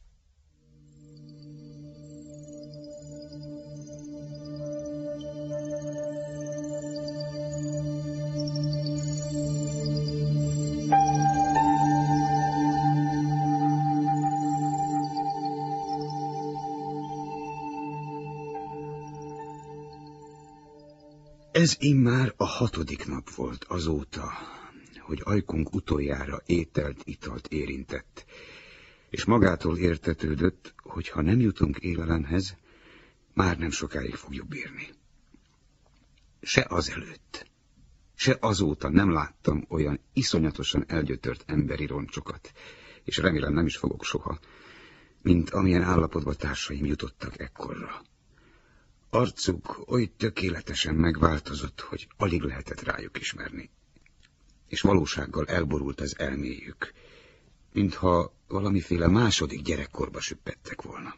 Ez immár a 6. nap volt azóta, hogy ajkunk utoljára ételt, italt érintett, és magától értetődött, hogy ha nem jutunk élelemhez, már nem sokáig fogjuk bírni. Se azelőtt, se azóta nem láttam olyan iszonyatosan elgyötört emberi roncsokat, és remélem nem is fogok soha, mint amilyen állapotba társaim jutottak ekkorra. Arcuk oly tökéletesen megváltozott, hogy alig lehetett rájuk ismerni, és valósággal elborult az elméjük, mintha valamiféle második gyerekkorba süppettek volna.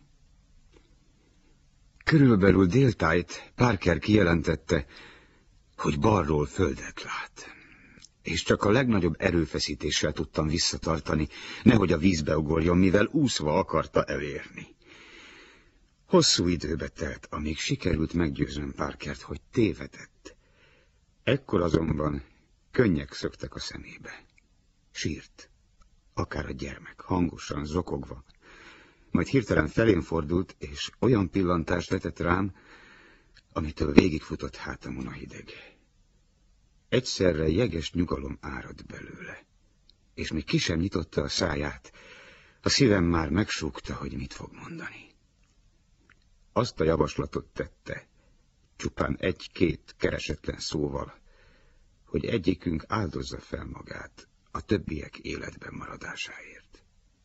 Körülbelül déltájt Parker kijelentette, hogy balról földet lát, és csak a legnagyobb erőfeszítéssel tudtam visszatartani, nehogy a vízbe ugorjon, mivel úszva akarta elérni. Hosszú időbe telt, amíg sikerült meggyőznöm Parkert, hogy tévedett. Ekkor azonban könnyek szöktek a szemébe. Sírt, akár a gyermek, hangosan, zokogva. Majd hirtelen felém fordult, és olyan pillantást vetett rám, amitől végigfutott hátamon a hideg. Egyszerre jeges nyugalom árad belőle, és még ki sem nyitotta a száját, a szívem már megsúgta, hogy mit fog mondani. Azt a javaslatot tette, csupán egy-két keresetlen szóval, hogy egyikünk áldozza fel magát a többiek életben maradásáért.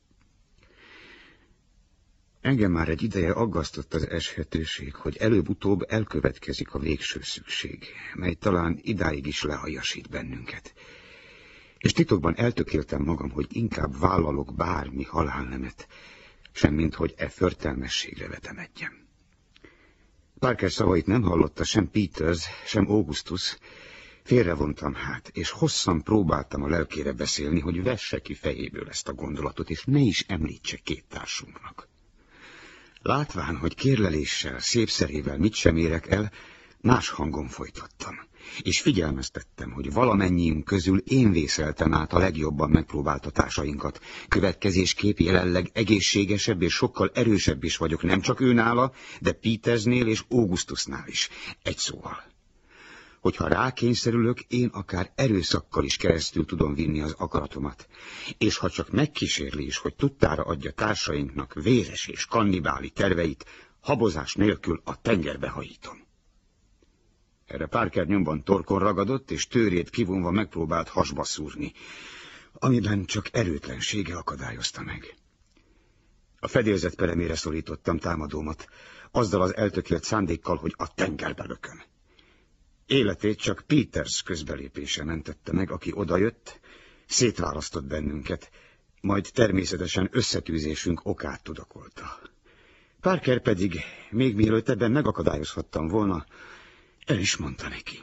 Engem már egy ideje aggasztott az eshetőség, hogy előbb-utóbb elkövetkezik a végső szükség, mely talán idáig is lehajasít bennünket. És titokban eltökéltem magam, hogy inkább vállalok bármi halálnemet, semmint hogy e förtelmességre vetemedjem. Parker szavait nem hallotta sem Peters, sem Augustus. Félrevontam hát, és hosszan próbáltam a lelkére beszélni, hogy vesse ki fejéből ezt a gondolatot, és ne is említse két társunknak. Látván, hogy kérleléssel, szépszerével mit sem érek el, más hangon folytattam, és figyelmeztettem, hogy valamennyiünk közül én vészeltem át a legjobban megpróbáltatásainkat. Következésképp jelenleg egészségesebb és sokkal erősebb is vagyok, nem csak őnála, de Petersnél és Augustusnál is. Egy szóval. Hogyha rákényszerülök, én akár erőszakkal is keresztül tudom vinni az akaratomat, és ha csak megkísérli is, hogy tudtára adja társainknak véres és kannibáli terveit, habozás nélkül a tengerbe hajítom. Erre Parker nyomban torkon ragadott, és tőrét kivonva megpróbált hasba szúrni, amiben csak erőtlensége akadályozta meg. A fedélzet peremére szorítottam támadómat, azzal az eltökélt szándékkal, hogy a tengerbe lököm. Életét csak Peters közbelépése mentette meg, aki odajött, szétválasztott bennünket, majd természetesen összetűzésünk okát tudakolta. Parker pedig, még mielőtt ebben megakadályozhattam volna, el is mondta neki.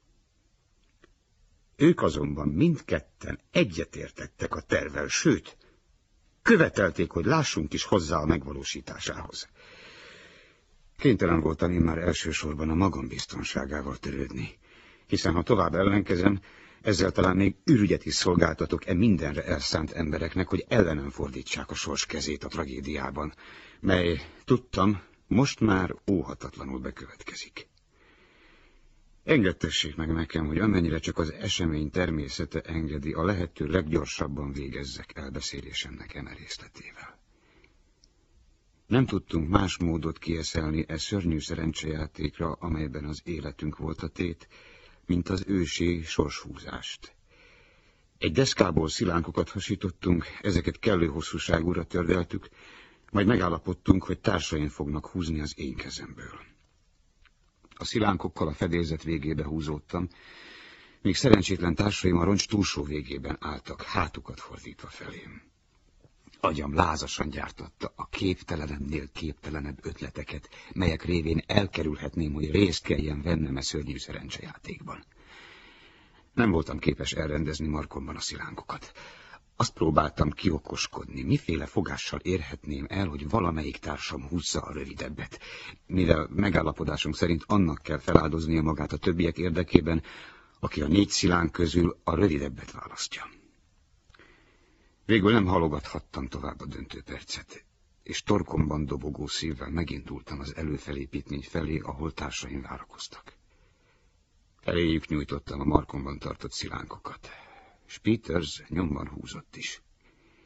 Ők azonban mindketten egyetértettek a tervvel, sőt, követelték, hogy lássunk is hozzá a megvalósításához. Kénytelen voltam én már elsősorban a magam biztonságával törődni, hiszen ha tovább ellenkezem, ezzel talán még ürügyet is szolgáltatok mindenre elszánt embereknek, hogy ellenem fordítsák a sors kezét a tragédiában, mely, tudtam, most már óhatatlanul bekövetkezik. Engedtessék meg nekem, hogy amennyire csak az esemény természete engedi, a lehető leggyorsabban végezzek elbeszélésemnek eme részletével. Nem tudtunk más módot kieszelni e szörnyű szerencsejátékra, amelyben az életünk volt a tét, mint az ősi sorshúzást. Egy deszkából szilánkokat hasítottunk, ezeket kellő hosszúságúra tördeltük, majd megállapodtunk, hogy társaim fognak húzni az én kezemből. A szilánkokkal a fedélzet végébe húzódtam, míg szerencsétlen társaim a roncs túlsó végében álltak, hátukat fordítva felém. Agyam lázasan gyártotta a képtelenemnél képtelenebb ötleteket, melyek révén elkerülhetném, hogy részt kelljen vennem e szörnyű szerencsejátékban. Nem voltam képes elrendezni markomban a szilánkokat. Azt próbáltam kiokoskodni, miféle fogással érhetném el, hogy valamelyik társam húzza a rövidebbet, mivel megállapodásunk szerint annak kell feláldoznia magát a többiek érdekében, aki a 4 szilánk közül a rövidebbet választja. Végül nem halogathattam tovább a döntő percet, és torkomban dobogó szívvel megindultam az előfelépítmény felé, ahol társaim várakoztak. Eléjük nyújtottam a markomban tartott szilánkokat, és Peters nyomban húzott is.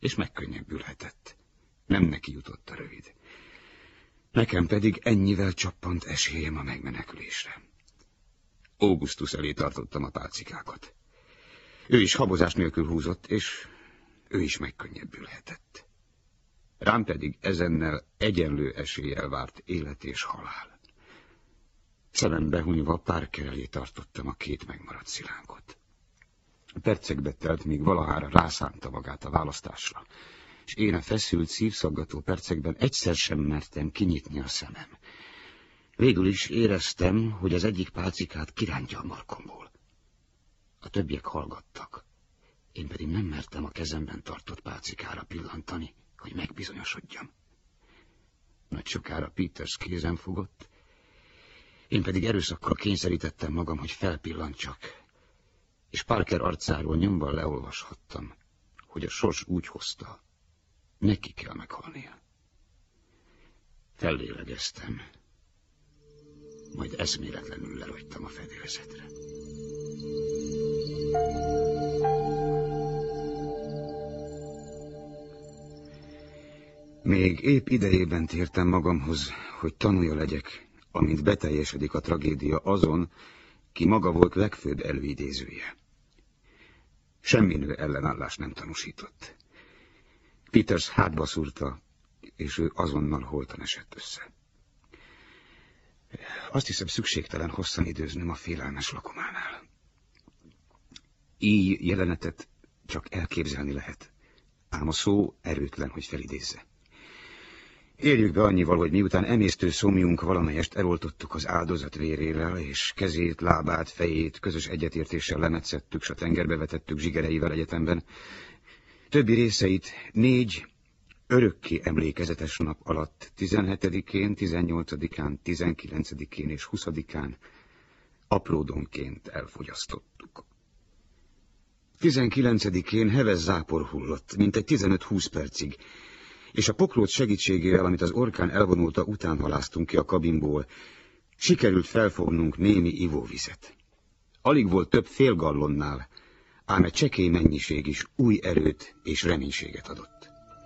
és megkönnyebbülhetett. Nem neki jutott a rövid. Nekem pedig ennyivel csappant esélyem a megmenekülésre. Augustus elé tartottam a pálcikákat. Ő is habozás nélkül húzott, és ő is megkönnyebbülhetett. Rám pedig ezennel egyenlő eséllyel várt élet és halál. Szemembe hunyva Parker elé tartottam a két megmaradt szilánkot. Percekbe telt, míg valahára rászánta magát a választásra, és én a feszült, szívszaggató percekben egyszer sem mertem kinyitni a szemem. Végül is éreztem, hogy az egyik pálcikát kirántja a markomból. A többiek hallgattak, én pedig nem mertem a kezemben tartott pálcikára pillantani, hogy megbizonyosodjam. Nagy sokára Peters kézen fogott, én pedig erőszakkal kényszerítettem magam, hogy felpillantsak, és Parker arcáról nyomban leolvashattam, hogy a sors úgy hozta, neki kell meghalnia. Fellélegeztem, majd eszméletlenül lerogytam a fedélzetre. Még épp idejében tértem magamhoz, hogy tanulja legyek, amint beteljesedik a tragédia azon, ki maga volt legfőbb előidézője. Semminő ellenállást nem tanúsított. Peters hátba szúrta, és ő azonnal holtan esett össze. Azt hiszem, szükségtelen hosszan időznöm a félelmes lakománál. Így jelenetet csak elképzelni lehet, ám a szó erőtlen, hogy felidézze. Érjük be annyival, hogy miután emésztő szomjunk valamelyest eloltottuk az áldozat vérével, és kezét, lábát, fejét közös egyetértéssel lemetszettük, s a tengerbe vetettük zsigereivel egyetemben, többi részeit 4 örökké emlékezetes nap alatt 17-én, 18-án, 19-én és 20-án apródonként elfogyasztottuk. 19-én heves zápor hullott, mintegy 15-20 percig, és a poklóc segítségével, amit az orkán elvonulta, után halásztunk ki a kabinból, sikerült felfognunk némi ivóvizet. Alig volt több fél gallonnál, ám egy csekély mennyiség is új erőt és reménységet adott.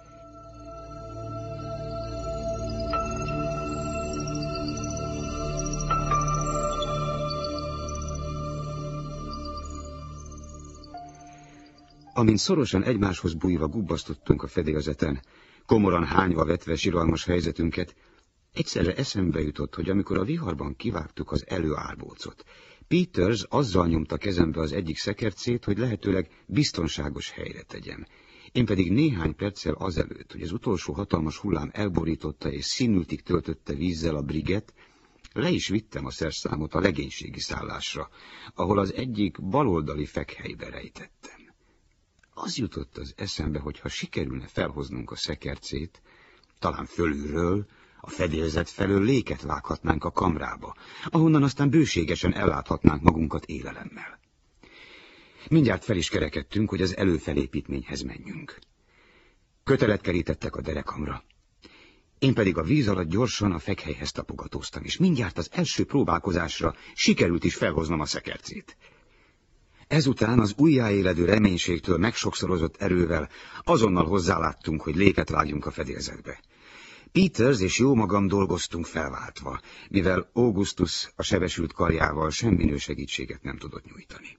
Amint szorosan egymáshoz bújva gubbasztottunk a fedélzeten, komoran hányva vetve siralmas helyzetünket, egyszerre eszembe jutott, hogy amikor a viharban kivágtuk az előárbócot, Peters azzal nyomta kezembe az egyik szekercét, hogy lehetőleg biztonságos helyre tegyem. Én pedig néhány perccel azelőtt, hogy az utolsó hatalmas hullám elborította és színültig töltötte vízzel a briget, le is vittem a szerszámot a legénységi szállásra, ahol az egyik baloldali fekhelybe rejtettem. Az jutott az eszembe, hogy ha sikerülne felhoznunk a szekercét, talán fölülről, a fedélzet felől léket vághatnánk a kamrába, ahonnan aztán bőségesen elláthatnánk magunkat élelemmel. Mindjárt fel is kerekedtünk, hogy az előfelépítményhez menjünk. Kötelet kerítettek a derekamra. Én pedig a víz alatt gyorsan a fekhelyhez tapogatóztam, és mindjárt az első próbálkozásra sikerült is felhoznom a szekercét. Ezután az újjáéledő reménységtől megsokszorozott erővel azonnal hozzáláttunk, hogy léket vágjunk a fedélzetbe. Peters és jó magam dolgoztunk felváltva, mivel Augustus a sebesült karjával semminő segítséget nem tudott nyújtani.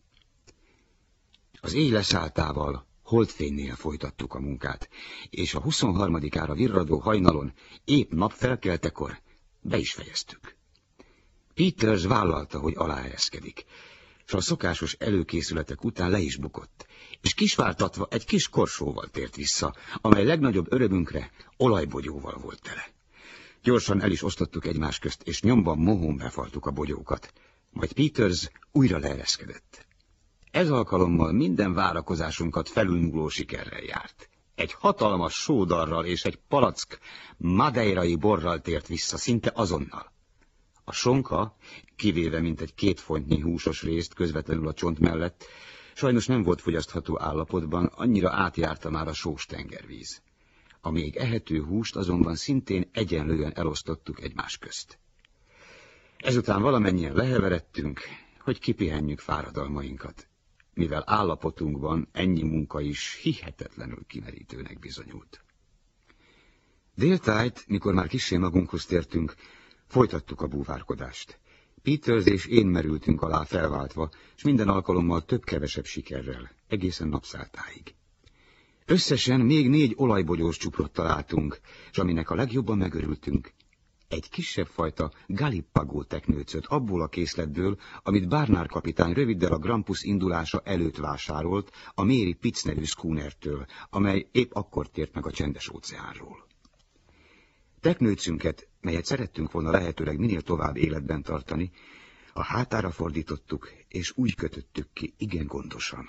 Az éj leszálltával holdfénynél folytattuk a munkát, és a 23-ára virradó hajnalon, épp napfelkeltekor be is fejeztük. Peters vállalta, hogy aláereszkedik, és a szokásos előkészületek után le is bukott, és kisváltatva egy kis korsóval tért vissza, amely legnagyobb örömünkre olajbogyóval volt tele. Gyorsan el is osztottuk egymás közt, és nyomban mohón befaltuk a bogyókat, majd Peters újra leereszkedett. Ez alkalommal minden várakozásunkat felülmúló sikerrel járt. Egy hatalmas sódarral és egy palack madeirai borral tért vissza szinte azonnal. A sonka, kivéve mintegy 2 fontnyi húsos részt közvetlenül a csont mellett, sajnos nem volt fogyasztható állapotban, annyira átjárta már a sós tengervíz. A még ehető húst azonban szintén egyenlően elosztottuk egymás közt. Ezután valamennyien leheveredtünk, hogy kipihenjük fáradalmainkat, mivel állapotunkban ennyi munka is hihetetlenül kimerítőnek bizonyult. Déltájt, mikor már kissé magunkhoz tértünk, folytattuk a búvárkodást. Peters és én merültünk alá felváltva, és minden alkalommal több-kevesebb sikerrel, egészen napszáltáig. Összesen még 4 olajbogyós csuprot találtunk, és aminek a legjobban megörültünk, egy kisebb fajta Galipagó teknőcöt abból a készletből, amit Barnard kapitány röviddel a Grampus indulása előtt vásárolt a Mary Pitts nevű schoonertől, amely épp akkor tért meg a Csendes-óceánról. Teknőcünket, melyet szerettünk volna lehetőleg minél tovább életben tartani, a hátára fordítottuk, és úgy kötöttük ki igen gondosan.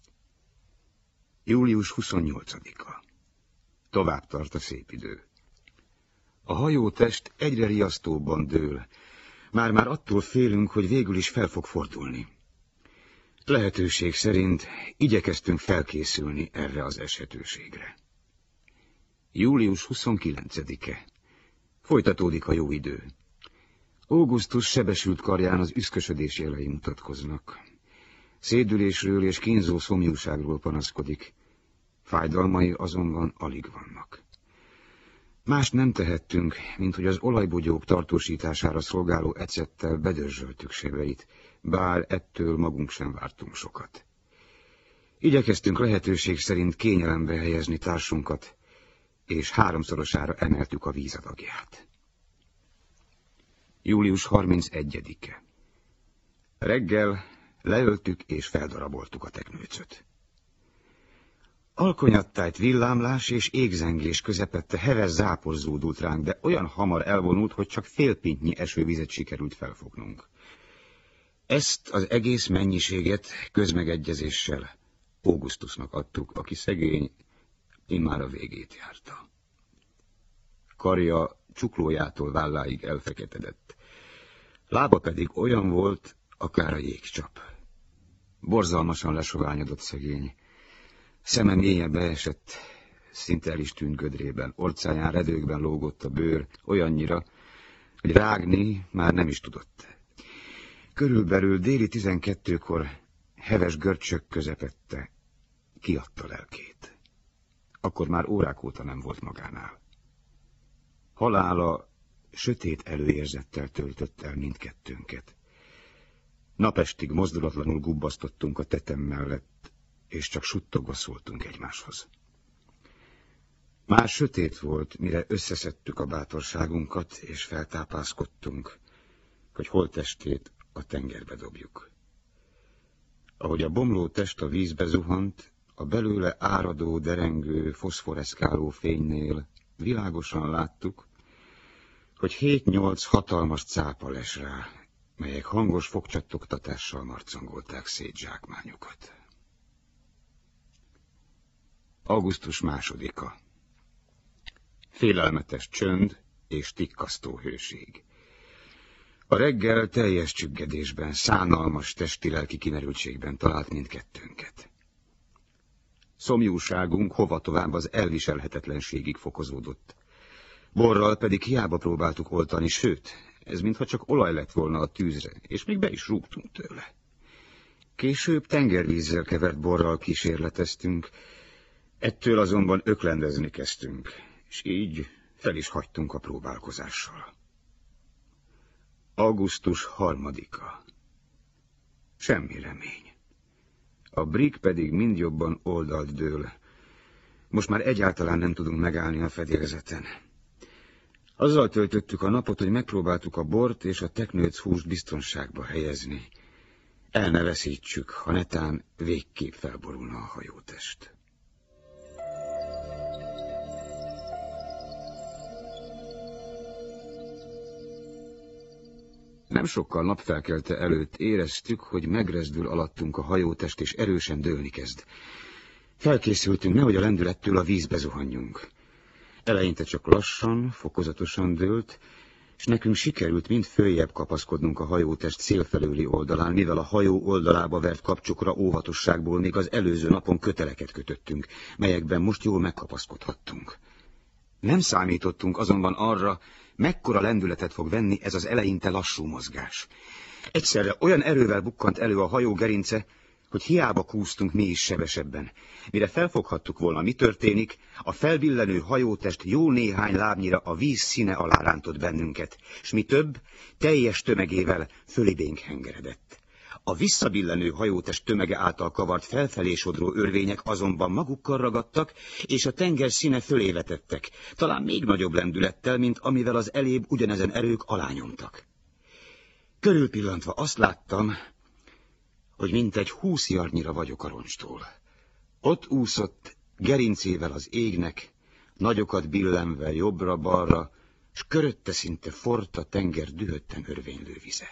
Július 28-a. Tovább tart a szép idő. A hajótest egyre riasztóbban dől. Már attól félünk, hogy végül is fel fog fordulni. Lehetőség szerint igyekeztünk felkészülni erre az esetőségre. Július 29-e. Folytatódik a jó idő. Augustus sebesült karján az üszkösödés jelei mutatkoznak. Szédülésről és kínzó szomjúságról panaszkodik. Fájdalmai azonban alig vannak. Mást nem tehettünk, mint hogy az olajbogyók tartósítására szolgáló ecettel bedörzsöltük sebeit, bár ettől magunk sem vártunk sokat. Igyekeztünk lehetőség szerint kényelembe helyezni társunkat, és 3-szorosára emeltük a vízadagját. Július 31-e. Reggel leöltük és feldaraboltuk a teknőcöt. Alkonyattájt villámlás és égzengés közepette heves zápor zúdult ránk, de olyan hamar elvonult, hogy csak félpintnyi esővizet sikerült felfognunk. Ezt az egész mennyiséget közmegegyezéssel Augustusnak adtuk, aki szegény immár a végét járta. Karja csuklójától válláig elfeketedett. Lába pedig olyan volt, akár a jégcsap. Borzalmasan lesoványodott szegény. Szeme mélyen beesett, szinte el is tűnt gödrében, orcáján redőkben lógott a bőr, olyannyira, hogy rágni már nem is tudott. Körülbelül déli 12-kor heves görcsök közepette kiadta lelkét. Akkor már órák óta nem volt magánál. Halála sötét előérzettel töltött el mindkettőnket. Napestig mozdulatlanul gubbasztottunk a tetem mellett, és csak suttogva szóltunk egymáshoz. Már sötét volt, mire összeszedtük a bátorságunkat, és feltápászkodtunk, hogy holttestét a tengerbe dobjuk. Ahogy a bomló test a vízbe zuhant, a belőle áradó, derengő, foszforeszkáló fénynél világosan láttuk, hogy 7-8 hatalmas cápa les rá, melyek hangos fogcsattogtatással marcangolták szét zsákmányokat. Augusztus 2-a. Félelmetes csönd és tikkasztó hőség. A reggel teljes csüggedésben, szánalmas testi-lelki kimerültségben talált mindkettőnket. Szomjúságunk hova tovább az elviselhetetlenségig fokozódott. Borral pedig hiába próbáltuk oltani, sőt, ez mintha csak olaj lett volna a tűzre, és még be is rúgtunk tőle. Később tengervízzel kevert borral kísérleteztünk, ettől azonban öklendezni kezdtünk, és így fel is hagytunk a próbálkozással. Augusztus 3-a. Semmi remény. A brig pedig mind jobban oldalt dől. Most már egyáltalán nem tudunk megállni a fedélzeten. Azzal töltöttük a napot, hogy megpróbáltuk a bort és a teknőc húst biztonságba helyezni. El ne veszítsük, ha netán végképp felborulna a hajótest. Nem sokkal napfelkelte előtt éreztük, hogy megrezdül alattunk a hajótest, és erősen dőlni kezd. Felkészültünk, nehogy a lendülettől a vízbe zuhanjunk. Eleinte csak lassan, fokozatosan dőlt, és nekünk sikerült mind följebb kapaszkodnunk a hajótest szélfelőli oldalán, mivel a hajó oldalába vert kapcsokra óvatosságból még az előző napon köteleket kötöttünk, melyekben most jól megkapaszkodhattunk. Nem számítottunk azonban arra, mekkora lendületet fog venni ez az eleinte lassú mozgás. Egyszerre olyan erővel bukkant elő a hajó gerince, hogy hiába kúsztunk mi is sebesebben. Mire felfoghattuk volna, mi történik, a felbillenő hajótest jó néhány lábnyira a víz színe alá rántott bennünket, s mi több, teljes tömegével fölibénk hengeredett. A visszabillenő hajótest tömege által kavart felfelé sodró örvények azonban magukkal ragadtak, és a tenger színe fölé vetettek, talán még nagyobb lendülettel, mint amivel az elébb ugyanezen erők alányomtak. Körülpillantva azt láttam, hogy mintegy 20 jarnyira vagyok a roncstól. Ott úszott gerincével az égnek, nagyokat billenve jobbra-balra, s körötte szinte forrt a tenger dühötten örvénylő vize.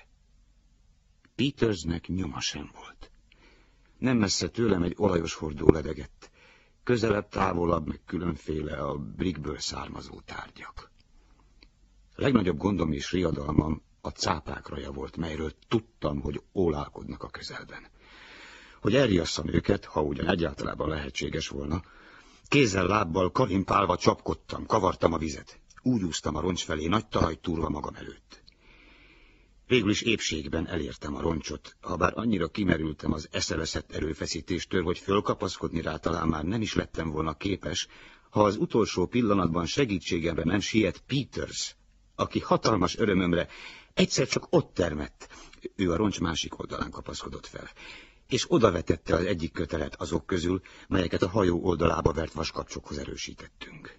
Petersnek nyoma sem volt. Nem messze tőlem egy olajos hordó ledegett, közelebb, távolabb, meg különféle a brigből származó tárgyak. A legnagyobb gondom és riadalmam a cápák raja volt, melyről tudtam, hogy ólálkodnak a közelben. Hogy elriasszam őket, ha ugyan egyáltalában lehetséges volna, kézzel-lábbal kalimpálva csapkodtam, kavartam a vizet. Úgy úsztam a roncs felé, nagy talajt túrva magam előtt. Végül is épségben elértem a roncsot, habár annyira kimerültem az eszeveszett erőfeszítéstől, hogy fölkapaszkodni rá talán már nem is lettem volna képes, ha az utolsó pillanatban segítségemre nem siet Peters, aki hatalmas örömömre egyszer csak ott termett, ő a roncs másik oldalán kapaszkodott fel, és odavetette az egyik kötelet azok közül, melyeket a hajó oldalába vert vaskapcsokhoz erősítettünk.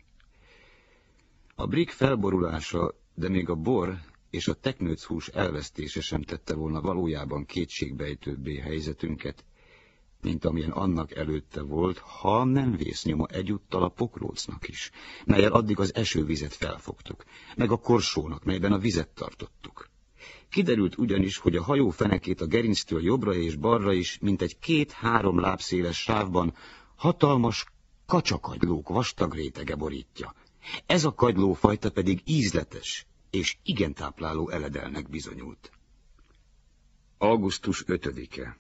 A brig felborulása, de még a bor és a teknőchús elvesztése sem tette volna valójában kétségbejtőbbé helyzetünket, mint amilyen annak előtte volt, ha nem vésznyoma egyúttal a pokrócnak is, mellyel addig az esővizet felfogtuk, meg a korsónak, melyben a vizet tartottuk. Kiderült ugyanis, hogy a hajó fenekét a gerinctől jobbra és balra is, mint egy 2-3 lábszéles sávban hatalmas kacsakagylók vastag rétege borítja. Ez a kagylófajta pedig ízletes és igen tápláló eledelnek bizonyult. Augusztus 5-e.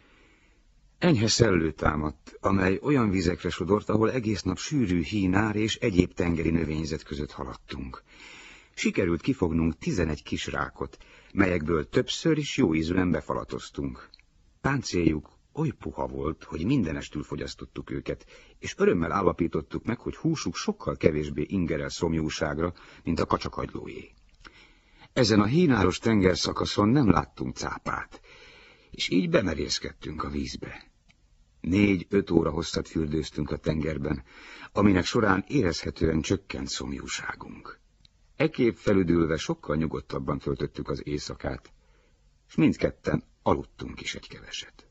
Enyhe szellő támadt, amely olyan vizekre sodort, ahol egész nap sűrű hínár és egyéb tengeri növényzet között haladtunk. Sikerült kifognunk 11 kis rákot, melyekből többször is jó ízűen befalatoztunk. Páncéljuk oly puha volt, hogy mindenestül fogyasztottuk őket, és örömmel állapítottuk meg, hogy húsuk sokkal kevésbé ingerel szomjúságra, mint a kacsakagylóé. Ezen a hínáros tengerszakaszon nem láttunk cápát, és így bemerészkedtünk a vízbe. 4-5 óra hosszat fürdőztünk a tengerben, aminek során érezhetően csökkent szomjúságunk. Ekképp felüdülve sokkal nyugodtabban töltöttük az éjszakát, és mindketten aludtunk is egy keveset.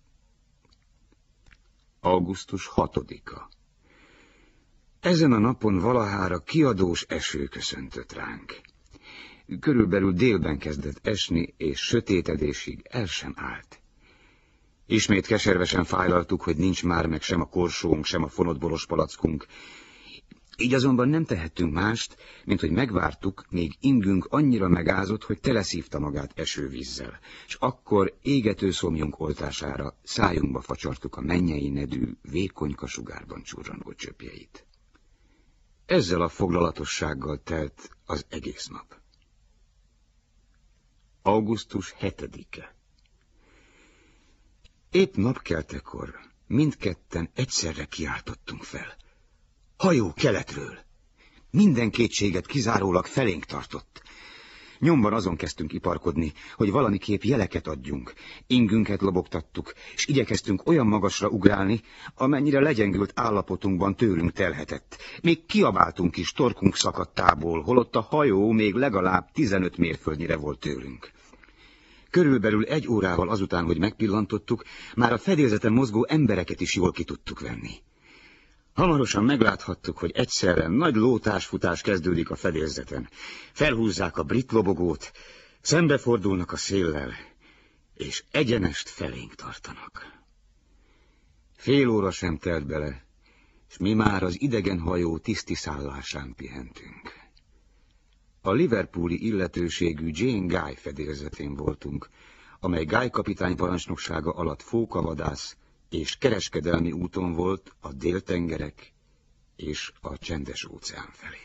Augusztus 6-a. Ezen a napon valahára kiadós eső köszöntött ránk. Körülbelül délben kezdett esni, és sötétedésig el sem állt. Ismét keservesen fájlaltuk, hogy nincs már meg sem a korsónk, sem a fonott boros palackunk. Így azonban nem tehettünk mást, mint hogy megvártuk, míg ingünk annyira megázott, hogy teleszívta magát esővízzel, és akkor égető szomjunk oltására szájunkba facsartuk a mennyei nedű, vékonyka sugárban csurranó csöpjeit. Ezzel a foglalatossággal telt az egész nap. Augusztus 7-e. Épp napkeltekor mindketten egyszerre kiáltottunk fel. Hajó keletről! Minden kétséget kizárólag felénk tartott. Nyomban azon kezdtünk iparkodni, hogy valamiképp jeleket adjunk. Ingünket lobogtattuk, és igyekeztünk olyan magasra ugrálni, amennyire legyengült állapotunkban tőlünk telhetett. Még kiabáltunk is torkunk szakadtából, holott a hajó még legalább 15 mérföldnyire volt tőlünk. Körülbelül 1 órával azután, hogy megpillantottuk, már a fedélzeten mozgó embereket is jól ki tudtuk venni. Hamarosan megláthattuk, hogy egyszerre nagy lótásfutás kezdődik a fedélzeten. Felhúzzák a brit lobogót, szembefordulnak a széllel, és egyenest felénk tartanak. Fél óra sem telt bele, és mi már az idegen hajó tiszti szállásán pihentünk. A liverpooli illetőségű Jane Guy fedélzetén voltunk, amely Guy kapitány parancsnoksága alatt fókavadász és kereskedelmi úton volt a déltengerek és a csendes óceán felé.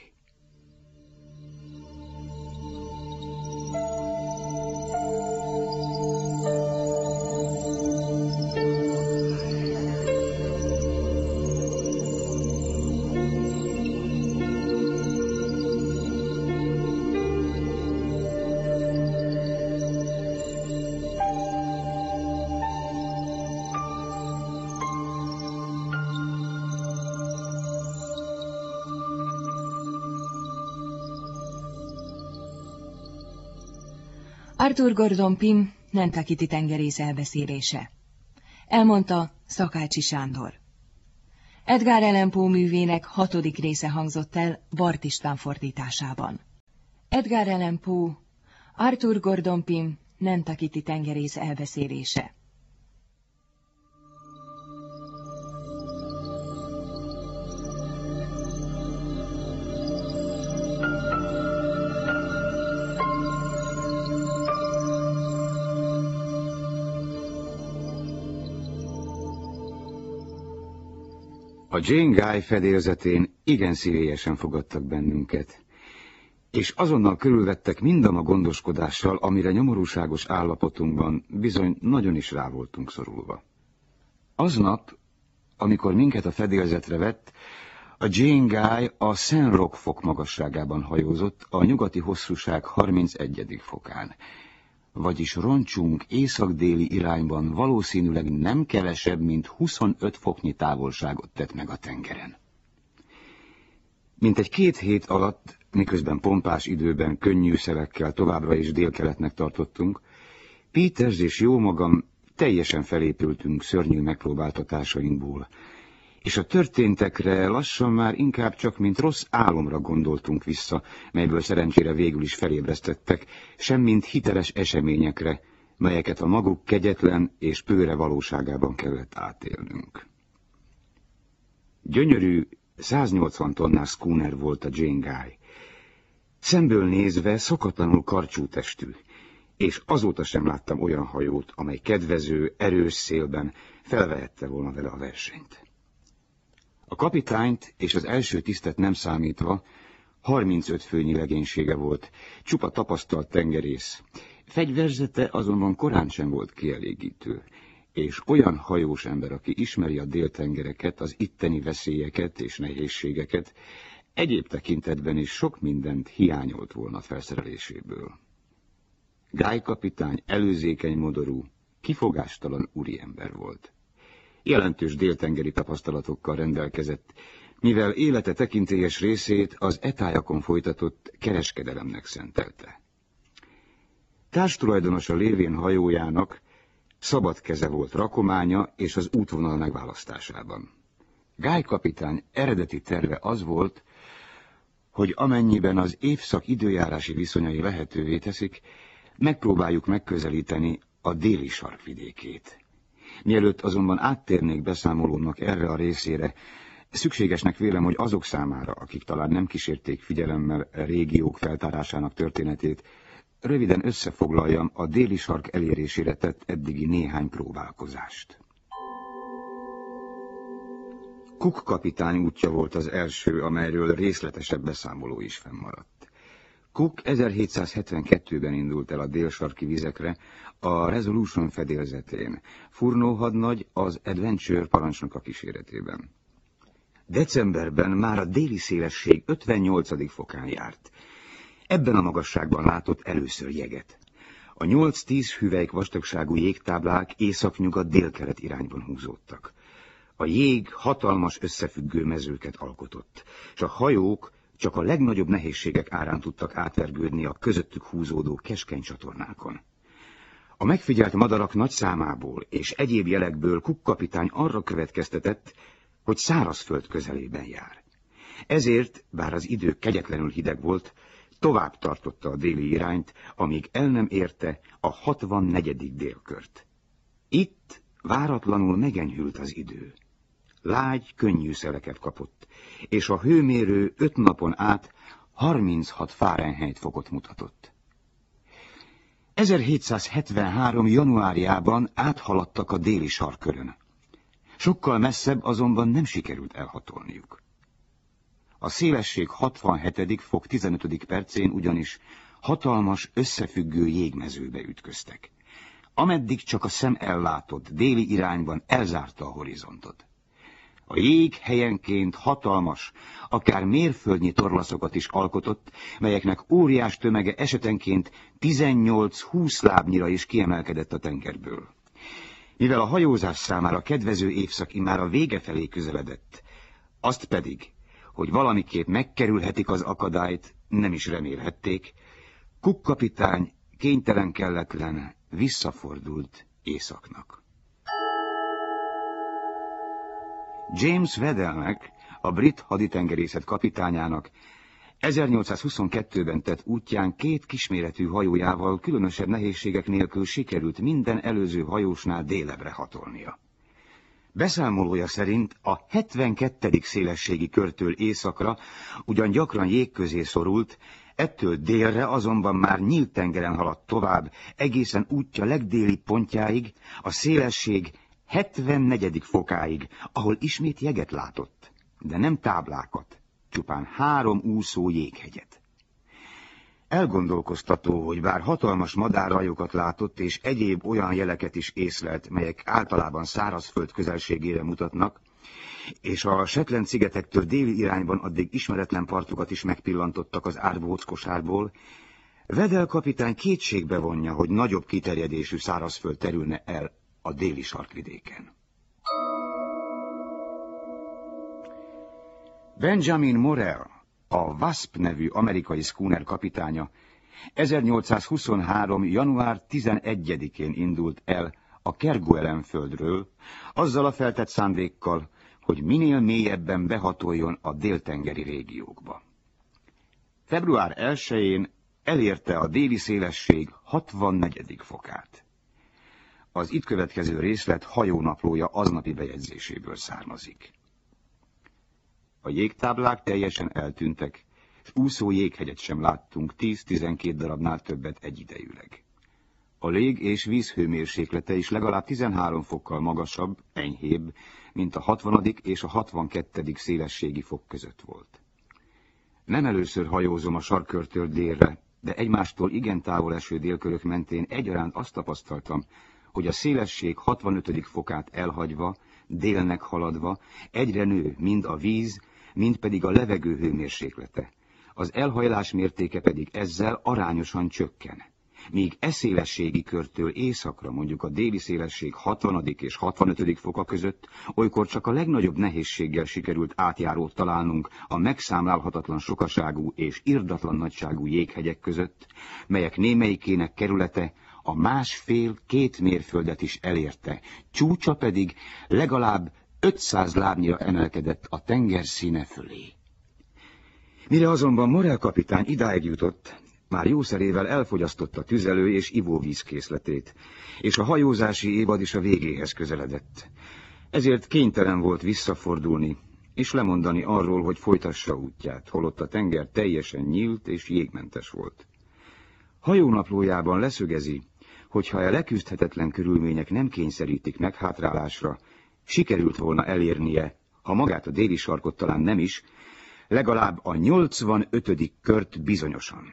Arthur Gordon Pym, Nantucketi tengerész elbeszélése. Elmondta Szakácsi Sándor. Edgar Allan Poe művének 6. része hangzott el Bart István fordításában. Edgar Allan Poe, Arthur Gordon Pym, Nantucketi tengerész elbeszélése. A Jane Guy fedélzetén igen szívélyesen fogadtak bennünket, és azonnal körülvettek mindam a gondoskodással, amire nyomorúságos állapotunkban bizony nagyon is rá voltunk szorulva. Aznap, amikor minket a fedélzetre vett, a Jane Guy a Saint Roch fok magasságában hajózott, a nyugati hosszúság 31. fokán. Vagyis roncsunk észak-déli irányban valószínűleg nem kevesebb, mint 25 foknyi távolságot tett meg a tengeren. Mintegy 2 hét alatt, miközben pompás időben könnyű szelekkel továbbra is délkeletnek tartottunk, Peters és jómagam teljesen felépültünk szörnyű megpróbáltatásainkból, és a történtekre lassan már inkább csak mint rossz álomra gondoltunk vissza, melyből szerencsére végül is felébresztettek, semmint hiteles eseményekre, melyeket a maguk kegyetlen és pőre valóságában kellett átélnünk. Gyönyörű, 180 tonnás schooner volt a Jane Guy. Szemből nézve szokatlanul karcsú testű, és azóta sem láttam olyan hajót, amely kedvező, erős szélben felvehette volna vele a versenyt. A kapitányt és az első tisztet nem számítva 35 főnyi legénysége volt, csupa tapasztalt tengerész. Fegyverzete azonban korán sem volt kielégítő, és olyan hajós ember, aki ismeri a déltengereket, az itteni veszélyeket és nehézségeket, egyéb tekintetben is sok mindent hiányolt volna felszereléséből. Guy kapitány előzékeny modorú, kifogástalan úriember volt. Jelentős déltengeri tapasztalatokkal rendelkezett, mivel élete tekintélyes részét az etájakon folytatott kereskedelemnek szentelte. Társtulajdonosa lévén hajójának szabad keze volt rakománya és az útvonal megválasztásában. Guy kapitány eredeti terve az volt, hogy amennyiben az évszak időjárási viszonyai lehetővé teszik, megpróbáljuk megközelíteni a déli sarkvidékét. Mielőtt azonban áttérnék beszámolónak erre a részére, szükségesnek vélem, hogy azok számára, akik talán nem kísérték figyelemmel a régiók feltárásának történetét, röviden összefoglaljam a déli sark elérésére tett eddigi néhány próbálkozást. Cook kapitány útja volt az első, amelyről részletesebb beszámoló is fennmaradt. Cook 1772-ben indult el a délsarki vizekre a Resolution fedélzetén, Furneaux hadnagy az Adventure parancsnoka kíséretében. Decemberben már a déli szélesség 58. fokán járt. Ebben a magasságban látott először jeget. A 8-10 hüvelyk vastagságú jégtáblák északnyugat-délkelet irányban húzódtak. A jég hatalmas összefüggő mezőket alkotott, és a hajók csak a legnagyobb nehézségek árán tudtak átvergődni a közöttük húzódó keskeny csatornákon. A megfigyelt madarak nagy számából és egyéb jelekből Cook kapitány arra következtetett, hogy szárazföld közelében jár. Ezért, bár az idő kegyetlenül hideg volt, tovább tartotta a déli irányt, amíg el nem érte a 64. délkört. Itt váratlanul megenyhült az idő. Lágy, könnyű szeleket kapott, és a hőmérő 5 napon át 36 Fahrenheit fokot mutatott. 1773. januárjában áthaladtak a déli sarkkörön. Sokkal messzebb azonban nem sikerült elhatolniuk. A szélesség 67. fok 15. percén ugyanis hatalmas, összefüggő jégmezőbe ütköztek. Ameddig csak a szem ellátott, déli irányban elzárta a horizontot. A jég helyenként hatalmas, akár mérföldnyi torlaszokat is alkotott, melyeknek óriás tömege esetenként 18-20 lábnyira is kiemelkedett a tengerből. Mivel a hajózás számára kedvező évszak immár a vége felé közeledett, azt pedig, hogy valamiképp megkerülhetik az akadályt, nem is remélhették, Cook kapitány kénytelen kelletlen visszafordult északnak. James Weddellnek, a brit haditengerészet kapitányának 1822-ben tett útján 2 kisméretű hajójával különösebb nehézségek nélkül sikerült minden előző hajósnál délebbre hatolnia. Beszámolója szerint a 72. szélességi körtől északra ugyan gyakran jég közé szorult, ettől délre azonban már nyílt tengeren haladt tovább, egészen útja legdéli pontjáig, a szélesség 74. fokáig, ahol ismét jeget látott, de nem táblákat, csupán 3 úszó jéghegyet. Elgondolkoztató, hogy bár hatalmas madárrajokat látott, és egyéb olyan jeleket is észlelt, melyek általában szárazföld közelségére mutatnak, és a Shetland-szigetektől déli irányban addig ismeretlen partokat is megpillantottak az árbóc kosárból, Weddell kapitány kétségbe vonja, hogy nagyobb kiterjedésű szárazföld terülne el a déli sarkvidéken. Benjamin Morrell, a Wasp nevű amerikai schooner kapitánya 1823. január 11-én indult el a Kerguelen földről, azzal a feltett szándékkal, hogy minél mélyebben behatoljon a déltengeri régiókba. Február 1-én elérte a déli szélesség 64. fokát. Az itt következő részlet hajónaplója aznapi bejegyzéséből származik. A jégtáblák teljesen eltűntek, és úszó jéghegyet sem láttunk 10-12 darabnál többet egyidejűleg. A lég- és vízhőmérséklete is legalább 13 fokkal magasabb, enyhébb, mint a 60. és a 62. szélességi fok között volt. Nem először hajózom a sarkkörtől délre, de egymástól igen távol eső délkörök mentén egyaránt azt tapasztaltam, hogy a szélesség 65. fokát elhagyva, délnek haladva egyre nő mind a víz, mind pedig a levegő hőmérséklete. Az elhajlás mértéke pedig ezzel arányosan csökken. Míg szélességi körtől északra, mondjuk a déli szélesség 60. és 65. foka között, olykor csak a legnagyobb nehézséggel sikerült átjárót találnunk a megszámlálhatatlan sokaságú és irdatlan nagyságú jéghegyek között, melyek némelyikének kerülete a 1,5-2 mérföldet is elérte, csúcsa pedig legalább 500 lábnyira emelkedett a tengerszíne fölé. Mire azonban Morrell kapitány idáig jutott, már jószerével elfogyasztotta tüzelő és ivóvízkészletét, és a hajózási évad is a végéhez közeledett. Ezért kénytelen volt visszafordulni, és lemondani arról, hogy folytassa útját, holott a tenger teljesen nyílt és jégmentes volt. Hajónaplójában leszögezi, hogy ha a leküzdhetetlen körülmények nem kényszerítik meghátrálásra, sikerült volna elérnie, ha magát a déli sarkot talán nem is, legalább a 85. kört bizonyosan.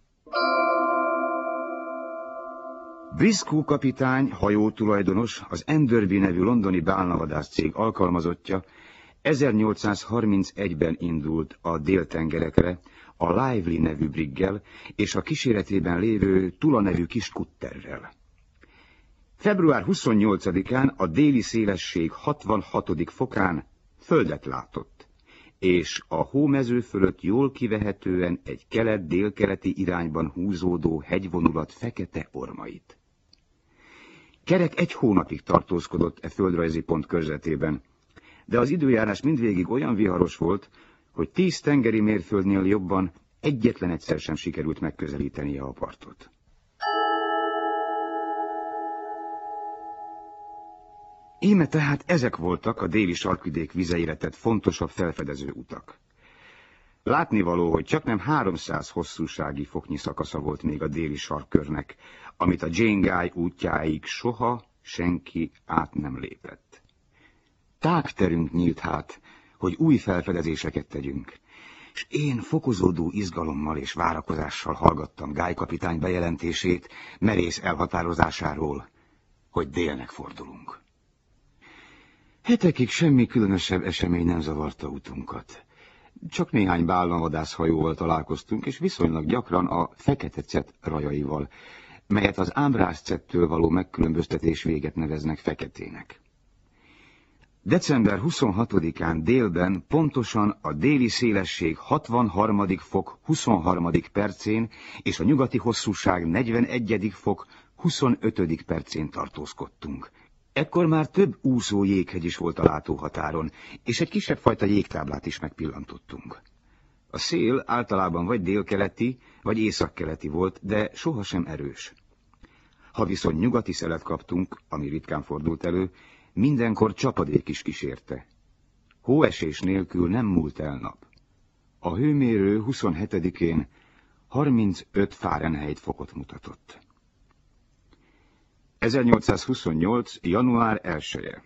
Briscoe kapitány, hajótulajdonos, az Enderby nevű londoni bálnavadászcég alkalmazottja 1831-ben indult a déltengerekre a Lively nevű briggel és a kíséretében lévő Tula nevű kis kutterrel. Február 28-án a déli szélesség 66. fokán földet látott, és a hómező fölött jól kivehetően egy kelet-délkeleti irányban húzódó hegyvonulat fekete ormait. Kerek 1 hónapig tartózkodott földrajzi pont körzetében, de az időjárás mindvégig olyan viharos volt, hogy 10 tengeri mérföldnél jobban egyetlen egyszer sem sikerült megközelítenie a partot. Íme tehát ezek voltak a déli sarkvidék vizeire tett fontosabb felfedező utak. Látnivaló, hogy csaknem 300 hosszúsági foknyi szakasza volt még a déli sarkkörnek, amit a Jane Guy útjáig soha senki át nem lépett. Tágterünk nyílt hát, hogy új felfedezéseket tegyünk, és én fokozódó izgalommal és várakozással hallgattam Guy kapitány bejelentését, merész elhatározásáról, hogy délnek fordulunk. Hetekig semmi különösebb esemény nem zavarta utunkat. Csak néhány bálnavadászhajóval találkoztunk, és viszonylag gyakran a fekete cet rajaival, melyet az ámbrász cettől való megkülönböztetés véget neveznek feketének. December 26-án délben pontosan a déli szélesség 63. fok 23. percén és a nyugati hosszúság 41. fok 25. percén tartózkodtunk. Ekkor már több úszó jéghegy is volt a látóhatáron, és egy kisebb fajta jégtáblát is megpillantottunk. A szél általában vagy délkeleti, vagy északkeleti volt, de sohasem erős. Ha viszont nyugati szelet kaptunk, ami ritkán fordult elő, mindenkor csapadék is kísérte. Hóesés nélkül nem múlt el nap. A hőmérő 27-én 35 Fahrenheit fokot mutatott. 1828. január 1-e.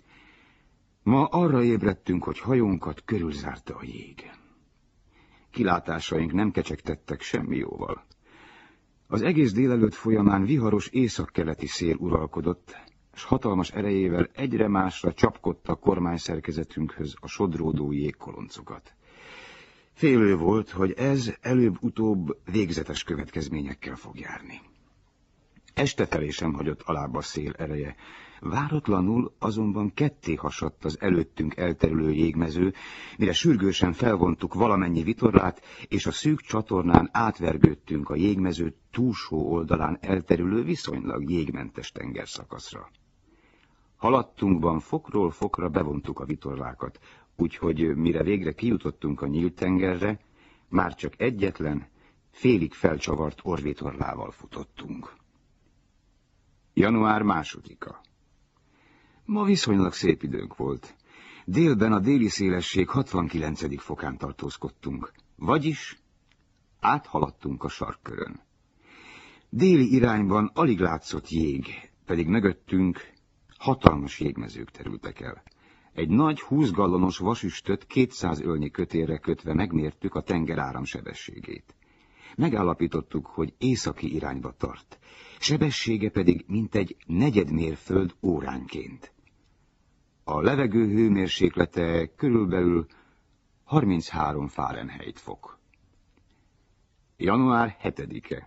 Ma arra ébredtünk, hogy hajónkat körülzárta a jég. Kilátásaink nem kecsegtettek semmi jóval. Az egész délelőtt folyamán viharos északkeleti szél uralkodott, és hatalmas erejével egyre másra csapkodta a kormányszerkezetünkhöz a sodródó jégkoloncokat. Félő volt, hogy ez előbb-utóbb végzetes következményekkel fog járni. Estefelé sem hagyott alább a szél ereje. Váratlanul azonban ketté hasadt az előttünk elterülő jégmező, mire sürgősen felvontuk valamennyi vitorlát, és a szűk csatornán átvergődtünk a jégmező túlsó oldalán elterülő viszonylag jégmentes tengerszakaszra. Haladtunkban fokról fokra bevontuk a vitorlákat, úgyhogy mire végre kijutottunk a nyílt tengerre, már csak egyetlen, félig felcsavart orvitorlával futottunk. Január 2-a. Ma viszonylag szép időnk volt. Délben a déli szélesség 69. fokán tartózkodtunk, vagyis áthaladtunk a sarkkörön. Déli irányban alig látszott jég, pedig mögöttünk hatalmas jégmezők terültek el. Egy nagy 20 gallonos vasüstöt 200 ölnyi kötélre kötve megmértük a tenger áramsebességét. Megállapítottuk, hogy északi irányba tart, sebessége pedig mintegy negyedmérföld óránként. A levegő hőmérséklete körülbelül 33 Fahrenheit fok. Január 7-e.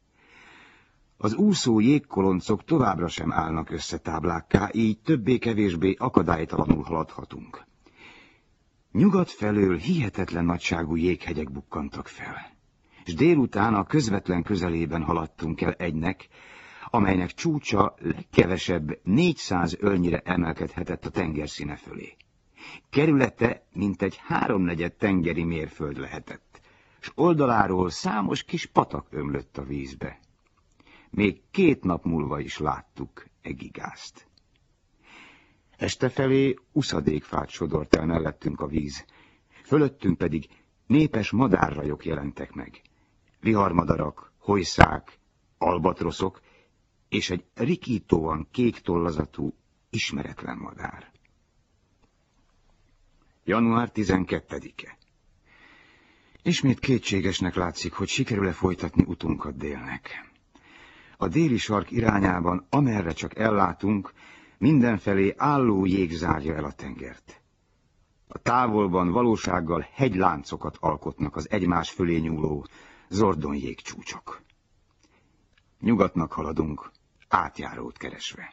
Az úszó jégkoloncok továbbra sem állnak össze táblákká, így többé-kevésbé akadálytalanul haladhatunk. Nyugat felől hihetetlen nagyságú jéghegyek bukkantak fel, és délután a közvetlen közelében haladtunk el egynek, amelynek csúcsa legkevesebb 400 ölnyire emelkedhetett a tengerszíne fölé. Kerülete mintegy 3/4 tengeri mérföld lehetett, s oldaláról számos kis patak ömlött a vízbe. Még 2 nap múlva is láttuk e gigázt. Estefelé uszadékfát sodort el mellettünk a víz, fölöttünk pedig népes madárrajok jelentek meg. Viharmadarak, hojszák, albatroszok, és egy rikítóan kék tollazatú, ismeretlen madár. Január 12-e. Ismét kétségesnek látszik, hogy sikerül-e folytatni utunkat délnek. A déli sark irányában, amerre csak ellátunk, mindenfelé álló jég zárja el a tengert. A távolban valósággal hegyláncokat alkotnak az egymás fölé nyúló zordon jégcsúcsok. Nyugatnak haladunk, átjárót keresve.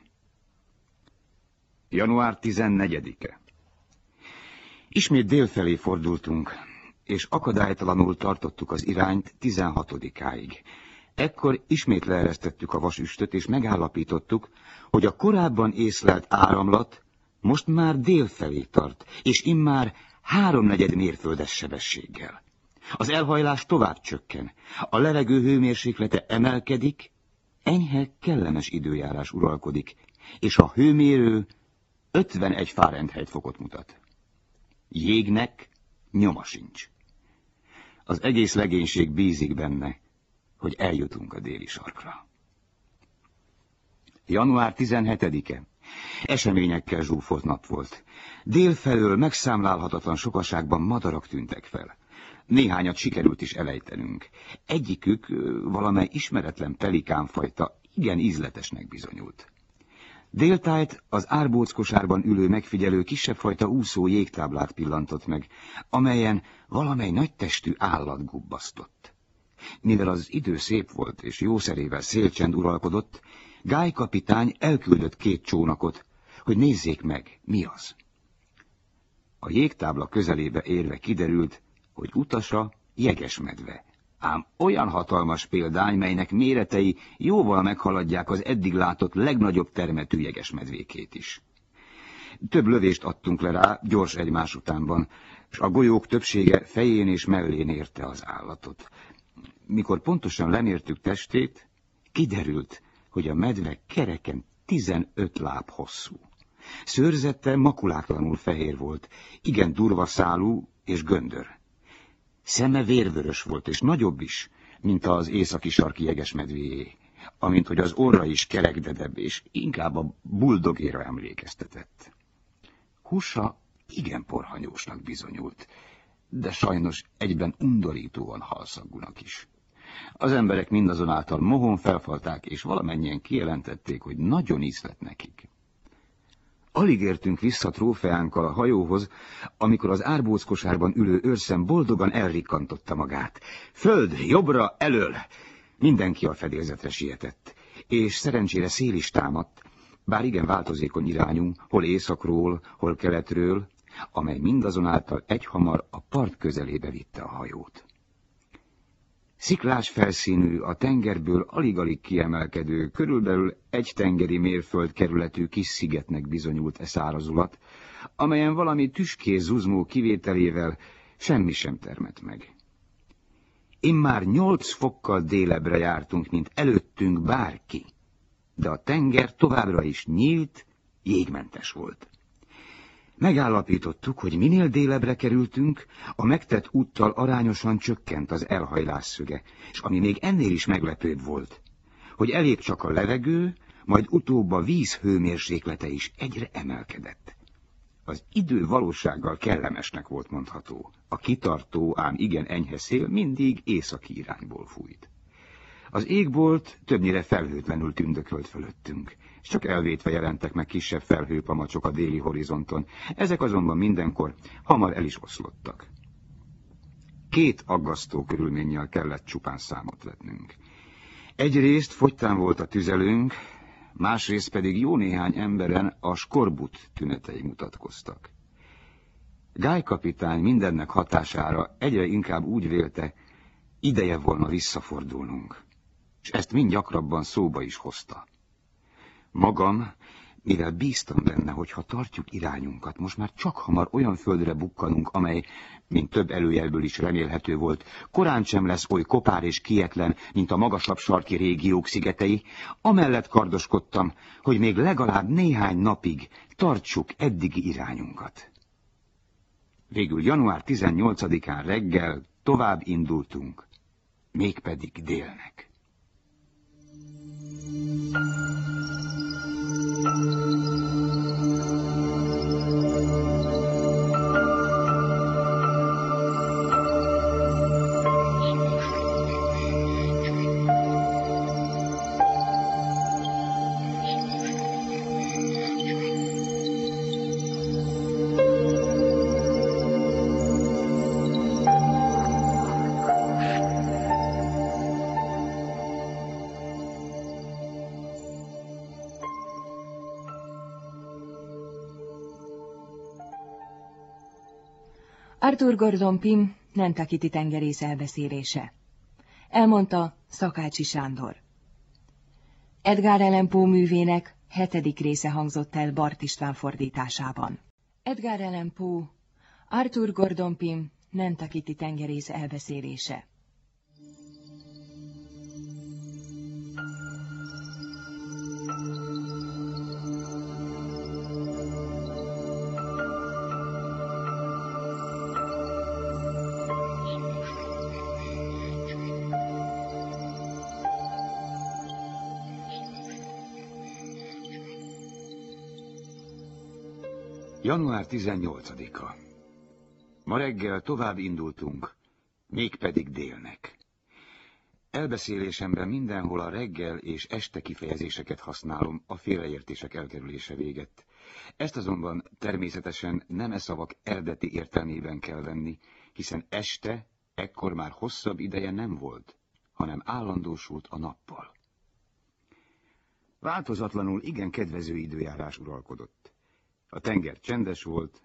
Január 14-e. Ismét délfelé fordultunk, és akadálytalanul tartottuk az irányt 16-áig. Ekkor ismét leeresztettük a vasüstöt, és megállapítottuk, hogy a korábban észlelt áramlat most már délfelé tart, és immár 3/4 mérföldes sebességgel. Az elhajlás tovább csökken, a levegő hőmérséklete emelkedik, enyhe, kellemes időjárás uralkodik, és a hőmérő 51 Fahrenheit fokot mutat. Jégnek nyoma sincs. Az egész legénység bízik benne, hogy eljutunk a déli sarkra. Január 17-e. Eseményekkel zsúfolt nap volt. Délfelől megszámlálhatatlan sokaságban madarak tűntek fel. Néhányat sikerült is elejtenünk. Egyikük, valamely ismeretlen pelikánfajta, igen ízletesnek bizonyult. Déltájt az árbóckosárban ülő megfigyelő kisebb fajta úszó jégtáblát pillantott meg, amelyen valamely nagytestű állat gubbasztott. Mivel az idő szép volt, és jószerével szélcsend uralkodott, Guy kapitány elküldött 2 csónakot, hogy nézzék meg, mi az. A jégtábla közelébe érve kiderült, hogy utasa jegesmedve. Ám olyan hatalmas példány, melynek méretei jóval meghaladják az eddig látott legnagyobb termetű jegesmedvékét is. Több lövést adtunk le rá, gyors egymás utánban, és a golyók többsége fején és mellén érte az állatot. Mikor pontosan lemértük testét, kiderült, hogy a medve kereken 15 láb hosszú. Szőrzete makulátlanul fehér volt, igen durva szálú és göndör. Szeme vérvörös volt, és nagyobb is, mint az északi sarki jegesmedvéjé, amint hogy az orra is kerekdedebb, és inkább a buldogéra emlékeztetett. Húsa igen porhanyósnak bizonyult, de sajnos egyben undorítóan halszagúnak is. Az emberek mindazonáltal mohón felfalták, és valamennyien kijelentették, hogy nagyon ízlett nekik. Alig értünk vissza trófeánkkal a hajóhoz, amikor az árbóckosárban ülő őrszem boldogan elrikkantotta magát. Föld, jobbra, elől! Mindenki a fedélzetre sietett, és szerencsére szél is támadt, bár igen változékony irányú, hol északról, hol keletről, amely mindazonáltal egyhamar a part közelébe vitte a hajót. Sziklás felszínű, a tengerből alig-alig kiemelkedő, körülbelül egy tengeri mérföld kerületű kis szigetnek bizonyult e szárazulat, amelyen valami tüskész zuzmó kivételével semmi sem termett meg. Immár 8 fokkal délebbre jártunk, mint előttünk bárki, de a tenger továbbra is nyílt, jégmentes volt. Megállapítottuk, hogy minél délebbre kerültünk, a megtett úttal arányosan csökkent az elhajlás szöge, és ami még ennél is meglepőbb volt, hogy elég csak a levegő, majd utóbb a víz hőmérséklete is egyre emelkedett. Az idő valósággal kellemesnek volt mondható. A kitartó, ám igen enyhe szél mindig északi irányból fújt. Az égbolt többnyire felhőtlenül tündökölt fölöttünk, és csak elvétve jelentek meg kisebb felhőpamacsok a déli horizonton. Ezek azonban mindenkor hamar el is oszlottak. 2 aggasztó körülménnyel kellett csupán számot vetnünk. Egyrészt fogytán volt a tüzelőnk, másrészt pedig jó néhány emberen a skorbut tünetei mutatkoztak. Guy kapitány mindennek hatására egyre inkább úgy vélte, ideje volna visszafordulnunk, és ezt mind gyakrabban szóba is hozta. Magam, mivel bíztam benne, hogy ha tartjuk irányunkat, most már csak hamar olyan földre bukkanunk, amely, mint több előjelből is remélhető volt, korán sem lesz oly kopár és kietlen, mint a magasabb sarki régiók szigetei, amellett kardoskodtam, hogy még legalább néhány napig tartsuk eddigi irányunkat. Végül január 18-án reggel tovább indultunk, mégpedig délnek. Arthur Gordon Pym Nantucketi tengerész elbeszélése. Elmondta Szakácsi Sándor. Edgar Allan Poe művének 7. része hangzott el Bart István fordításában. Edgar Allan Poe, Arthur Gordon Pym Nantucketi tengerész elbeszélése. Január 18-a. Ma reggel tovább indultunk, mégpedig délnek. Elbeszélésemben mindenhol a reggel és este kifejezéseket használom a félreértések elkerülése végett. Ezt azonban természetesen nem e szavak eredeti értelmében kell venni, hiszen este ekkor már hosszabb ideje nem volt, hanem állandósult a nappal. Változatlanul igen kedvező időjárás uralkodott. A tenger csendes volt,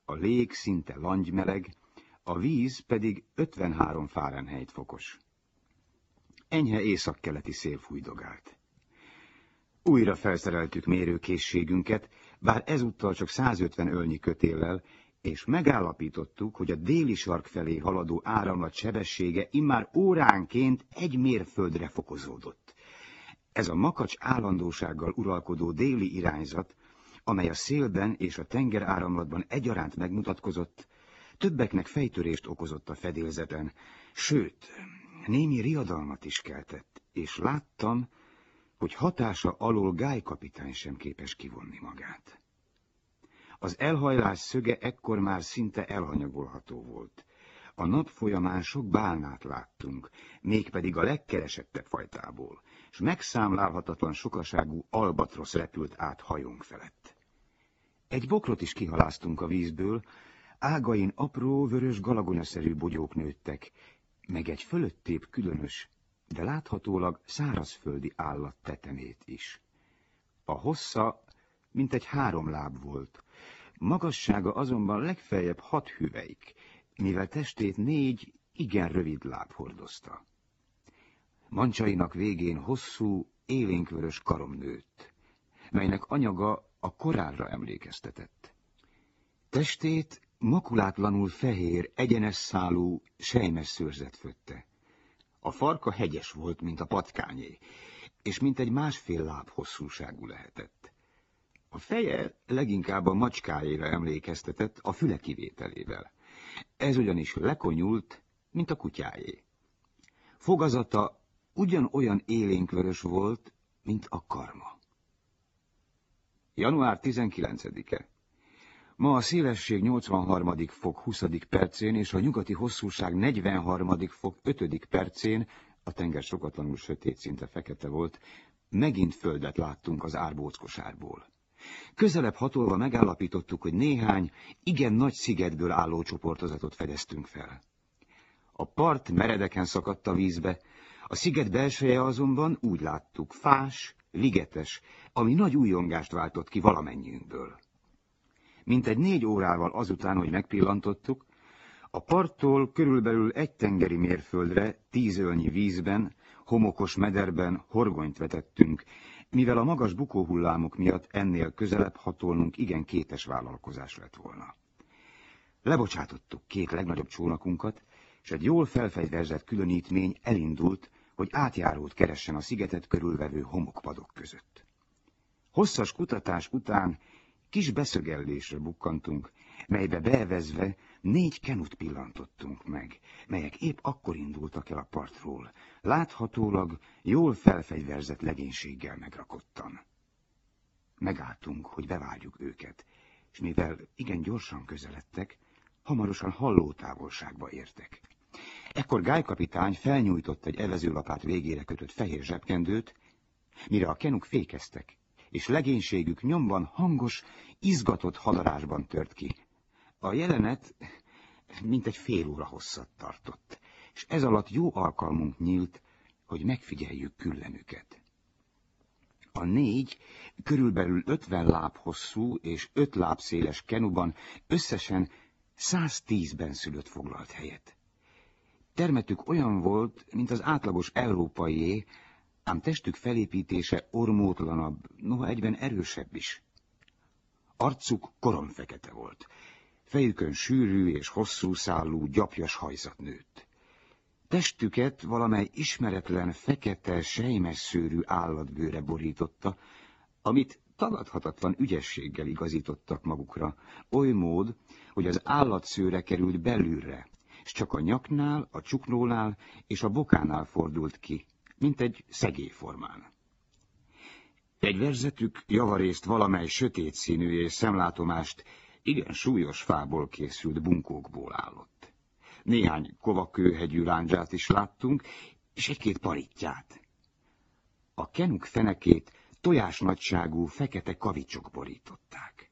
a lég szinte langymeleg, a víz pedig 53 Fahrenheit fokos. Enyhe északkeleti szél fújdogált. Újra felszereltük mérőkészségünket, bár ezúttal csak 150 ölnyi kötéllel, és megállapítottuk, hogy a déli sark felé haladó áramlat sebessége immár óránként 1 mérföldre fokozódott. Ez a makacs állandósággal uralkodó déli irányzat, amely a szélben és a tengeráramlatban egyaránt megmutatkozott, többeknek fejtörést okozott a fedélzeten, sőt, némi riadalmat is keltett, és láttam, hogy hatása alól Guy kapitány sem képes kivonni magát. Az elhajlás szöge ekkor már szinte elhanyagolható volt. A nap folyamán sok bálnát láttunk, mégpedig a legkeresettebb fajtából, s megszámlálhatatlan sokaságú albatrosz repült át hajónk felett. Egy bokrot is kihaláztunk a vízből, ágain apró, vörös galagonyaszerű bogyók nőttek, meg egy fölöttébb különös, de láthatólag szárazföldi állat tetemét is. A hossza mintegy 3 láb volt, magassága azonban legfeljebb 6 hüvelyk, mivel testét 4 igen rövid láb hordozta. Mancsainak végén hosszú, élénkvörös karom nőtt, melynek anyaga a korálra emlékeztetett. Testét makulátlanul fehér, egyenes szálú, selymes szőrzet födte. A farka hegyes volt, mint a patkányé, és mintegy 1,5 láb hosszúságú lehetett. A feje leginkább a macskájéra emlékeztetett a füle kivételével. Ez ugyanis lekonyult, mint a kutyájé. Fogazata ugyanolyan élénkvörös volt, mint a karma. Január 19-e. Ma a szélesség 83. fok 20. percén és a nyugati hosszúság 43. fok 5. percén, a tenger sokatlanul sötét, szinte fekete volt, megint földet láttunk az árbóckosárból. Közelebb hatolva megállapítottuk, hogy néhány igen nagy szigetből álló csoportozatot fedeztünk fel. A part meredeken szakadt a vízbe, a sziget belseje azonban úgy láttuk, fás, ligetes, ami nagy újongást váltott ki valamennyiünkből. Mintegy 4 órával azután, hogy megpillantottuk, a parttól körülbelül 1 tengeri mérföldre 10 ölnyi vízben, homokos mederben horgonyt vetettünk, mivel a magas bukóhullámok miatt ennél közelebb hatolnunk igen kétes vállalkozás lett volna. Lebocsátottuk 2 legnagyobb csónakunkat, és egy jól felfegyverzett különítmény elindult, hogy átjárót keressen a szigetet körülvevő homokpadok között. Hosszas kutatás után kis beszögellésre bukkantunk, melybe beevezve 4 kenut pillantottunk meg, melyek épp akkor indultak el a partról, láthatólag jól felfegyverzett legénységgel megrakottan. Megálltunk, hogy bevárjuk őket, és mivel igen gyorsan közeledtek, hamarosan hallótávolságba értek. Ekkor Guy kapitány felnyújtott egy evezőlapát végére kötött fehér zsebkendőt, mire a kenuk fékeztek, és legénységük nyomban hangos, izgatott hadarásban tört ki. A jelenet mintegy fél óra hosszat tartott, és ez alatt jó alkalmunk nyílt, hogy megfigyeljük küllemüket. A 4 körülbelül 50 láb hosszú és 5 láb széles kenuban összesen 110 benszülött foglalt helyet. Termetük olyan volt, mint az átlagos európaié, ám testük felépítése ormótlanabb, noha egyben erősebb is. Arcuk koromfekete volt, fejükön sűrű és hosszú szálú, gyapjas hajzat nőtt. Testüket valamely ismeretlen, fekete, selymes szőrű állatbőre borította, amit tagadhatatlan ügyességgel igazítottak magukra, oly mód, hogy az állatszőre került belülre, és csak a nyaknál, a csuknónál és a bokánál fordult ki, mint egy szegélyformán. Fegyverzetük javarészt valamely sötét színű és szemlátomást igen súlyos fából készült bunkókból állott. Néhány kovakőhegyű lándzsát is láttunk, és 1-2 parittyát. A kenuk fenekét tojásnagyságú fekete kavicsok borították.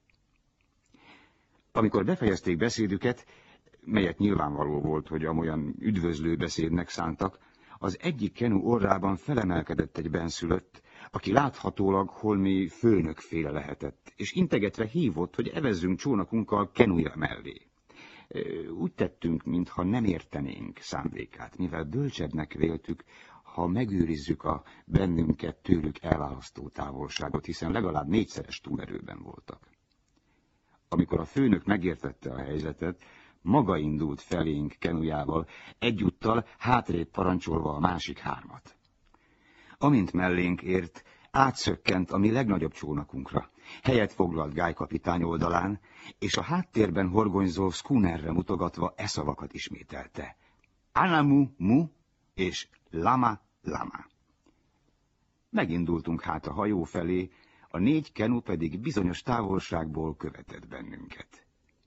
Amikor befejezték beszédüket, melyet nyilvánvaló volt, hogy amolyan üdvözlő beszédnek szántak, az egyik kenu orrában felemelkedett egy benszülött, aki láthatólag holmi főnökféle lehetett, és integetve hívott, hogy evezzünk csónakunkkal Kenuja mellé. Úgy tettünk, mintha nem értenénk szándékát, mivel bölcsebbnek véltük, ha megőrizzük a bennünket tőlük elválasztó távolságot, hiszen legalább 4-szeres túlerőben voltak. Amikor a főnök megértette a helyzetet, maga indult felénk Kenujával, egyúttal hátrébb parancsolva a másik 3. Amint mellénk ért, átszökkent a mi legnagyobb csónakunkra. Helyet foglalt Guy kapitány oldalán, és a háttérben horgonyzó schoonerre mutogatva szavakat ismételte. Anamu, mu, és lama, lama. Megindultunk hát a hajó felé, a 4 kenu pedig bizonyos távolságból követett bennünket.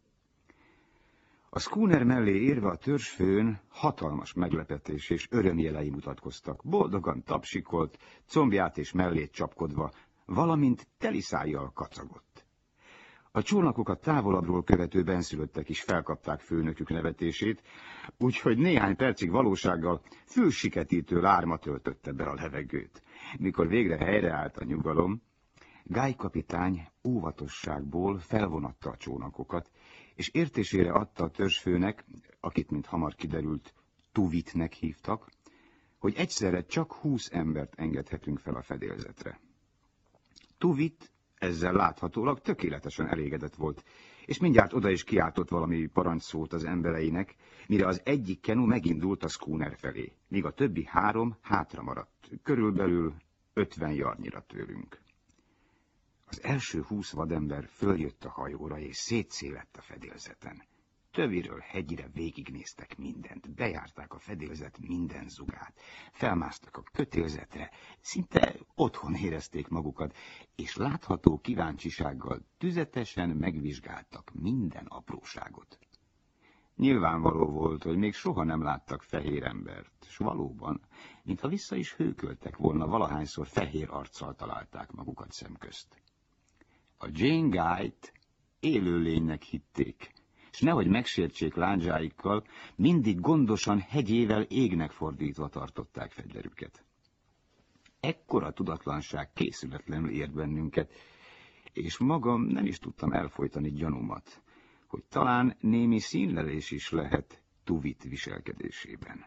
A schooner mellé érve a törzsfőn hatalmas meglepetés és örömjelei mutatkoztak. Boldogan tapsikolt, combját és mellét csapkodva, valamint teli szájjal kacagott. A csónakokat távolabbról követő benszülöttek is felkapták főnökük nevetését, úgyhogy néhány percig valósággal fülsiketítő lárma töltötte be a levegőt. Mikor végre helyreállt a nyugalom, Guy kapitány óvatosságból felvonatta a csónakokat, és értésére adta a törzsfőnek, akit, mint hamar kiderült, Tuvitnek hívtak, hogy egyszerre csak 20 embert engedhetünk fel a fedélzetre. Tuvit ezzel láthatólag tökéletesen elégedett volt, és mindjárt oda is kiáltott valami parancsszót az embereinek, mire az egyik kenu megindult a schooner felé, míg a többi 3 hátra maradt, körülbelül 50 yardnyira tőlünk. Az első 20 vadember följött a hajóra, és szétszélett a fedélzeten. Töviről hegyire végignéztek mindent, bejárták a fedélzet minden zugát, felmásztak a kötélzetre, szinte otthon érezték magukat, és látható kíváncsisággal tüzetesen megvizsgáltak minden apróságot. Nyilvánvaló volt, hogy még soha nem láttak fehér embert, s valóban, mintha vissza is hőköltek volna, valahányszor fehér arccal találták magukat szemközt. A Jane Guy-t élőlénynek hitték, és nehogy megsértsék lándzsáikkal, mindig gondosan hegyével égnek fordítva tartották fegyverüket. Ekkora tudatlanság készületlenül ért bennünket, és magam nem is tudtam elfojtani gyanúmat, hogy talán némi színlelés is lehet Tuvit viselkedésében.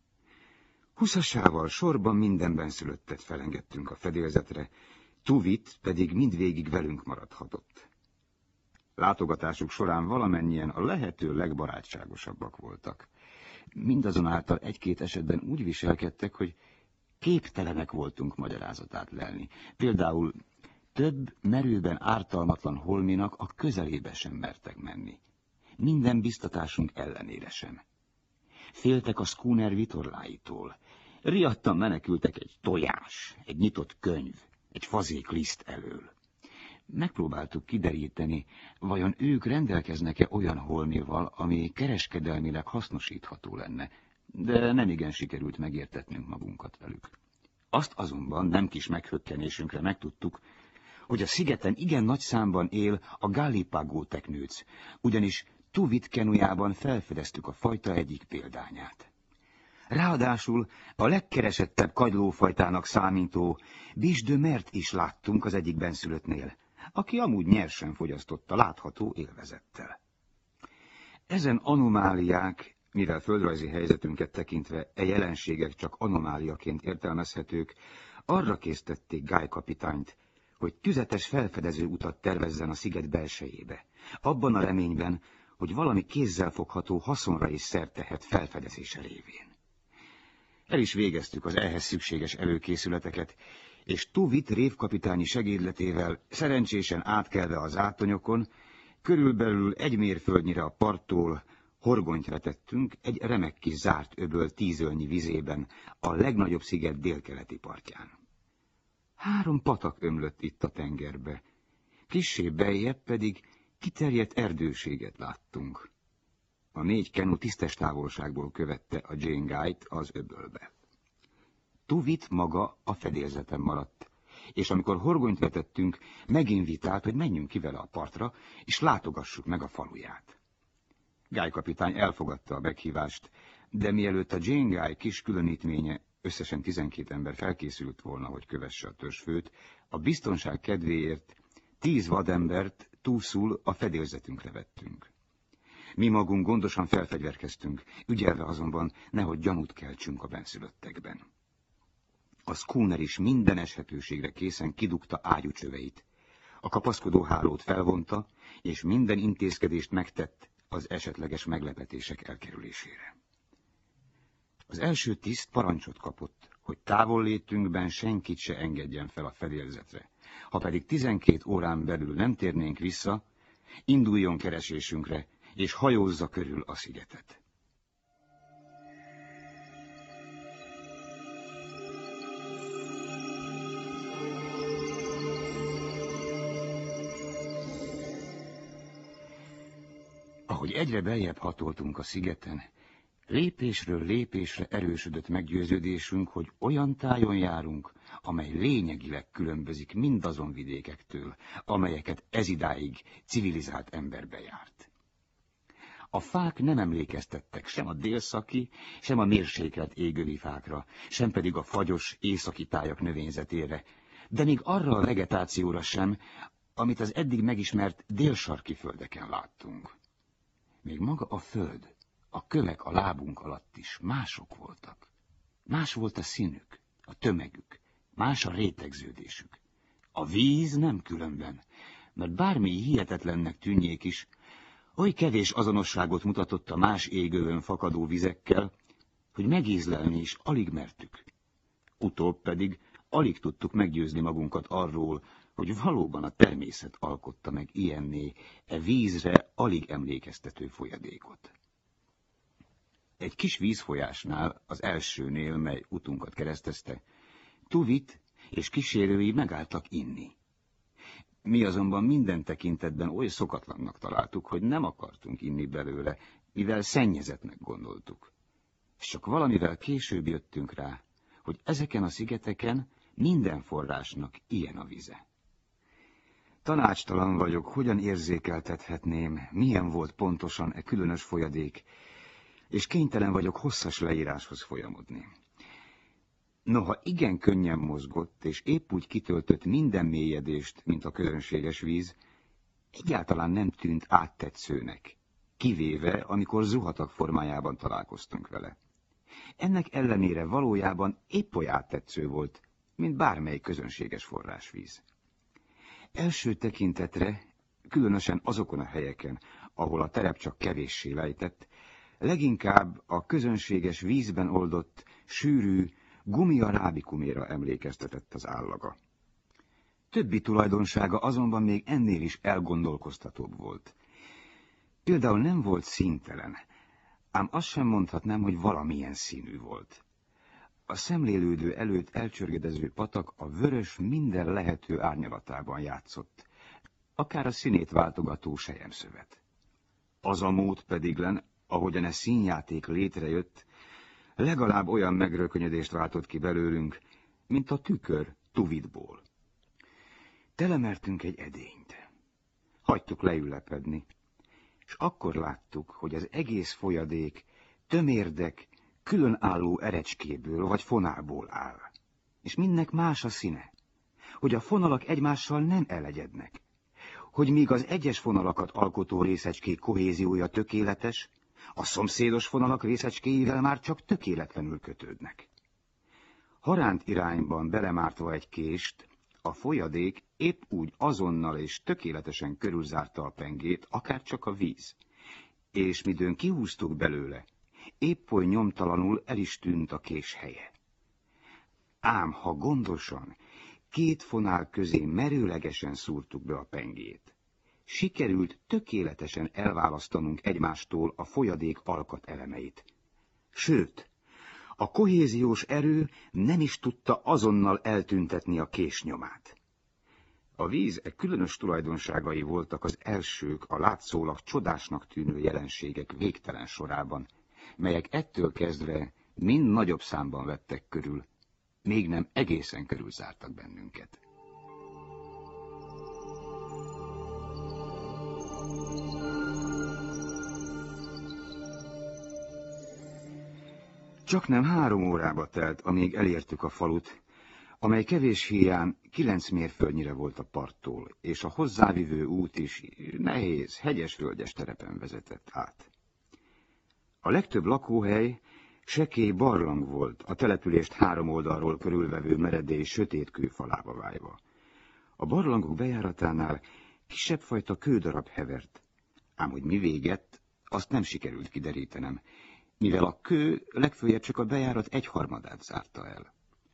20-asával sorban minden benszülöttet felengedtünk a fedélzetre, Tuvit pedig mindvégig velünk maradhatott. Látogatásuk során valamennyien a lehető legbarátságosabbak voltak. Mindazonáltal 1-2 esetben úgy viselkedtek, hogy képtelenek voltunk magyarázatát lelni. Például több merőben ártalmatlan holminak a közelébe sem mertek menni. Minden biztatásunk ellenére sem. Féltek a schooner vitorláitól. Riadtan menekültek egy tojás, egy nyitott könyv, egy fazék liszt elől. Megpróbáltuk kideríteni, vajon ők rendelkeznek-e olyan holmival, ami kereskedelmileg hasznosítható lenne, de nemigen sikerült megértetnünk magunkat velük. Azt azonban nem kis meghökkenésünkre megtudtuk, hogy a szigeten igen nagy számban él a Gallipago teknőc, ugyanis Tuvit kenujában felfedeztük a fajta egyik példányát. Ráadásul a legkeresettebb kagylófajtának számító Biche de Mert is láttunk az egyik benszülöttnél, aki amúgy nyersen fogyasztotta látható élvezettel. Ezen anomáliák, mivel földrajzi helyzetünket tekintve jelenségek csak anomáliaként értelmezhetők, arra késztették Guy kapitányt, hogy tüzetes felfedező utat tervezzen a sziget belsejébe, abban a reményben, hogy valami kézzelfogható haszonra is szert tehet felfedezése révén. El is végeztük az ehhez szükséges előkészületeket, és Tuvit révkapitányi segédletével szerencsésen átkelve az átonyokon, körülbelül 1 mérföldnyire a parttól horgonyt vetettünk egy remek kis zárt öböl 10 ölnyi vizében, a legnagyobb sziget délkeleti partján. 3 patak ömlött itt a tengerbe, kissé beljebb pedig kiterjedt erdőséget láttunk. A 4 kenu tisztes távolságból követte a Jane Guy-t az öbölbe. Tuvit maga a fedélzeten maradt, és amikor horgonyt vetettünk, meginvitált, hogy menjünk ki vele a partra, és látogassuk meg a faluját. Guy kapitány elfogadta a meghívást, de mielőtt a Jane Guy kis különítménye összesen 12 ember felkészült volna, hogy kövesse a törzsfőt, a biztonság kedvéért 10 vadembert túszul a fedélzetünkre vettünk. Mi magunk gondosan felfegyverkeztünk, ügyelve azonban nehogy gyanút keltsünk a bennszülöttekben. A schooner is minden eshetőségre készen kidugta ágyúcsöveit. A kapaszkodó hálót felvonta, és minden intézkedést megtett az esetleges meglepetések elkerülésére. Az első tiszt parancsot kapott, hogy távollétünkben senkit se engedjen fel a fedélzetre. Ha pedig 12 órán belül nem térnénk vissza, induljon keresésünkre, és hajózza körül a szigetet. Ahogy egyre beljebb hatoltunk a szigeten, lépésről lépésre erősödött meggyőződésünk, hogy olyan tájon járunk, amely lényegileg különbözik mindazon vidékektől, amelyeket ezidáig civilizált ember bejárt. A fák nem emlékeztettek sem a délszaki, sem a mérsékelt égővifákra, sem pedig a fagyos északi tájak növényzetére, de még arra a vegetációra sem, amit az eddig megismert délsarki földeken láttunk. Még maga a föld, a kövek a lábunk alatt is mások voltak. Más volt a színük, a tömegük, más a rétegződésük. A víz nem különben, mert bármi hihetetlennek tűnjék is, oly kevés azonosságot mutatott a más égővön fakadó vizekkel, hogy megízlelni is alig mertük. Utóbb pedig alig tudtuk meggyőzni magunkat arról, hogy valóban a természet alkotta meg ilyenné vízre alig emlékeztető folyadékot. Egy kis vízfolyásnál, az elsőnél, mely utunkat keresztezte, Tuvit és kísérői megálltak inni. Mi azonban minden tekintetben oly szokatlannak találtuk, hogy nem akartunk inni belőle, mivel szennyezetnek gondoltuk. És csak valamivel később jöttünk rá, hogy ezeken a szigeteken minden forrásnak ilyen a vize. Tanácstalan vagyok, hogyan érzékeltethetném, milyen volt pontosan e különös folyadék, és kénytelen vagyok hosszas leíráshoz folyamodni. Noha igen könnyen mozgott, és épp úgy kitöltött minden mélyedést, mint a közönséges víz, egyáltalán nem tűnt áttetszőnek, kivéve, amikor zuhatag formájában találkoztunk vele. Ennek ellenére valójában épp oly áttetsző volt, mint bármely közönséges forrásvíz. Első tekintetre, különösen azokon a helyeken, ahol a terep csak kevéssé lejtett, leginkább a közönséges vízben oldott, sűrű, gumia rábikuméra emlékeztetett az állaga. Többi tulajdonsága azonban még ennél is elgondolkoztatóbb volt. Például nem volt színtelen, ám azt sem mondhatnám, hogy valamilyen színű volt. A szemlélődő előtt elcsörgedező patak a vörös minden lehető árnyalatában játszott, akár a színét váltogató selyemszövet. Az a mód pedig len, ahogyan a színjáték létrejött, legalább olyan megrökönyödést váltott ki belőlünk, mint a tükör Tuvitból. Telemertünk egy edényt. Hagytuk leülepedni, és akkor láttuk, hogy az egész folyadék tömérdek, különálló erecskéből vagy fonálból áll, és mindnek más a színe, hogy a fonalak egymással nem elegyednek, hogy míg az egyes fonalakat alkotó részecskék kohéziója tökéletes, a szomszédos fonalak részecskéivel már csak tökéletlenül kötődnek. Haránt irányban belemártva egy kést, a folyadék épp úgy azonnal és tökéletesen körülzárta a pengét, akárcsak a víz, és midőn kihúztuk belőle, épp oly nyomtalanul el is tűnt a kés helye. Ám ha gondosan, két fonál közé merőlegesen szúrtuk be a pengét, sikerült tökéletesen elválasztanunk egymástól a folyadék alkatelemeit. Sőt, a kohéziós erő nem is tudta azonnal eltüntetni a kés nyomát. A víz különös tulajdonságai voltak az elsők a látszólag csodásnak tűnő jelenségek végtelen sorában, melyek ettől kezdve mind nagyobb számban vettek körül, még nem egészen körülzártak bennünket. Csaknem 3 órába telt, amíg elértük a falut, amely kevés híján 9 mérföldnyire volt a parttól, és a hozzávivő út is nehéz, hegyes-völgyes terepen vezetett át. A legtöbb lakóhely sekély barlang volt, a települést 3 oldalról körülvevő meredély sötét kőfalába vájva. A barlangok bejáratánál kisebb fajta kődarab hevert, ám hogy mi végett, azt nem sikerült kiderítenem, mivel a kő legföljebb csak a bejárat 1/3-át zárta el.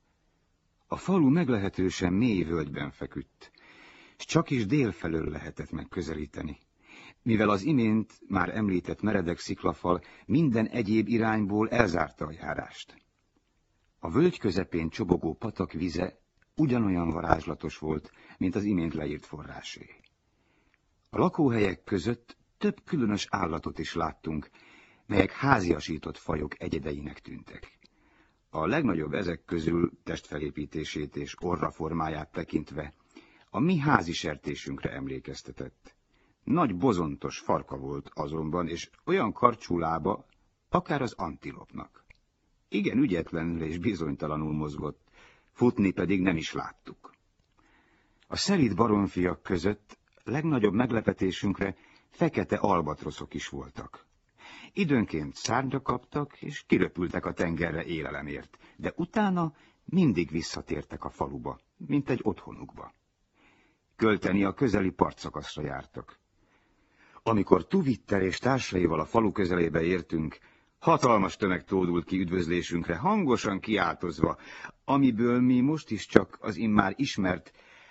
A falu meglehetősen mély völgyben feküdt, s csak is délfelől lehetett megközelíteni, mivel az imént már említett meredek sziklafal minden egyéb irányból elzárta a járást. A völgy közepén csobogó patak vize ugyanolyan varázslatos volt, mint az imént leírt forrásé. A lakóhelyek között több különös állatot is láttunk, melyek háziasított fajok egyedeinek tűntek. A legnagyobb ezek közül testfelépítését és orraformáját tekintve a mi házi sertésünkre emlékeztetett. Nagy bozontos farka volt azonban, és olyan karcsú lába, akár az antilopnak. Igen ügyetlenül és bizonytalanul mozgott, futni pedig nem is láttuk. A szelíd baromfiak között legnagyobb meglepetésünkre fekete albatroszok is voltak. Időnként szárnyra kaptak, és kiröpültek a tengerre élelemért, de utána mindig visszatértek a faluba, mint egy otthonukba. Költeni a közeli partszakaszra jártak. Amikor Tuvitter és társaival a falu közelébe értünk, hatalmas tömeg tódult ki üdvözlésünkre, hangosan kiáltozva, amiből mi most is csak az immár ismert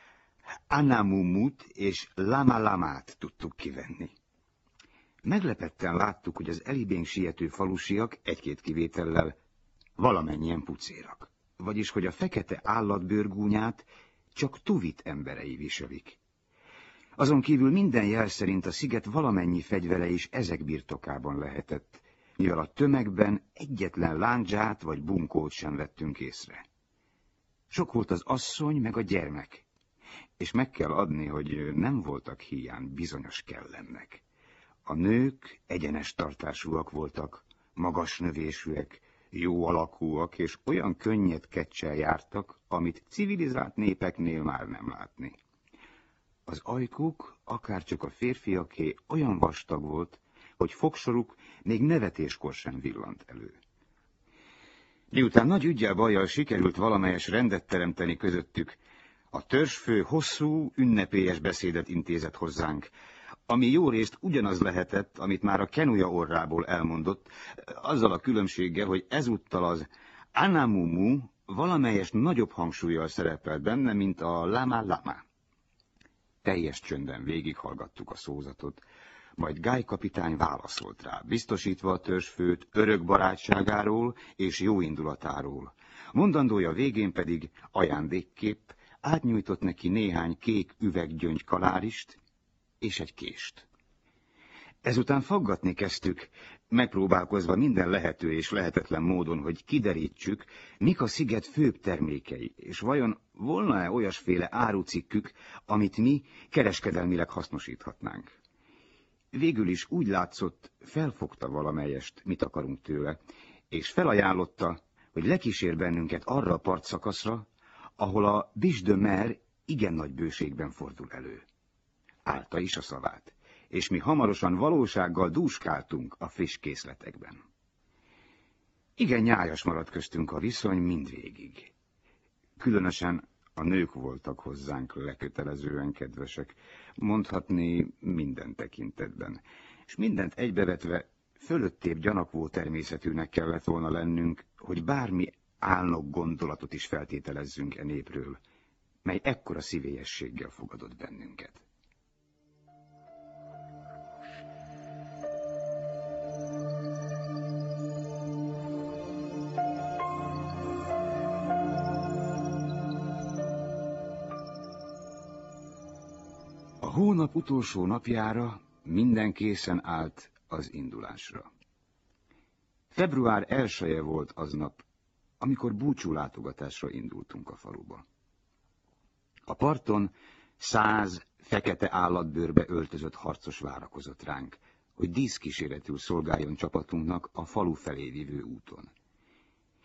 Anamumut és Lama-Lamát tudtuk kivenni. Meglepetten láttuk, hogy az elibénk siető falusiak, 1-2 kivétellel, valamennyien pucérak, vagyis hogy a fekete állatbőrgúnyát csak Tuvit emberei viselik. Azon kívül minden jel szerint a sziget valamennyi fegyvere is ezek birtokában lehetett, mivel a tömegben egyetlen lándzsát vagy bunkót sem vettünk észre. Sok volt az asszony meg a gyermek, és meg kell adni, hogy nem voltak híján bizonyos kellemnek. A nők egyenes tartásúak voltak, magas növésűek, jó alakúak, és olyan könnyed keccel jártak, amit civilizált népeknél már nem látni. Az ajkuk, akárcsak a férfiaké, olyan vastag volt, hogy fogsoruk még nevetéskor sem villant elő. Miután nagy üggyel bajjal sikerült valamelyes rendet teremteni közöttük, a törzsfő hosszú, ünnepélyes beszédet intézett hozzánk, ami jó részt ugyanaz lehetett, amit már a Kenuja orrából elmondott, azzal a különbséggel, hogy ezúttal az Anamumu valamelyest nagyobb hangsúllyal szerepelt benne, mint a Lama-Lama. Teljes csöndben végighallgattuk a szózatot, majd Guy kapitány válaszolt rá, biztosítva a törzsfőt örök barátságáról és jó indulatáról. Mondandója végén pedig ajándékképp átnyújtott neki néhány kék üveggyöngy kalárist és egy kést. Ezután faggatni kezdtük, megpróbálkozva minden lehető és lehetetlen módon, hogy kiderítsük, mik a sziget főbb termékei, és vajon volna-e olyasféle árucikkük, amit mi kereskedelmileg hasznosíthatnánk. Végül is úgy látszott, felfogta valamelyest, mit akarunk tőle, és felajánlotta, hogy lekísér bennünket arra a partszakaszra, ahol a Biche de Mer igen nagy bőségben fordul elő. Állta is a szavát, és mi hamarosan valósággal dúskáltunk a friss készletekben. Igen nyájas maradt köztünk a viszony mindvégig. Különösen a nők voltak hozzánk lekötelezően kedvesek, mondhatni minden tekintetben, és mindent egybevetve fölöttébb gyanakvó természetűnek kellett volna lennünk, hogy bármi álnok gondolatot is feltételezzünk e népről, mely ekkora szívélyességgel fogadott bennünket. A hónap utolsó napjára minden készen állt az indulásra. Február 1-e volt aznap, amikor búcsúlátogatásra indultunk a faluba. A parton 100 fekete állatbőrbe öltözött harcos várakozott ránk, hogy díszkíséretül szolgáljon csapatunknak a falu felé vívő úton.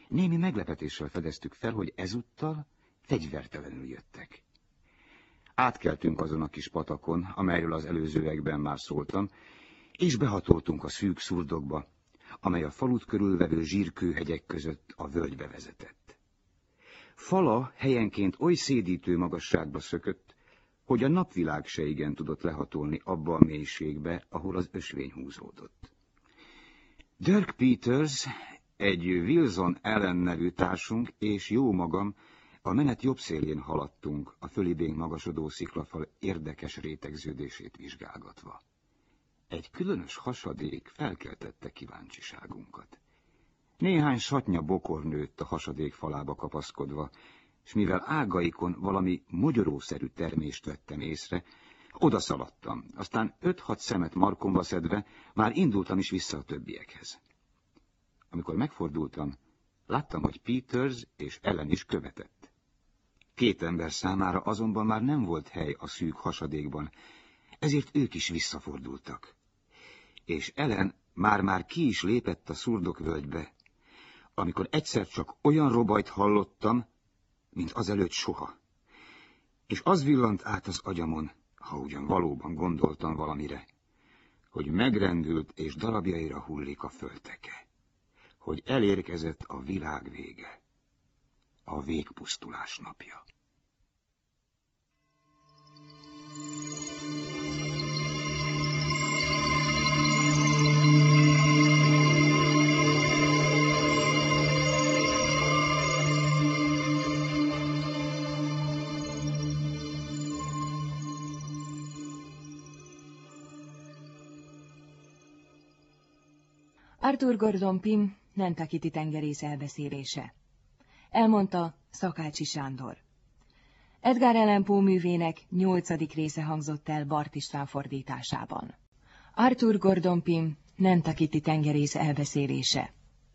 Némi meglepetéssel fedeztük fel, hogy ezúttal fegyvertelenül jöttek. Átkeltünk azon a kis patakon, amelyről az előzőekben már szóltam, és behatoltunk a szűk szurdokba, amely a falut körülvevő zsírkőhegyek között a völgybe vezetett. Fala helyenként oly szédítő magasságba szökött, hogy a napvilág se igen tudott lehatolni abba a mélységbe, ahol az ösvény húzódott. Dirk Peters, egy Wilson Allen nevű társunk és jó magam a menet jobb szélén haladtunk, a fölibénk magasodó sziklafal érdekes rétegződését vizsgálgatva. Egy különös hasadék felkeltette kíváncsiságunkat. Néhány satnya bokor nőtt a hasadék falába kapaszkodva, és mivel ágaikon valami mogyorószerű termést vettem észre, odaszaladtam, aztán 5-6 szemet markomba szedve már indultam is vissza a többiekhez. Amikor megfordultam, láttam, hogy Peters és Ellen is követett. 2 ember számára azonban már nem volt hely a szűk hasadékban, ezért ők is visszafordultak. És Ellen már ki is lépett a szurdokvölgybe, amikor egyszer csak olyan robajt hallottam, mint azelőtt soha. És az villant át az agyamon, ha ugyan valóban gondoltam valamire, hogy megrendült és darabjaira hullik a földteke, hogy elérkezett a világ vége, a végpusztulás napja. Arthur Gordon Pym, Nantucketi tengerész elbeszélése. Elmondta Szakácsi Sándor. Edgar Allan Poe művének 8. része hangzott el Bart István fordításában. Arthur Gordon Pym, Nantucketi tengerész elbeszélése.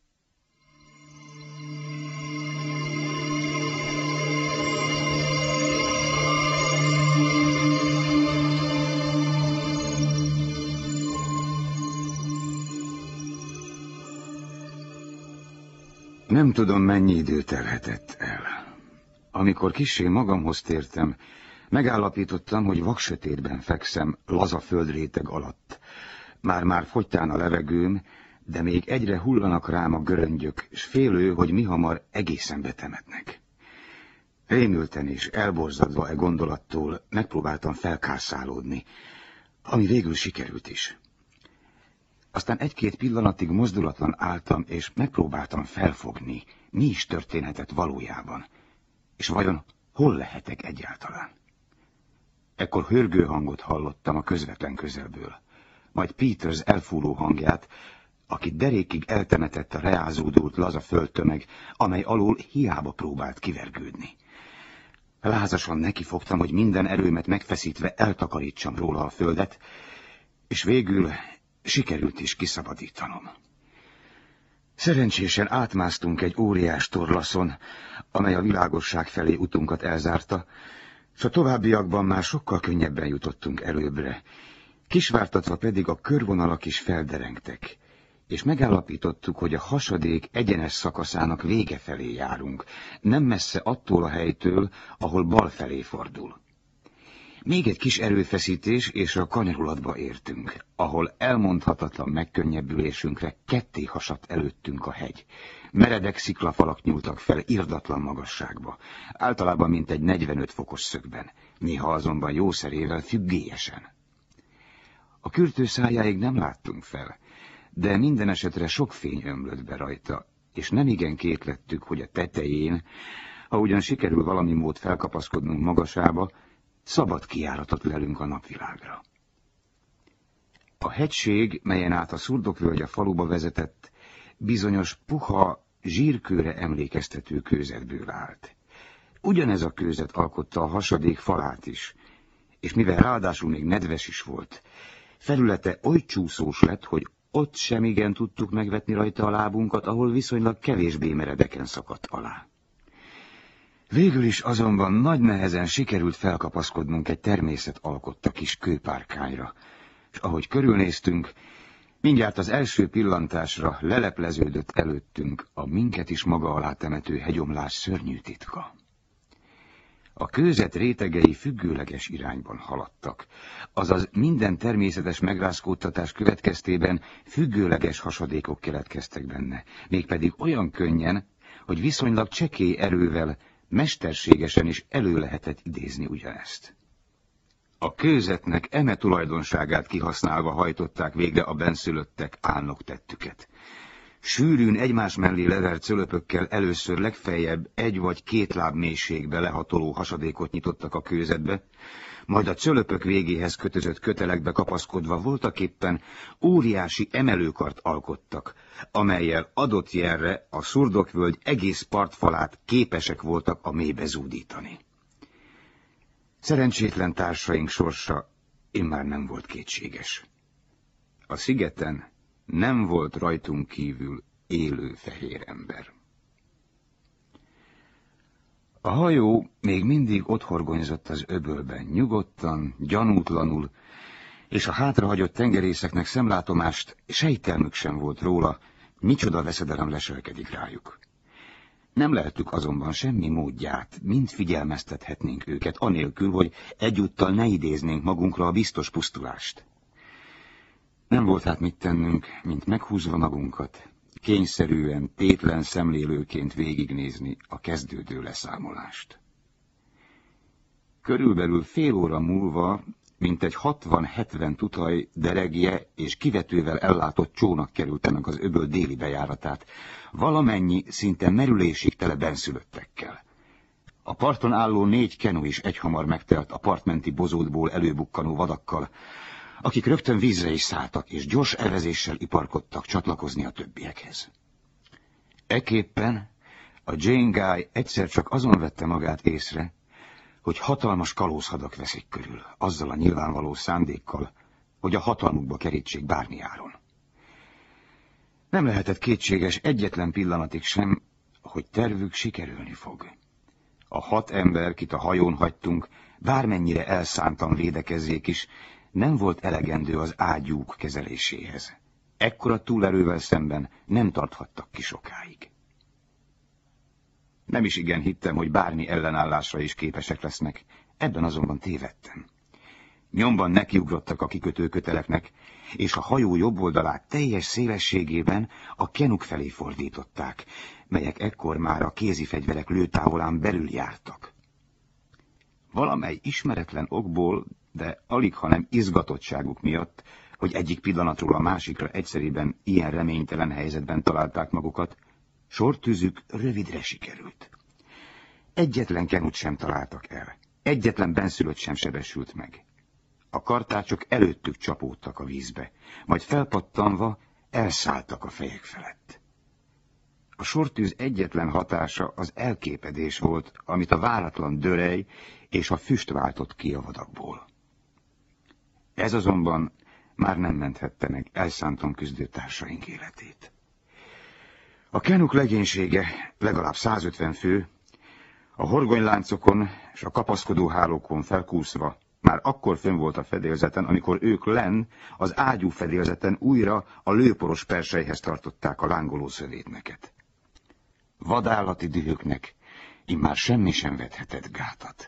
Nem tudom, mennyi idő telhetett el. Amikor kissé magamhoz tértem, megállapítottam, hogy vaksötétben fekszem laza földréteg alatt. Már fogytán a levegőm, de még egyre hullanak rám a göröngyök, s félő, hogy mihamar egészen betemetnek. Rémülten és elborzadva e gondolattól megpróbáltam felkászálódni, ami végül sikerült is. Aztán 1-2 pillanatig mozdulatlan álltam, és megpróbáltam felfogni, mi is történhetett valójában, és vajon hol lehetek egyáltalán. Ekkor hörgő hangot hallottam a közvetlen közelből, majd Peters elfúló hangját, akit derékig eltemetett a reázódult laza földtömeg, amely alól hiába próbált kivergődni. Lázasan nekifogtam, hogy minden erőmet megfeszítve eltakarítsam róla a földet, és végül sikerült is kiszabadítanom. Szerencsésen átmásztunk egy óriás torlaszon, amely a világosság felé utunkat elzárta, s a továbbiakban már sokkal könnyebben jutottunk előbbre. Kisvártatva pedig a körvonalak is felderengtek, és megállapítottuk, hogy a hasadék egyenes szakaszának vége felé járunk, nem messze attól a helytől, ahol bal felé fordul. Még egy kis erőfeszítés, és a kanyarulatba értünk, ahol elmondhatatlan megkönnyebbülésünkre ketté hasadt előttünk a hegy. Meredek sziklafalak nyúltak fel irdatlan magasságba, általában mintegy 45 fokos szögben, néha azonban jószerével függélyesen. A kürtő szájáig nem láttunk fel, de minden esetre sok fény ömlött be rajta, és nemigen kétlettük, hogy a tetején, ha ugyan sikerül valami mód felkapaszkodnunk magasába, szabad kijáratot lelünk a napvilágra. A hegység, melyen át a szurdokvölgy a faluba vezetett, bizonyos puha, zsírkőre emlékeztető kőzetből állt. Ugyanez a kőzet alkotta a hasadék falát is, és mivel ráadásul még nedves is volt, felülete oly csúszós lett, hogy ott sem igen tudtuk megvetni rajta a lábunkat, ahol viszonylag kevésbé meredeken szakadt alá. Végül is azonban nagy nehezen sikerült felkapaszkodnunk egy természet alkotta kis kőpárkányra, és ahogy körülnéztünk, Mindjárt az első pillantásra lelepleződött előttünk a minket is maga alá temető hegyomlás szörnyű titka. A kőzet rétegei függőleges irányban haladtak, azaz minden természetes megrázkódtatás következtében függőleges hasadékok keletkeztek benne, mégpedig olyan könnyen, hogy viszonylag csekély erővel, mesterségesen is elő lehetett idézni ugyanezt. A kőzetnek eme tulajdonságát kihasználva hajtották végre a bennszülöttek álnoktettüket. Sűrűn egymás mellé levert cölöpökkel először legfeljebb 1 vagy 2 láb mélységbe lehatoló hasadékot nyitottak a kőzetbe, majd a cölöpök végéhez kötözött kötelekbe kapaszkodva voltaképpen óriási emelőkart alkottak, amellyel adott jelre a Szurdokvölgy egész partfalát képesek voltak a mélybe zúdítani. Szerencsétlen társaink sorsa immár nem volt kétséges. A szigeten nem volt rajtunk kívül élő fehér ember. A hajó még mindig ott horgonyzott az öbölben, nyugodtan, gyanútlanul, és a hátrahagyott tengerészeknek szemlátomást, sejtelmük sem volt róla, micsoda veszedelem leselkedik rájuk. Nem lehetük azonban semmi módját, mind figyelmeztethetnénk őket, anélkül, hogy egyúttal ne idéznénk magunkra a biztos pusztulást. Nem volt hát mit tennünk, mint meghúzva magunkat, kényszerűen, tétlen szemlélőként végignézni a kezdődő leszámolást. Körülbelül fél óra múlva, mintegy 60-70 tutaj, deregje és kivetővel ellátott csónak kerülte meg az öböl déli bejáratát, valamennyi szinte merülésig tele bennszülöttekkel. A parton álló 4 kenu is egyhamar megtelt a partmenti bozótból előbukkanó vadakkal, akik rögtön vízre is szálltak, és gyors evezéssel iparkodtak csatlakozni a többiekhez. Ekképpen a Jane Guy egyszer csak azon vette magát észre, hogy hatalmas kalózhadak veszik körül, azzal a nyilvánvaló szándékkal, hogy a hatalmukba kerítsék bármi áron. Nem lehetett kétséges egyetlen pillanatig sem, hogy tervük sikerülni fog. A 6 ember, kit a hajón hagytunk, bármennyire elszántan védekezzék is, nem volt elegendő az ágyúk kezeléséhez. Ekkora túlerővel szemben nem tarthattak ki sokáig. Nem is igen hittem, hogy bármi ellenállásra is képesek lesznek, ebben azonban tévedtem. Nyomban nekiugrottak a kikötőköteleknek, és a hajó jobb oldalát teljes szélességében a kenuk felé fordították, melyek ekkor már a kézifegyverek lőtávolán belül jártak. Valamely ismeretlen okból, de alighanem izgatottságuk miatt, hogy egyik pillanatról a másikra egyszerűen ilyen reménytelen helyzetben találták magukat, sortűzük rövidre sikerült. Egyetlen kenut sem találtak el, egyetlen bennszülött sem sebesült meg. A kartácsok előttük csapódtak a vízbe, majd felpattanva elszálltak a fejek felett. A sortűz egyetlen hatása az elképedés volt, amit a váratlan dörej és a füst váltott ki a vadakból. Ez azonban már nem menthette meg elszántan küzdő társaink életét. A kenuk legénysége legalább 150 fő, a horgonyláncokon és a kapaszkodó hálókon felkúszva már akkor fönn volt a fedélzeten, amikor ők lenn az ágyú fedélzeten újra a lőporos perselyhez tartották a lángoló szövétneket. Vadállati dühöknek immár semmi sem vethetett gátat.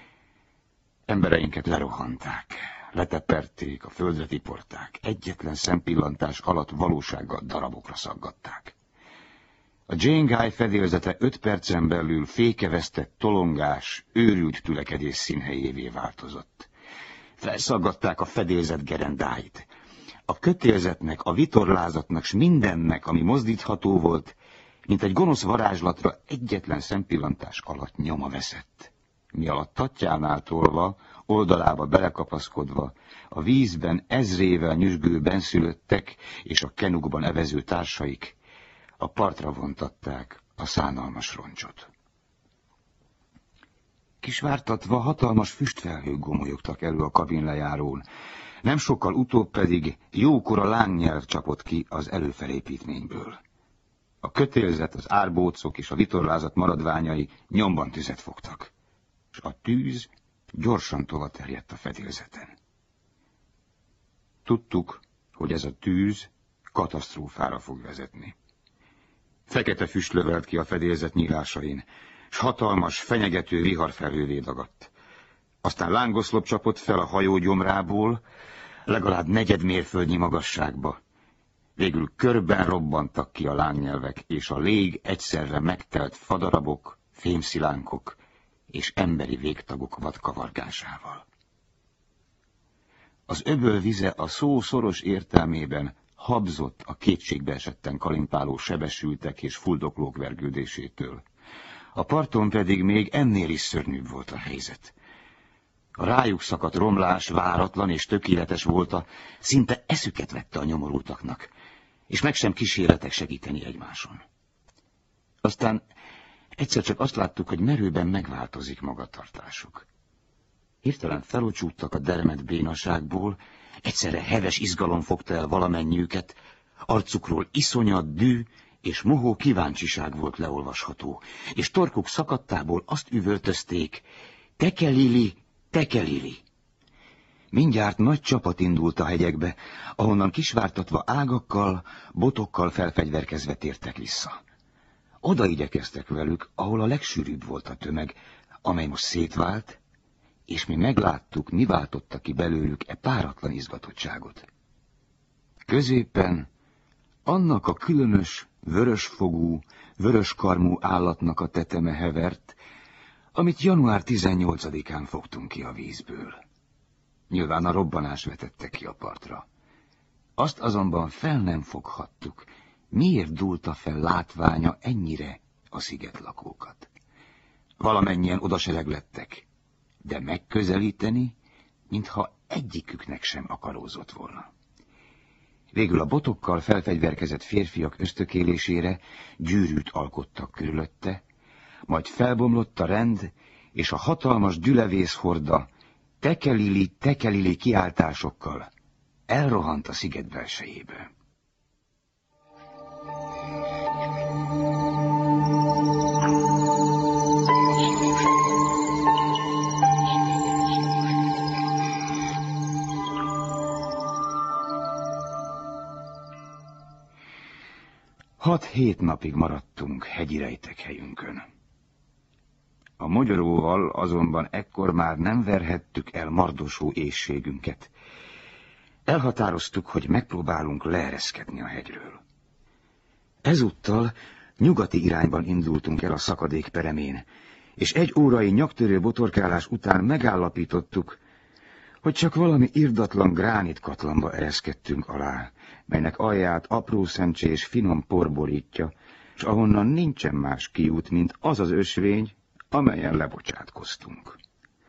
Embereinket lerohanták, leteperték, a földre tiporták, egyetlen szempillantás alatt valósággal darabokra szaggatták. A Jane Guy fedélzete 5 percen belül fékevesztett tolongás, őrült tülekedés színhelyévé változott. Felszaggatták a fedélzet gerendáit. A kötélzetnek, a vitorlázatnak s mindennek, ami mozdítható volt, mint egy gonosz varázslatra egyetlen szempillantás alatt nyoma veszett. Mi alatt tatjánál tolva, oldalába belekapaszkodva, a vízben ezrével nyüzsgő bennszülöttek és a kenukban evező társaik a partra vontatták a szánalmas roncsot. Kisvártatva hatalmas füstfelhők gomolyogtak elő a kabinlejárón, nem sokkal utóbb pedig jókora lángnyelv csapott ki az előfelépítményből. A kötélzet, az árbócok és a vitorlázat maradványai nyomban tüzet fogtak, és a tűz gyorsan tovaterjedt a fedélzeten. Tudtuk, hogy ez a tűz katasztrófára fog vezetni. Fekete füst lövelt ki a fedélzet nyílásain, s hatalmas, fenyegető viharfelhővé dagadt. Aztán lángoszlop csapott fel a hajó gyomrából, legalább 4 mérföldnyi magasságba. Végül körben robbantak ki a lángnyelvek, és a lég egyszerre megtelt fadarabok, fémszilánkok és emberi végtagok vadkavargásával. Az öböl vize a szó szoros értelmében habzott a kétségbeesetten kalimpáló sebesültek és fuldoklók vergődésétől. A parton pedig még ennél is szörnyűbb volt a helyzet. A rájuk szakadt romlás váratlan és tökéletes volta, szinte eszüket vette a nyomorultaknak, és meg sem kísérletek segíteni egymáson. Aztán egyszer csak azt láttuk, hogy merőben megváltozik magatartásuk. Hirtelen felocsúttak a dermed bénaságból, egyszerre heves izgalom fogta el valamennyiüket, arcukról iszonyat, dű és mohó kíváncsiság volt leolvasható, és torkuk szakadtából azt üvöltözték: Tekelili, tekelili! Mindjárt nagy csapat indult a hegyekbe, ahonnan kisvártatva ágakkal, botokkal felfegyverkezve tértek vissza. Oda igyekeztek velük, ahol a legsűrűbb volt a tömeg, amely most szétvált, és mi megláttuk, mi váltotta ki belőlük e páratlan izgatottságot. Középen annak a különös, vörösfogú, vöröskarmú állatnak a teteme hevert, amit január 18-án fogtunk ki a vízből. Nyilván a robbanás vetette ki a partra. Azt azonban fel nem foghattuk, miért dúlta fel látványa ennyire a szigetlakókat. Valamennyien odasereglettek, de megközelíteni, mintha egyiküknek sem akarózott volna. Végül a botokkal felfegyverkezett férfiak ösztökélésére gyűrűt alkottak körülötte, majd felbomlott a rend, és a hatalmas dülevészhorda tekelili, tekelili kiáltásokkal elrohant a sziget belsejébe. Hat-hét napig maradtunk hegyi rejtekhelyünkön. A mogyoróval azonban ekkor már nem verhettük el mardosó éhségünket. Elhatároztuk, hogy megpróbálunk leereszkedni a hegyről. Ezúttal nyugati irányban indultunk el a szakadék peremén, és 1 órai nyaktörő botorkálás után megállapítottuk, hogy csak valami irdatlan gránitkatlanba ereszkedtünk alá, melynek alját apró szemcse és finom por borítja, és ahonnan nincsen más kiút, mint az az ösvény, amelyen lebocsátkoztunk.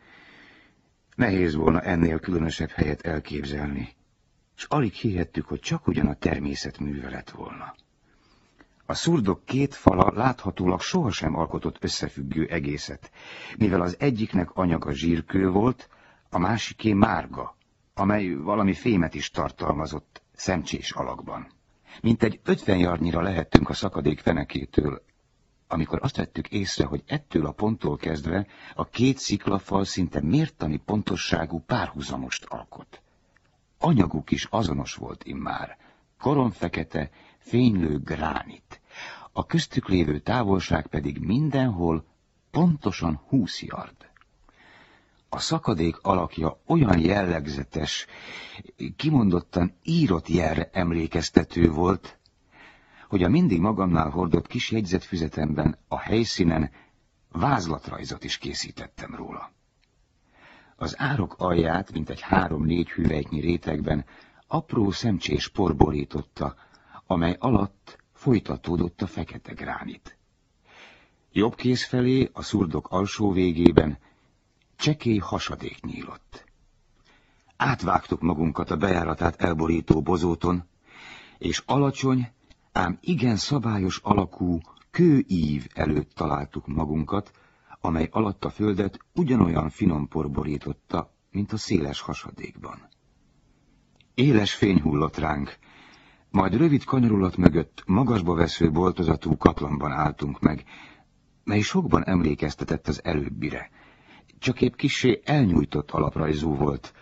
Nehéz volna ennél különösebb helyet elképzelni, és alig hihettük, hogy csak ugyan a természet műve lett volna. A szurdok 2 fala láthatólag sohasem alkotott összefüggő egészet, mivel az egyiknek anyaga zsírkő volt, a másiké márga, amely valami fémet is tartalmazott szemcsés alakban. Mintegy 50 yardnyira lehettünk a szakadék fenekétől, amikor azt vettük észre, hogy ettől a ponttól kezdve a 2 sziklafal szinte mértani pontosságú párhuzamost alkot. Anyaguk is azonos volt immár, koronfekete, fénylő gránit, a köztük lévő távolság pedig mindenhol pontosan 20 yard. A szakadék alakja olyan jellegzetes, kimondottan írott jelre emlékeztető volt, hogy a mindig magamnál hordott kis jegyzetfüzetemben a helyszínen vázlatrajzot is készítettem róla. Az árok alját, mintegy 3-4 hüvelyknyi rétegben apró szemcsés por borította, amely alatt folytatódott a fekete gránit. Jobb kéz felé, a szurdok alsó végében csekély hasadék nyílott. Átvágtuk magunkat a bejáratát elborító bozóton, és alacsony, ám igen szabályos alakú kőív előtt találtuk magunkat, amely alatt a földet ugyanolyan finom por borította, mint a széles hasadékban. Éles fény hullott ránk, majd rövid kanyarulat mögött magasba vesző boltozatú katlanban álltunk meg, mely sokban emlékeztetett az előbbire, csak épp kissé elnyújtott alaprajzú volt,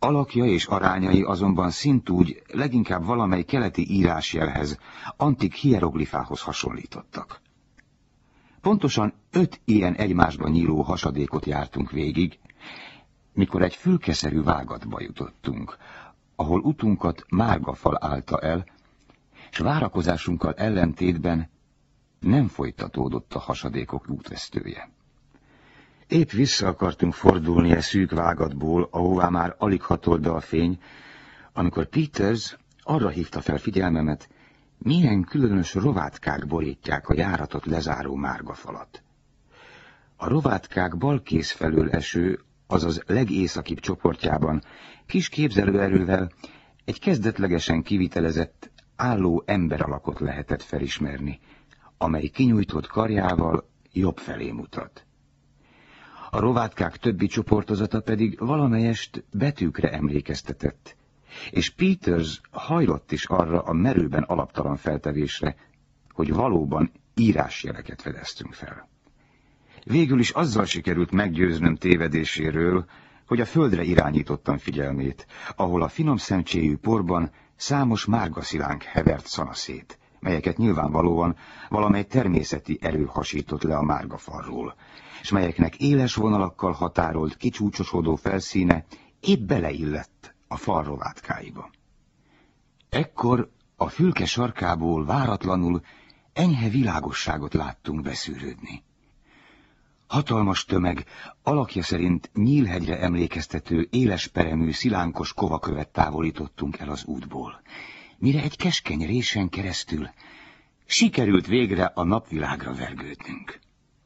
Alakja és arányai azonban szintúgy leginkább valamely keleti írásjelhez, antik hieroglifához hasonlítottak. Pontosan 5 ilyen egymásba nyíló hasadékot jártunk végig, mikor egy fülkeszerű vágatba jutottunk, ahol utunkat márgafal állta el, s várakozásunkkal ellentétben nem folytatódott a hasadékok útvesztője. Épp vissza akartunk fordulni a szűk vágatból, ahová már alig hatolt be a fény, amikor Peters arra hívta fel figyelmemet, milyen különös rovátkák borítják a járatot lezáró márgafalat. A rovátkák balkész felől eső, azaz legészakibb csoportjában kis képzelőerővel egy kezdetlegesen kivitelezett, álló emberalakot lehetett felismerni, amely kinyújtott karjával jobb felé mutat. A rovátkák többi csoportozata pedig valamelyest betűkre emlékeztetett, és Peters hajlott is arra a merőben alaptalan feltevésre, hogy valóban írásjeleket fedeztünk fel. Végül is azzal sikerült meggyőznöm tévedéséről, hogy a földre irányítottam figyelmét, ahol a finom szemcséjű porban számos márgaszilánk hevert szanaszét, melyeket nyilvánvalóan valamely természeti erő hasított le a márgafalról, és melyeknek éles vonalakkal határolt, kicsúcsosodó felszíne épp beleillett a fal rovátkáiba. Ekkor a fülke sarkából váratlanul enyhe világosságot láttunk beszűrődni. Hatalmas tömeg, alakja szerint Nyílhegyre emlékeztető éles peremű szilánkos kovakövet távolítottunk el az útból, mire egy keskeny résen keresztül sikerült végre a napvilágra vergődnünk.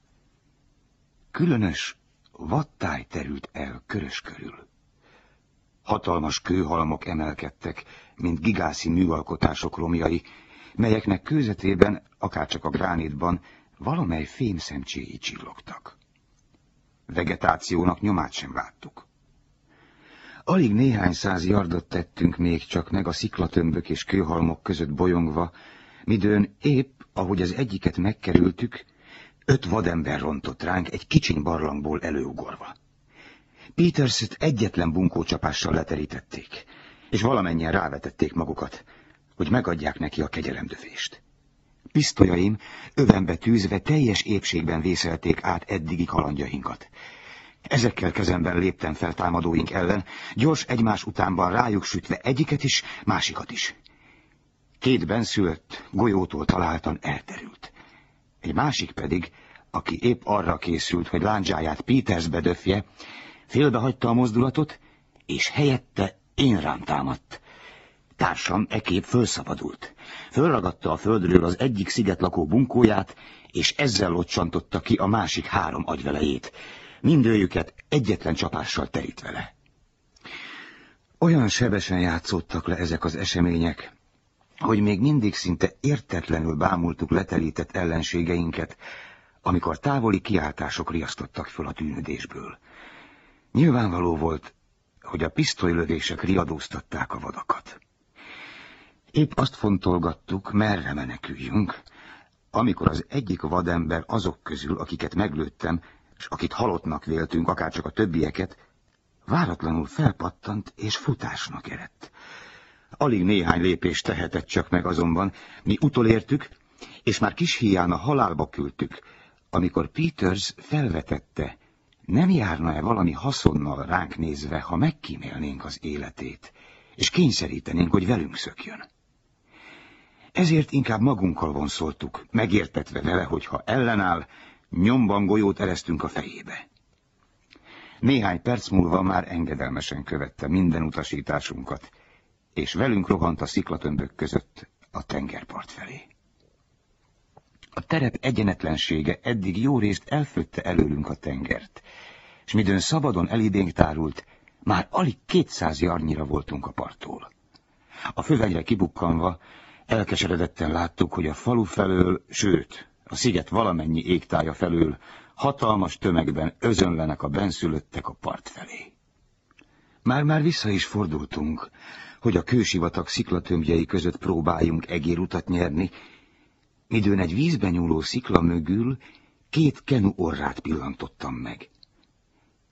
Különös vattály terült el körös körül. Hatalmas kőhalmok emelkedtek, mint gigászi műalkotások romjai, melyeknek kőzetében, akárcsak a gránitban, valamely fémszemcséi csillogtak. Vegetációnak nyomát sem láttuk. Alig néhány száz yardot tettünk még csak meg a sziklatömbök és kőhalmok között bolyongva, midőn épp, ahogy az egyiket megkerültük, 5 vadember rontott ránk egy kicsiny barlangból előugorva. Peterset egyetlen bunkócsapással leterítették, és valamennyien rávetették magukat, hogy megadják neki a kegyelemdövést. Pisztolyaim övembe tűzve teljes épségben vészelték át eddigi kalandjainkat. Ezekkel kezemben léptem fel támadóink ellen, gyors egymás utánban rájuk sütve egyiket is, másikat is. 2 benszülött, golyótól találtan elterült. Egy másik pedig, aki épp arra készült, hogy lándzsáját Petersbe döfje, félbehagyta a mozdulatot, és helyette én rám támadt. Társam ekképp fölszabadult. Fölragadta a földről az egyik szigetlakó bunkóját, és ezzel locsantotta ki a másik 3 agyvelejét, mindőjüket egyetlen csapással terítve le. Olyan sebesen játszódtak le ezek az események, hogy még mindig szinte értetlenül bámultuk letelített ellenségeinket, amikor távoli kiáltások riasztottak föl a tűnődésből. Nyilvánvaló volt, hogy a pisztolylövések riadóztatták a vadakat. Épp azt fontolgattuk, merre meneküljünk, amikor az egyik vadember azok közül, akiket meglőttem, és akit halottnak véltünk, akárcsak a többieket, váratlanul felpattant és futásnak eredt. Alig néhány lépést tehetett csak meg azonban, mi utolértük, és már kis híján a halálba küldtük, amikor Peters felvetette, nem járna-e valami haszonnal ránk nézve, ha megkímélnénk az életét, és kényszerítenénk, hogy velünk szökjön. Ezért inkább magunkkal vonszoltuk, megértetve vele, hogy ha ellenáll, nyomban golyót eresztünk a fejébe. Néhány perc múlva már engedelmesen követte minden utasításunkat, és velünk rohant a sziklatömbök között a tengerpart felé. A terep egyenetlensége eddig jó részt elfötte előlünk a tengert, és midőn szabadon elidénk tárult, már alig 200 yardnyira voltunk a parttól. A fövegyre kibukkanva elkeseredetten láttuk, hogy a falu felől, sőt, a sziget valamennyi égtája felől hatalmas tömegben özönlenek a bennszülöttek a part felé. Már vissza is fordultunk, hogy a kősivatag sziklatömbjei között próbáljunk egérutat nyerni, midőn egy vízben nyúló szikla mögül 2 kenu orrát pillantottam meg.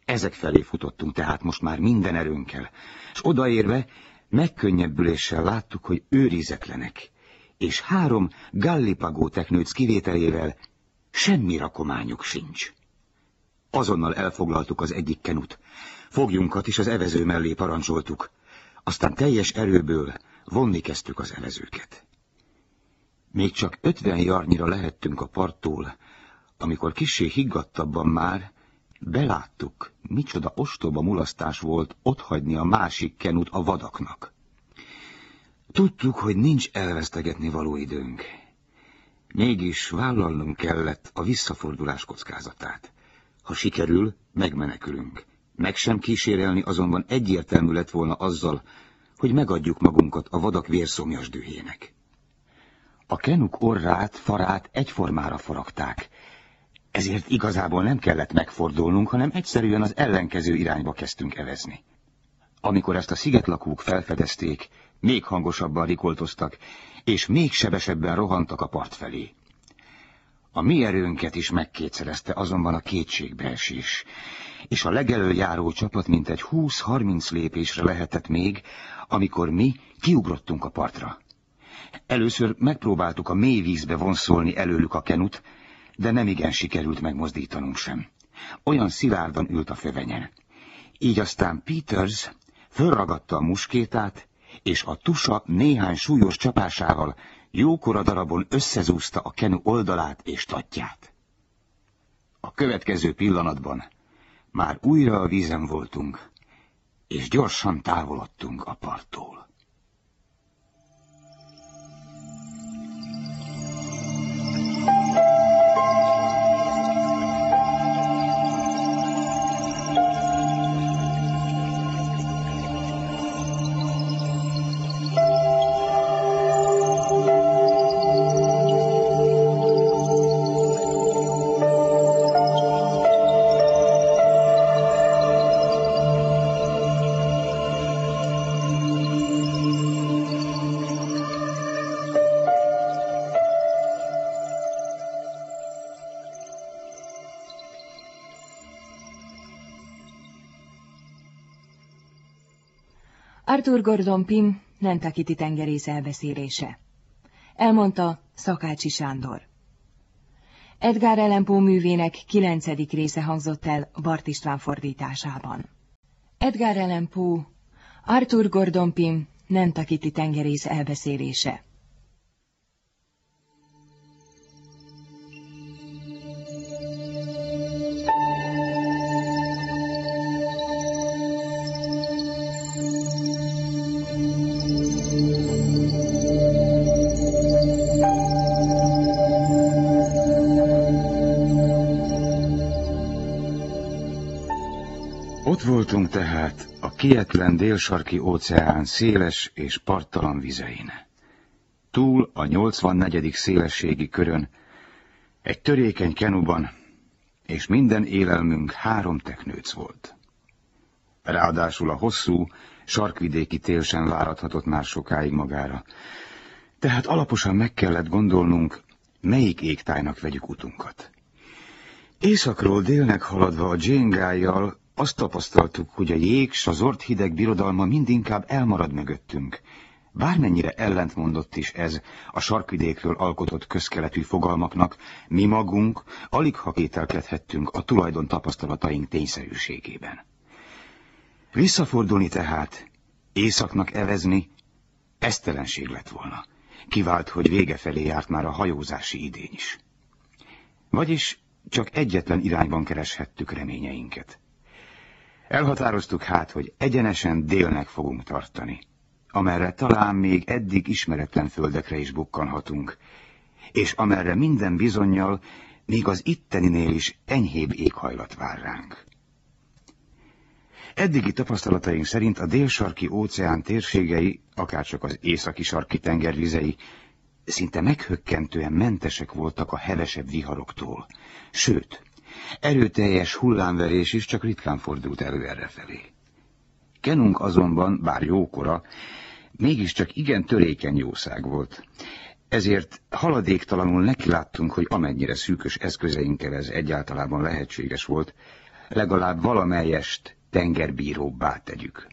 Ezek felé futottunk tehát most már minden erőnkkel, és odaérve megkönnyebbüléssel láttuk, hogy őrizetlenek, és 3 Gallipagó teknőc kivételével semmi rakományuk sincs. Azonnal elfoglaltuk az egyik kenut, fogjunkat is az evező mellé parancsoltuk, aztán teljes erőből vonni kezdtük az evezőket. Még csak 50 jarnyira lehettünk a parttól, amikor kissé higgadtabban már beláttuk, micsoda ostoba mulasztás volt otthagyni a másik kenut a vadaknak. Tudtuk, hogy nincs elvesztegetni való időnk. Mégis vállalnunk kellett a visszafordulás kockázatát. Ha sikerül, megmenekülünk. Meg sem kísérelni azonban egyértelmű lett volna azzal, hogy megadjuk magunkat a vadak vérszomjas dühének. A kenuk orrát, farát egyformára faragták, ezért igazából nem kellett megfordulnunk, hanem egyszerűen az ellenkező irányba kezdtünk evezni. Amikor ezt a szigetlakók felfedezték, még hangosabban rikoltoztak, és még sebesebben rohantak a part felé. A mi erőnket is megkétszerezte azonban a kétségbeesés, és a legelőjáró csapat mintegy 20-30 lépésre lehetett még, amikor mi kiugrottunk a partra. Először megpróbáltuk a mély vízbe vonszolni előlük a kenut, de nemigen sikerült megmozdítanunk sem. Olyan szilárdan ült a fövenyen. Így aztán Peters fölragadta a muskétát, és a tusa néhány súlyos csapásával jókora darabon összezúzta a kenu oldalát és tatját. A következő pillanatban már újra a vízen voltunk, és gyorsan távolodtunk a parttól. Arthur Gordon Pym Nantucketi tengerész elbeszélése. Elmondta Szakácsi Sándor. Edgar Allan Poe művének 9. része hangzott el Bart István fordításában. Edgar Allan Poe, Arthur Gordon Pym Nantucketi tengerész elbeszélése. Ott voltunk tehát a kietlen délsarki óceán széles és parttalan vizein. Túl a 84. szélességi körön, egy törékeny kenuban, és minden élelmünk 3 teknőc volt. Ráadásul a hosszú, sarkvidéki tél sem várathatott már sokáig magára. Tehát alaposan meg kellett gondolnunk, melyik égtájnak vegyük utunkat. Északról délnek haladva a Jane-gájjal azt tapasztaltuk, hogy a jég s az ort hideg birodalma mindinkább elmarad mögöttünk. Bármennyire ellentmondott is ez a sarkvidékről alkotott közkeletű fogalmaknak, mi magunk alig ha kételkedhettünk a tulajdon tapasztalataink tényszerűségében. Visszafordulni tehát, északnak evezni, esztelenség lett volna. Kivált, hogy vége felé járt már a hajózási idény is. Vagyis csak egyetlen irányban kereshettük reményeinket. Elhatároztuk hát, hogy egyenesen délnek fogunk tartani, amerre talán még eddig ismeretlen földekre is bukkanhatunk, és amerre minden bizonnyal még az itteninél is enyhébb éghajlat vár ránk. Eddigi tapasztalataink szerint a délsarki óceán térségei, akárcsak az északi sarki tengervizei, szinte meghökkentően mentesek voltak a hevesebb viharoktól, sőt, erőteljes hullámverés is csak ritkán fordult elő errefelé. Kenunk azonban, bár jókora, mégiscsak igen törékeny jószág volt. Ezért haladéktalanul nekiláttunk, hogy amennyire szűkös eszközeinkkel ez egyáltalában lehetséges volt, legalább valamelyest tengerbíróbbá tegyük.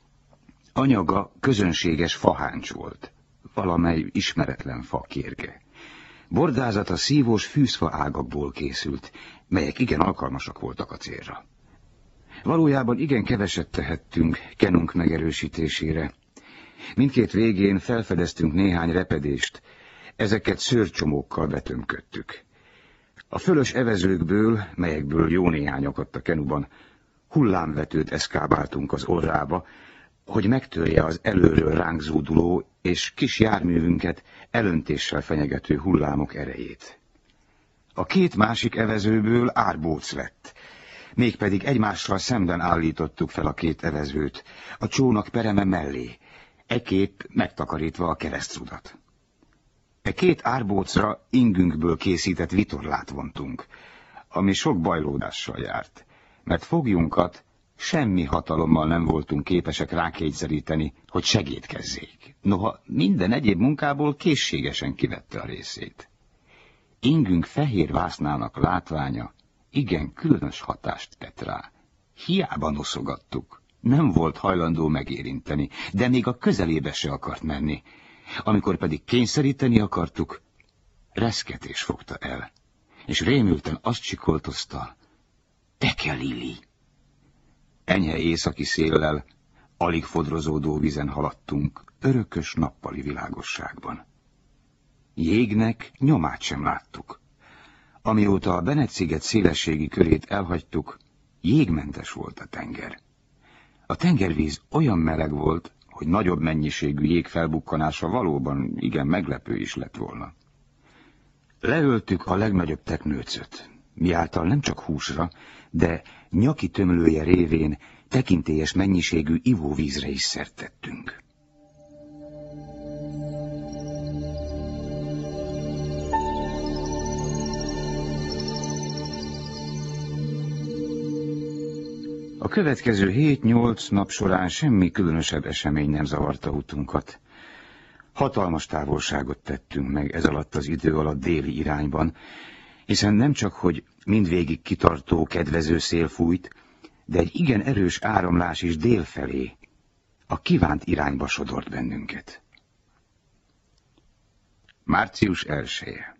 Anyaga közönséges faháncs volt, valamely ismeretlen fa kérge. Bordázata szívós fűzfa ágakból készült, melyek igen alkalmasak voltak a célra. Valójában igen keveset tehettünk kenunk megerősítésére. Mindkét végén felfedeztünk néhány repedést, ezeket szőrcsomókkal betömködtük. A fölös evezőkből, melyekből jó néhány akadt a kenuban, hullámvetőt eszkábáltunk az orrába, hogy megtörje az előről ránk zúduló és kis járművünket elöntéssel fenyegető hullámok erejét. A két másik evezőből árbóc lett, mégpedig egymással szemben állítottuk fel a két evezőt, a csónak pereme mellé, ekképp megtakarítva a keresztrudat. E két árbócra ingünkből készített vitorlát vontunk, ami sok bajlódással járt, mert fogjunkat semmi hatalommal nem voltunk képesek rákényszeríteni, hogy segédkezzék. Noha minden egyéb munkából készségesen kivette a részét. Ingünk fehér vásznának látványa igen különös hatást tett rá. Hiába noszogattuk, nem volt hajlandó megérinteni, de még a közelébe se akart menni. Amikor pedig kényszeríteni akartuk, reszketés fogta el, és rémülten azt csikoltozta: Teke Lili! Enyhe északi széllel, alig fodrozódó vízen haladtunk, örökös nappali világosságban. Jégnek nyomát sem láttuk. Amióta a Bennett-sziget szélességi körét elhagytuk, jégmentes volt a tenger. A tengervíz olyan meleg volt, hogy nagyobb mennyiségű jég felbukkanása valóban igen meglepő is lett volna. Leöltük a legnagyobb teknőcöt, miáltal nem csak húsra, de nyaki tömlője révén tekintélyes mennyiségű ivóvízre is szert tettünk. A következő 7-8 nap során semmi különösebb esemény nem zavarta utunkat. Hatalmas távolságot tettünk meg ez alatt az idő alatt déli irányban, hiszen nem csak, hogy mindvégig kitartó, kedvező szél fújt, de egy igen erős áramlás is dél felé, a kívánt irányba sodort bennünket. Március 1-e.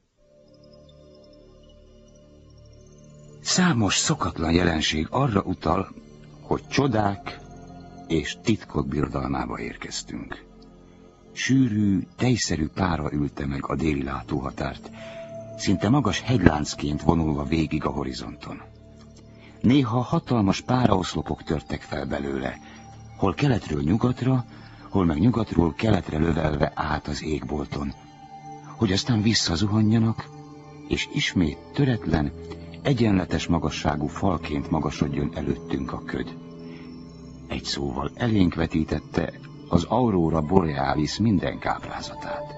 Számos szokatlan jelenség arra utal, hogy csodák és titkok birodalmába érkeztünk. Sűrű, tejszerű pára ülte meg a déli látóhatárt, szinte magas hegyláncként vonulva végig a horizonton. Néha hatalmas páraoszlopok törtek fel belőle, hol keletről nyugatra, hol meg nyugatról keletre lövelve át az égbolton, hogy aztán visszazuhanjanak, és ismét töretlen, egyenletes magasságú falként magasodjon előttünk a köd. Egy szóval elénk vetítette az Aurora Borealis minden káprázatát.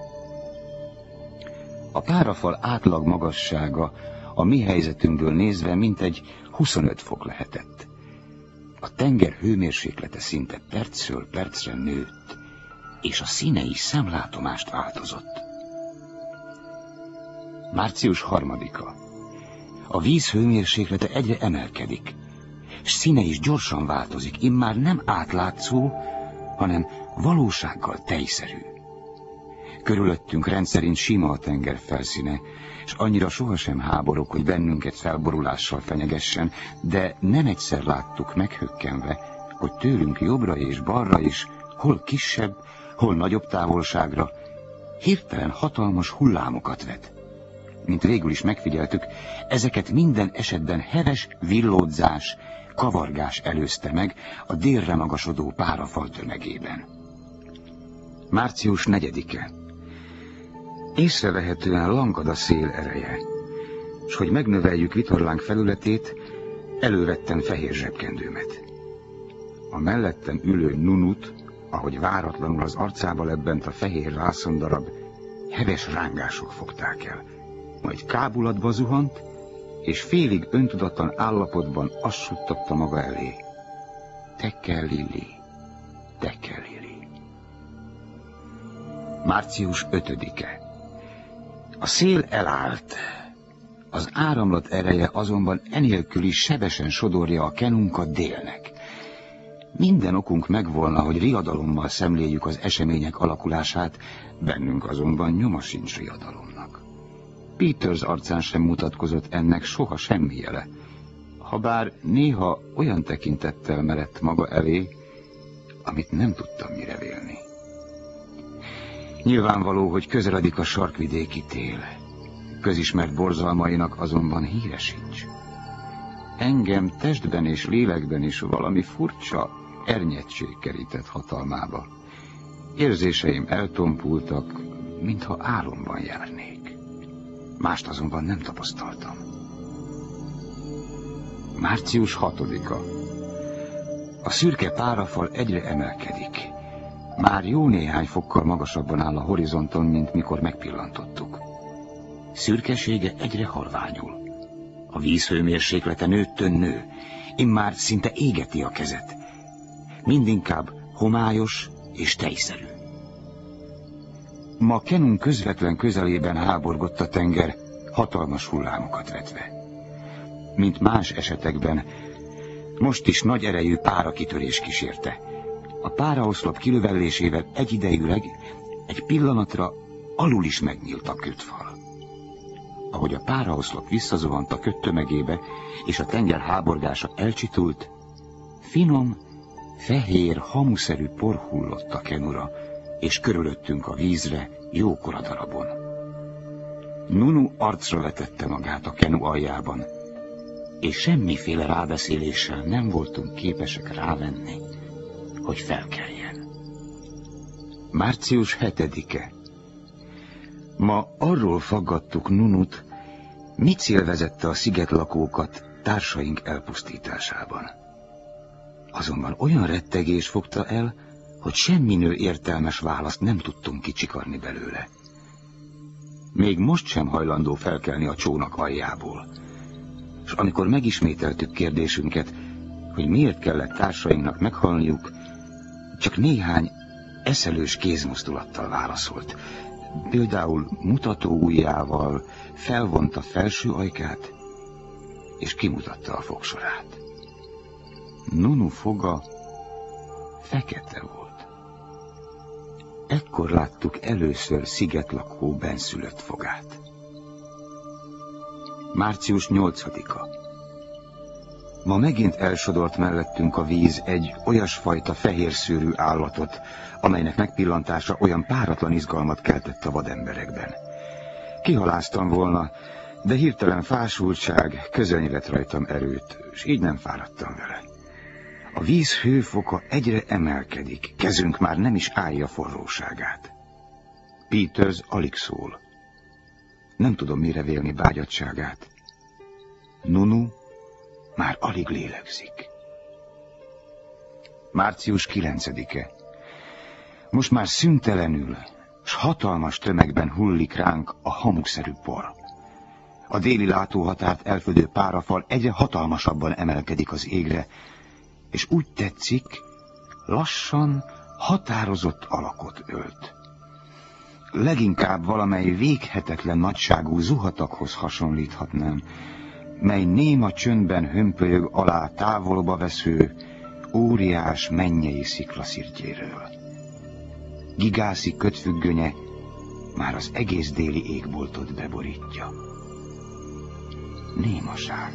A párafal átlag magassága a mi helyzetünkből nézve mintegy 25 fok lehetett. A tenger hőmérséklete szinte percről percre nőtt, és a színe is szemlátomást változott. Március 3-a. A víz hőmérséklete egyre emelkedik, s színe is gyorsan változik, immár nem átlátszó, hanem valósággal tejszerű. Körülöttünk rendszerint sima a tenger felszíne, és annyira sohasem háborog, hogy bennünket felborulással fenyegessen, de nem egyszer láttuk meghökkenve, hogy tőlünk jobbra és balra is, hol kisebb, hol nagyobb távolságra, hirtelen hatalmas hullámokat vet. Mint végül is megfigyeltük, ezeket minden esetben heves villódzás, kavargás előzte meg a délre magasodó párafal tömegében. Március 4-e. Észrevehetően lankad a szél ereje, s hogy megnöveljük vitorlánk felületét, elővettem fehér zsebkendőmet. A mellettem ülő Nunut, ahogy váratlanul az arcába lebbent a fehér vászondarab, heves rángások fogták el, majd kábulatba zuhant, és félig öntudatlan állapotban azt suttatta maga elé: Teke Lili, Teke Lili. Március 5-e. A szél elállt. Az áramlat ereje azonban enélkül is sebesen sodorja a kenunkat délnek. Minden okunk megvolna, hogy riadalommal szemléljük az események alakulását, bennünk azonban nyoma sincs riadalomnak. Peters arcán sem mutatkozott ennek soha semmi jele, habár néha olyan tekintettel merett maga elé, amit nem tudtam mire vélni. Nyilvánvaló, hogy közeledik a sarkvidéki tél. Közismert borzalmainak azonban híre sincs. Engem testben és lélekben is valami furcsa ernyedség kerített hatalmába. Érzéseim eltompultak, mintha álomban járnék. Mást azonban nem tapasztaltam. Március 6-a. A szürke párafal egyre emelkedik. Már jó néhány fokkal magasabban áll a horizonton, mint mikor megpillantottuk. Szürkesége egyre halványul. A vízhőmérséklete nőttön nő, immár szinte égeti a kezet. Mindinkább homályos és tejszerű. Ma kenunk közvetlen közelében háborgott a tenger, hatalmas hullámokat vetve. Mint más esetekben, most is nagy erejű párakitörés kísérte. A páraoszlop kilövellésével egyidejűleg, egy pillanatra alul is megnyílt a kötfal. Ahogy a páraoszlop visszazuhant a köt tömegébe, és a tenger háborgása elcsitult, finom, fehér, hamuszerű por hullott a kenura, és körülöttünk a vízre jókora darabon. Nunu arcra vetette magát a kenu aljában, és semmiféle rábeszéléssel nem voltunk képesek rávenni, hogy felkeljen. Március 7-e. Ma arról faggattuk Nunut, mi cél vezette a szigetlakókat társaink elpusztításában. Azonban olyan rettegés fogta el, hogy semminő értelmes választ nem tudtunk kicsikarni belőle. Még most sem hajlandó felkelni a csónak aljából. És amikor megismételtük kérdésünket, hogy miért kellett társainknak meghalniuk, csak néhány eszelős kézmozdulattal válaszolt. Például mutató ujjával felvonta felső ajkát, és kimutatta a fogsorát. Nunu foga fekete volt. Ekkor láttuk először szigetlakó benszülött fogát. Március 8-a. Ma megint elsodort mellettünk a víz egy olyasfajta fehér szőrű állatot, amelynek megpillantása olyan páratlan izgalmat keltett a vademberekben. Kihaláztam volna, de hirtelen fásultság közölni vett rajtam erőt, és így nem fáradtam vele. A víz hőfoka egyre emelkedik, kezünk már nem is állja forróságát. Peters alig szól. Nem tudom mire vélni bágyadtságát. Nunu már alig lélegzik. Március 9-e. Most már szüntelenül, s hatalmas tömegben hullik ránk a hamukszerű por. A déli látóhatárt elfödő párafal egyre hatalmasabban emelkedik az égre, és úgy tetszik, lassan határozott alakot ölt. Leginkább valamely véghetetlen nagyságú zuhataghoz hasonlíthatnám, mely néma csöndben hömpölyög alá távolba vesző, óriás mennyei sziklaszirtjéről. Gigászi kötfüggönye már az egész déli égboltot beborítja. Némaság.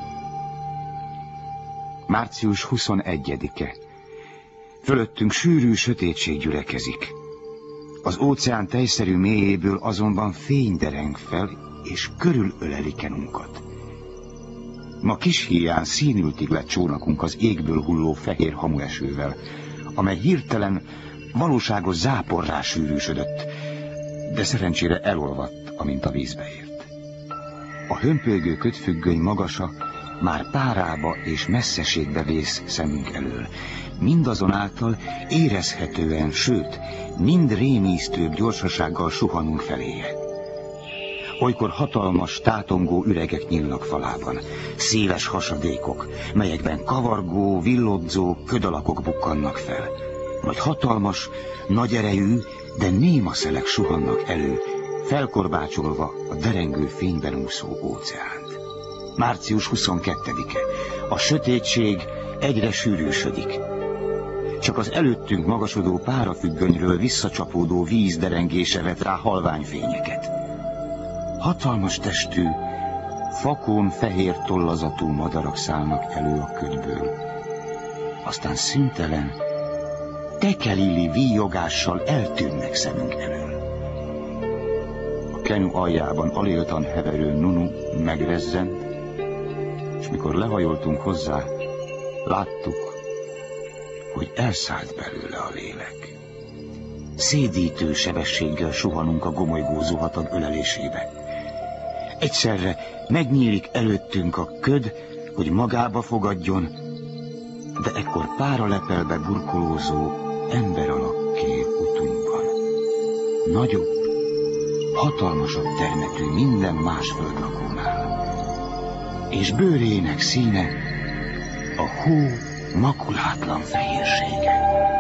Március 21-e. Fölöttünk sűrű sötétség gyülekezik. Az óceán tejszerű mélyéből azonban fény dereng fel, és körülöleli kenunkat. Ma kis híján színültig lett csónakunk az égből hulló fehér hamuesővel, amely hirtelen valóságos záporrá sűrűsödött, de szerencsére elolvadt, amint a vízbe ért. A hömpölygő kötfüggöny magasa már párába és messzeségbe vész szemünk elől, mindazonáltal érezhetően, sőt, mind rémisztőbb gyorsasággal suhanunk feléje. Olykor hatalmas, tátongó üregek nyílnak falában, széles hasadékok, melyekben kavargó, villodzó ködalakok bukkannak fel, vagy hatalmas, nagy erejű, de néma szelek suhannak elő, felkorbácsolva a derengő fényben úszó óceánt. Március 22-e. A sötétség egyre sűrűsödik. Csak az előttünk magasodó párafüggönyről visszacsapódó víz derengése vet rá halványfényeket. Hatalmas testű, fakón fehér tollazatú madarak szállnak elő a ködből. Aztán szüntelen, tekelili víjogással eltűnnek szemünk elől. A kenu aljában aléltan heverő Nunu megrezzent, és mikor lehajoltunk hozzá, láttuk, hogy elszállt belőle a lélek. Szédítő sebességgel suhanunk a gomolygó hatag ölelésébe. Egyszerre megnyílik előttünk a köd, hogy magába fogadjon, de ekkor páralepelbe burkolózó emberalakké utunkban. Nagyobb, hatalmasabb termetű minden más földlakónál. És bőrének színe a hó makulátlan fehérsége.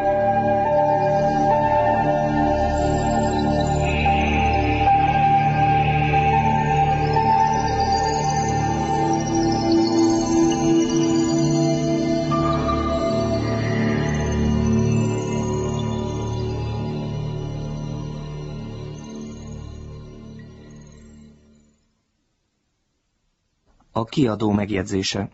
A kiadó megjegyzése.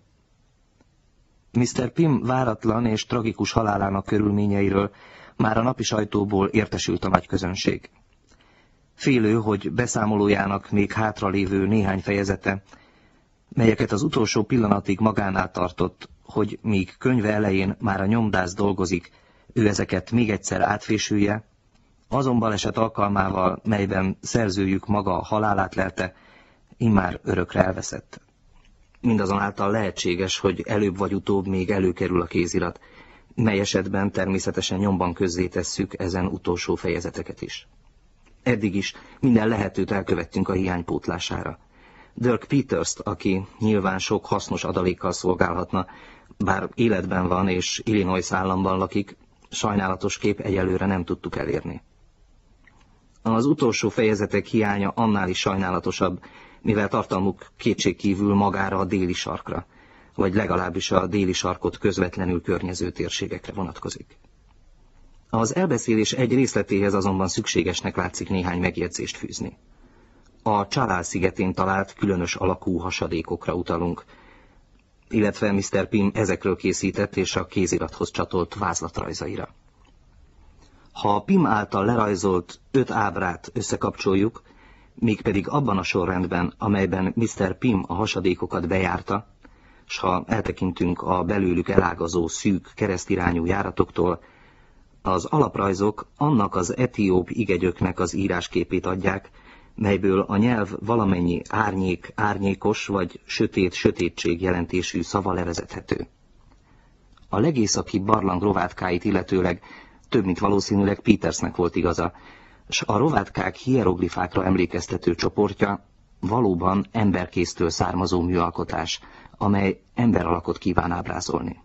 Mr. Pym váratlan és tragikus halálának körülményeiről már a napi sajtóból értesült a nagy közönség. Félő, hogy beszámolójának még hátralévő néhány fejezete, melyeket az utolsó pillanatig magánál tartott, hogy míg könyve elején már a nyomdász dolgozik, ő ezeket még egyszer átfésülje, azon baleset alkalmával, melyben szerzőjük maga a halálát lelte, immár örökre elveszett. Mindazonáltal lehetséges, hogy előbb vagy utóbb még előkerül a kézirat, mely esetben természetesen nyomban közzétesszük ezen utolsó fejezeteket is. Eddig is minden lehetőt elkövettünk a hiány pótlására. Dirk Peters-t, aki nyilván sok hasznos adalékkal szolgálhatna, bár életben van és Illinois államban lakik, sajnálatos kép egyelőre nem tudtuk elérni. Az utolsó fejezetek hiánya annál is sajnálatosabb, mivel tartalmuk kétségkívül magára a déli sarkra, vagy legalábbis a déli sarkot közvetlenül környező térségekre vonatkozik. Az elbeszélés egy részletéhez azonban szükségesnek látszik néhány megjegyzést fűzni. A Csalál szigetén talált különös alakú hasadékokra utalunk, illetve Mr. Pym ezekről készített és a kézirathoz csatolt vázlatrajzaira. Ha a Pym által lerajzolt 5 ábrát összekapcsoljuk, mégpedig abban a sorrendben, amelyben Mr. Pym a hasadékokat bejárta, s ha eltekintünk a belőlük elágazó szűk keresztirányú járatoktól, az alaprajzok annak az etióp igegyöknek az írásképét adják, melyből a nyelv valamennyi árnyék, árnyékos vagy sötét, sötétség jelentésű szava levezethető. A legészakibb barlang rovátkáit illetőleg több mint valószínűleg Petersnek volt igaza, s a rovátkák hieroglifákra emlékeztető csoportja valóban emberkéztől származó műalkotás, amely emberalakot kíván ábrázolni.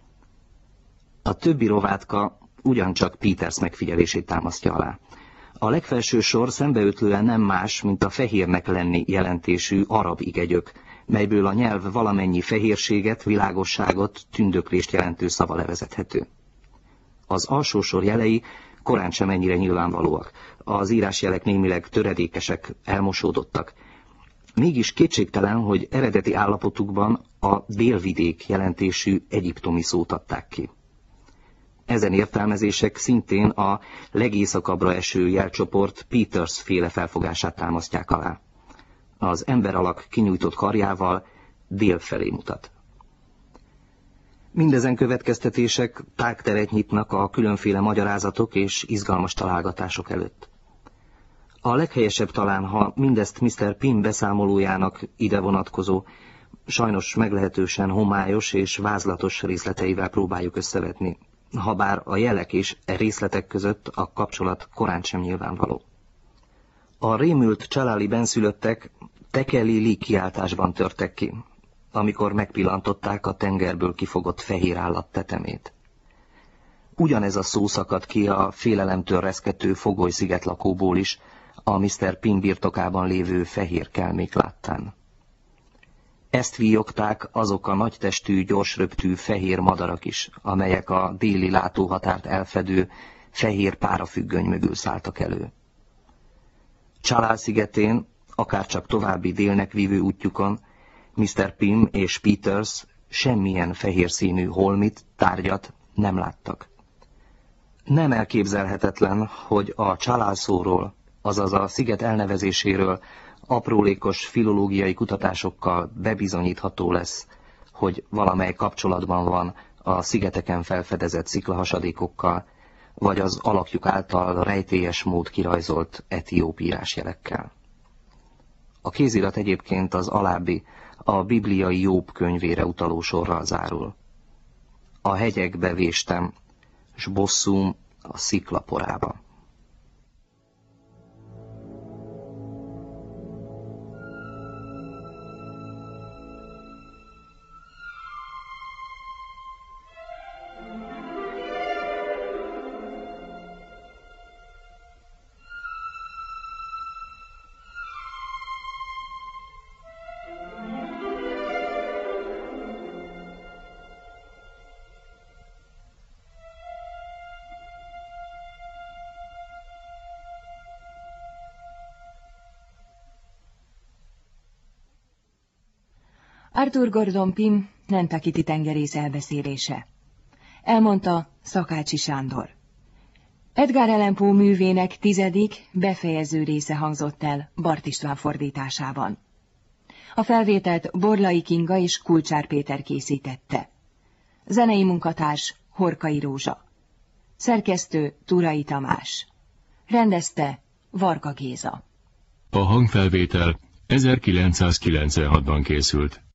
A többi rovátka ugyancsak Peters megfigyelését támasztja alá. A legfelső sor szembeötlően nem más, mint a fehérnek lenni jelentésű arab igegyök, melyből a nyelv valamennyi fehérséget, világosságot, tündöklést jelentő szava levezethető. Az alsó sor jelei korán sem ennyire nyilvánvalóak. Az írásjelek némileg töredékesek, elmosódottak. Mégis kétségtelen, hogy eredeti állapotukban a délvidék jelentésű egyiptomi szót adták ki. Ezen értelmezések szintén a legészakabbra eső jelcsoport Peters féle felfogását támasztják alá. Az emberalak kinyújtott karjával dél felé mutat. Mindezen következtetések tágteret nyitnak a különféle magyarázatok és izgalmas találgatások előtt. A leghelyesebb talán, ha mindezt Mr. Pym beszámolójának ide vonatkozó, sajnos meglehetősen homályos és vázlatos részleteivel próbáljuk összevetni, habár a jelek és részletek között a kapcsolat korán sem nyilvánvaló. A rémült csaláli benszülöttek tekelili kiáltásban törtek ki, amikor megpillantották a tengerből kifogott fehér állat tetemét. Ugyanez a szó szakadt ki a félelemtől reszkető Fogoly szigetlakóból is, a Mr. Pym birtokában lévő fehér kelmék láttán. Ezt víjogták azok a nagytestű, gyorsröptű fehér madarak is, amelyek a déli látóhatárt elfedő fehér párafüggöny mögül szálltak elő. Csalál szigetén, akárcsak további délnek vívő útjukon, Mr. Pym és Peters semmilyen fehér színű holmit, tárgyat nem láttak. Nem elképzelhetetlen, hogy a Csalál szóról, azaz a sziget elnevezéséről aprólékos filológiai kutatásokkal bebizonyítható lesz, hogy valamely kapcsolatban van a szigeteken felfedezett sziklahasadékokkal, vagy az alakjuk által rejtélyes mód kirajzolt etióp írásjelekkel. A kézirat egyébként az alábbi, a bibliai Jobb könyvére utaló sorral zárul. A hegyekbe véstem, s bosszúm a sziklaporába. Arthur Gordon Pym Nantucketi tengerész elbeszélése. Elmondta Szakácsi Sándor. Edgar Allan Poe művének 10. befejező része hangzott el Bart István fordításában. A felvételt Borlai Kinga és Kulcsár Péter készítette. Zenei munkatárs Horkai Rózsa. Szerkesztő Turai Tamás. Rendezte Varga Géza. A hangfelvétel 1996-ban készült.